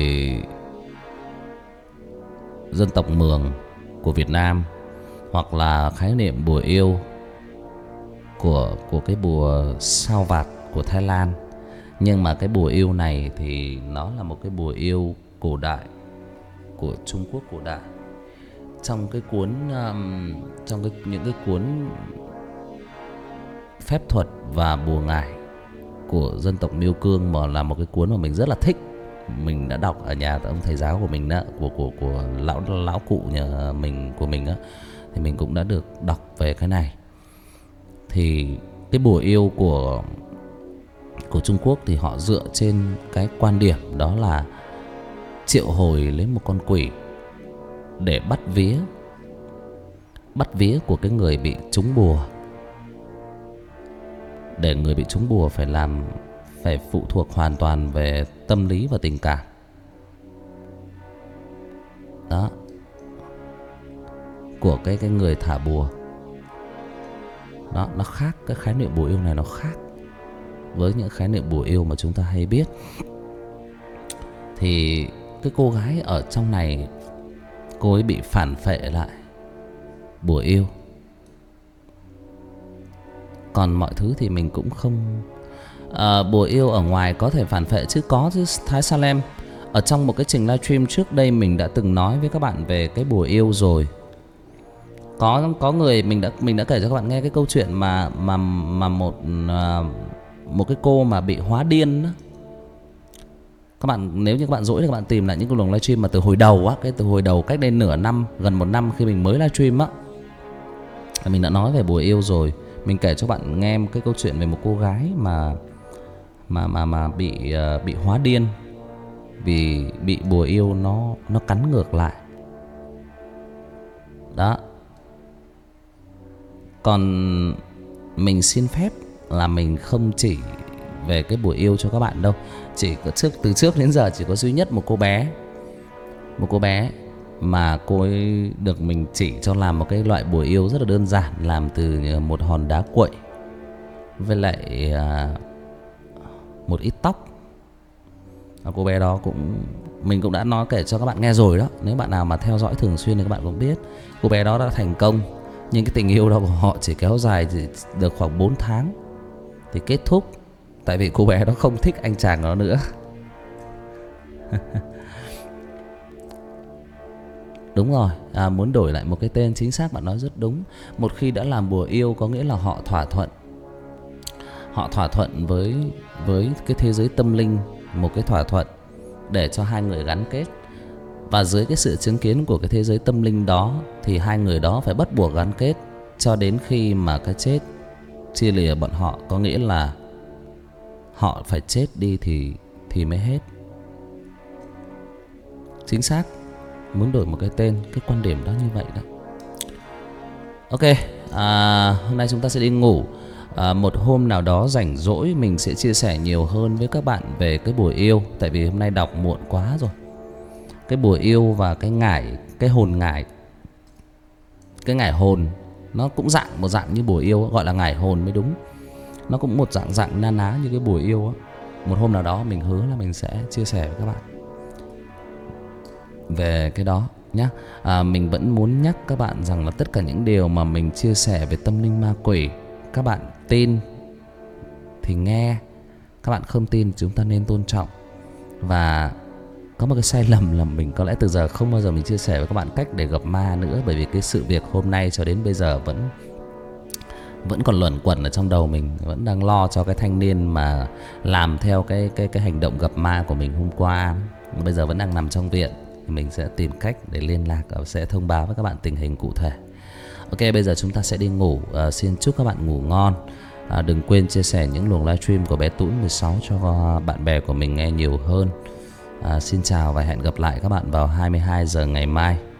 dân tộc Mường của Việt Nam, hoặc là khái niệm bùa yêu của của cái bùa sao vạt của Thái Lan. Nhưng mà cái bùa yêu này thì nó là một cái bùa yêu cổ đại của Trung Quốc cổ đại. Trong cái cuốn um, trong cái những cái cuốn phép thuật và bùa ngải của dân tộc Miêu Cương, mà là một cái cuốn mà mình rất là thích. Mình đã đọc ở nhà ông thầy giáo của mình đó, của của của lão lão cụ nhà mình của mình á, thì mình cũng đã được đọc về cái này. Thì cái bùa yêu của của Trung Quốc thì họ dựa trên cái quan điểm đó là triệu hồi lấy một con quỷ để bắt vía, bắt vía của cái người bị trúng bùa. Để người bị trúng bùa phải làm phải phụ thuộc hoàn toàn về tâm lý và tình cảm. Đó. Của cái cái người thả bùa. Đó, nó khác, cái khái niệm bùa yêu này nó khác với những khái niệm bùa yêu mà chúng ta hay biết. Thì cái cô gái ở trong này, cô ấy bị phản phệ lại bùa yêu. Còn mọi thứ thì mình cũng không à, bùa yêu ở ngoài có thể phản phệ chứ, có chứ Thái Salem. Ở trong một cái trình livestream trước đây mình đã từng nói với các bạn về cái bùa yêu rồi. Có có người mình đã mình đã kể cho các bạn nghe cái câu chuyện mà mà mà một một cái cô mà bị hóa điên đó. Các bạn nếu như các bạn rỗi thì các bạn tìm lại những cái luồng livestream mà từ hồi đầu á, cái từ hồi đầu cách đây nửa năm, gần một năm khi mình mới livestream á, mình đã nói về bùa yêu rồi. Mình kể cho bạn nghe một cái câu chuyện về một cô gái mà mà mà mà bị uh, bị hóa điên vì bị bùa yêu nó nó cắn ngược lại. Đó. Còn mình xin phép là mình không chỉ về cái bùa yêu cho các bạn đâu. Chỉ có trước từ trước đến giờ chỉ có duy nhất một cô bé, một cô bé mà cô ấy được mình chỉ cho làm một cái loại bùa yêu rất là đơn giản, làm từ một hòn đá quậy với lại à, một ít tóc. Và cô bé đó cũng mình cũng đã nói kể cho các bạn nghe rồi đó. Nếu bạn nào mà theo dõi thường xuyên thì các bạn cũng biết cô bé đó đã thành công. Nhưng cái tình yêu đó của họ chỉ kéo dài chỉ được khoảng bốn tháng thì kết thúc. Tại vì cô bé đó không thích anh chàng đó nữa. Đúng rồi, à, muốn đổi lại một cái tên, chính xác, bạn nói rất đúng. Một khi đã làm bùa yêu có nghĩa là họ thỏa thuận. Họ thỏa thuận với với cái thế giới tâm linh, một cái thỏa thuận để cho hai người gắn kết. Và dưới cái sự chứng kiến của cái thế giới tâm linh đó thì hai người đó phải bắt buộc gắn kết cho đến khi mà cái chết chia lìa bọn họ. Có nghĩa là họ phải chết đi thì thì mới hết. Chính xác. Muốn đổi một cái tên, cái quan điểm đó như vậy đó. Ok, à, hôm nay chúng ta sẽ đi ngủ. à, Một hôm nào đó rảnh rỗi mình sẽ chia sẻ nhiều hơn với các bạn về cái bùa yêu. Tại vì hôm nay đọc muộn quá rồi. Cái bùa yêu và cái ngải, cái hồn ngải, cái ngải hồn nó cũng dạng một dạng như bùa yêu, gọi là ngải hồn mới đúng. Nó cũng một dạng dạng na ná như cái bùa yêu á. Một hôm nào đó mình hứa là mình sẽ chia sẻ với các bạn về cái đó nhé. À, mình vẫn muốn nhắc các bạn rằng là tất cả những điều mà mình chia sẻ về tâm linh ma quỷ, các bạn tin thì nghe, các bạn không tin chúng ta nên tôn trọng. Và có một cái sai lầm là mình có lẽ từ giờ không bao giờ mình chia sẻ với các bạn cách để gặp ma nữa, bởi vì cái sự việc hôm nay cho đến bây giờ vẫn vẫn còn luẩn quẩn ở trong đầu mình, vẫn đang lo cho cái thanh niên mà làm theo cái cái cái hành động gặp ma của mình hôm qua, bây giờ vẫn đang nằm trong viện. Mình sẽ tìm cách để liên lạc và sẽ thông báo với các bạn tình hình cụ thể. Ok, bây giờ chúng ta sẽ đi ngủ. À, xin chúc các bạn ngủ ngon. À, đừng quên chia sẻ những luồng livestream của bé Tún mười sáu cho bạn bè của mình nghe nhiều hơn. À, xin chào và hẹn gặp lại các bạn vào hai mươi hai giờ ngày mai.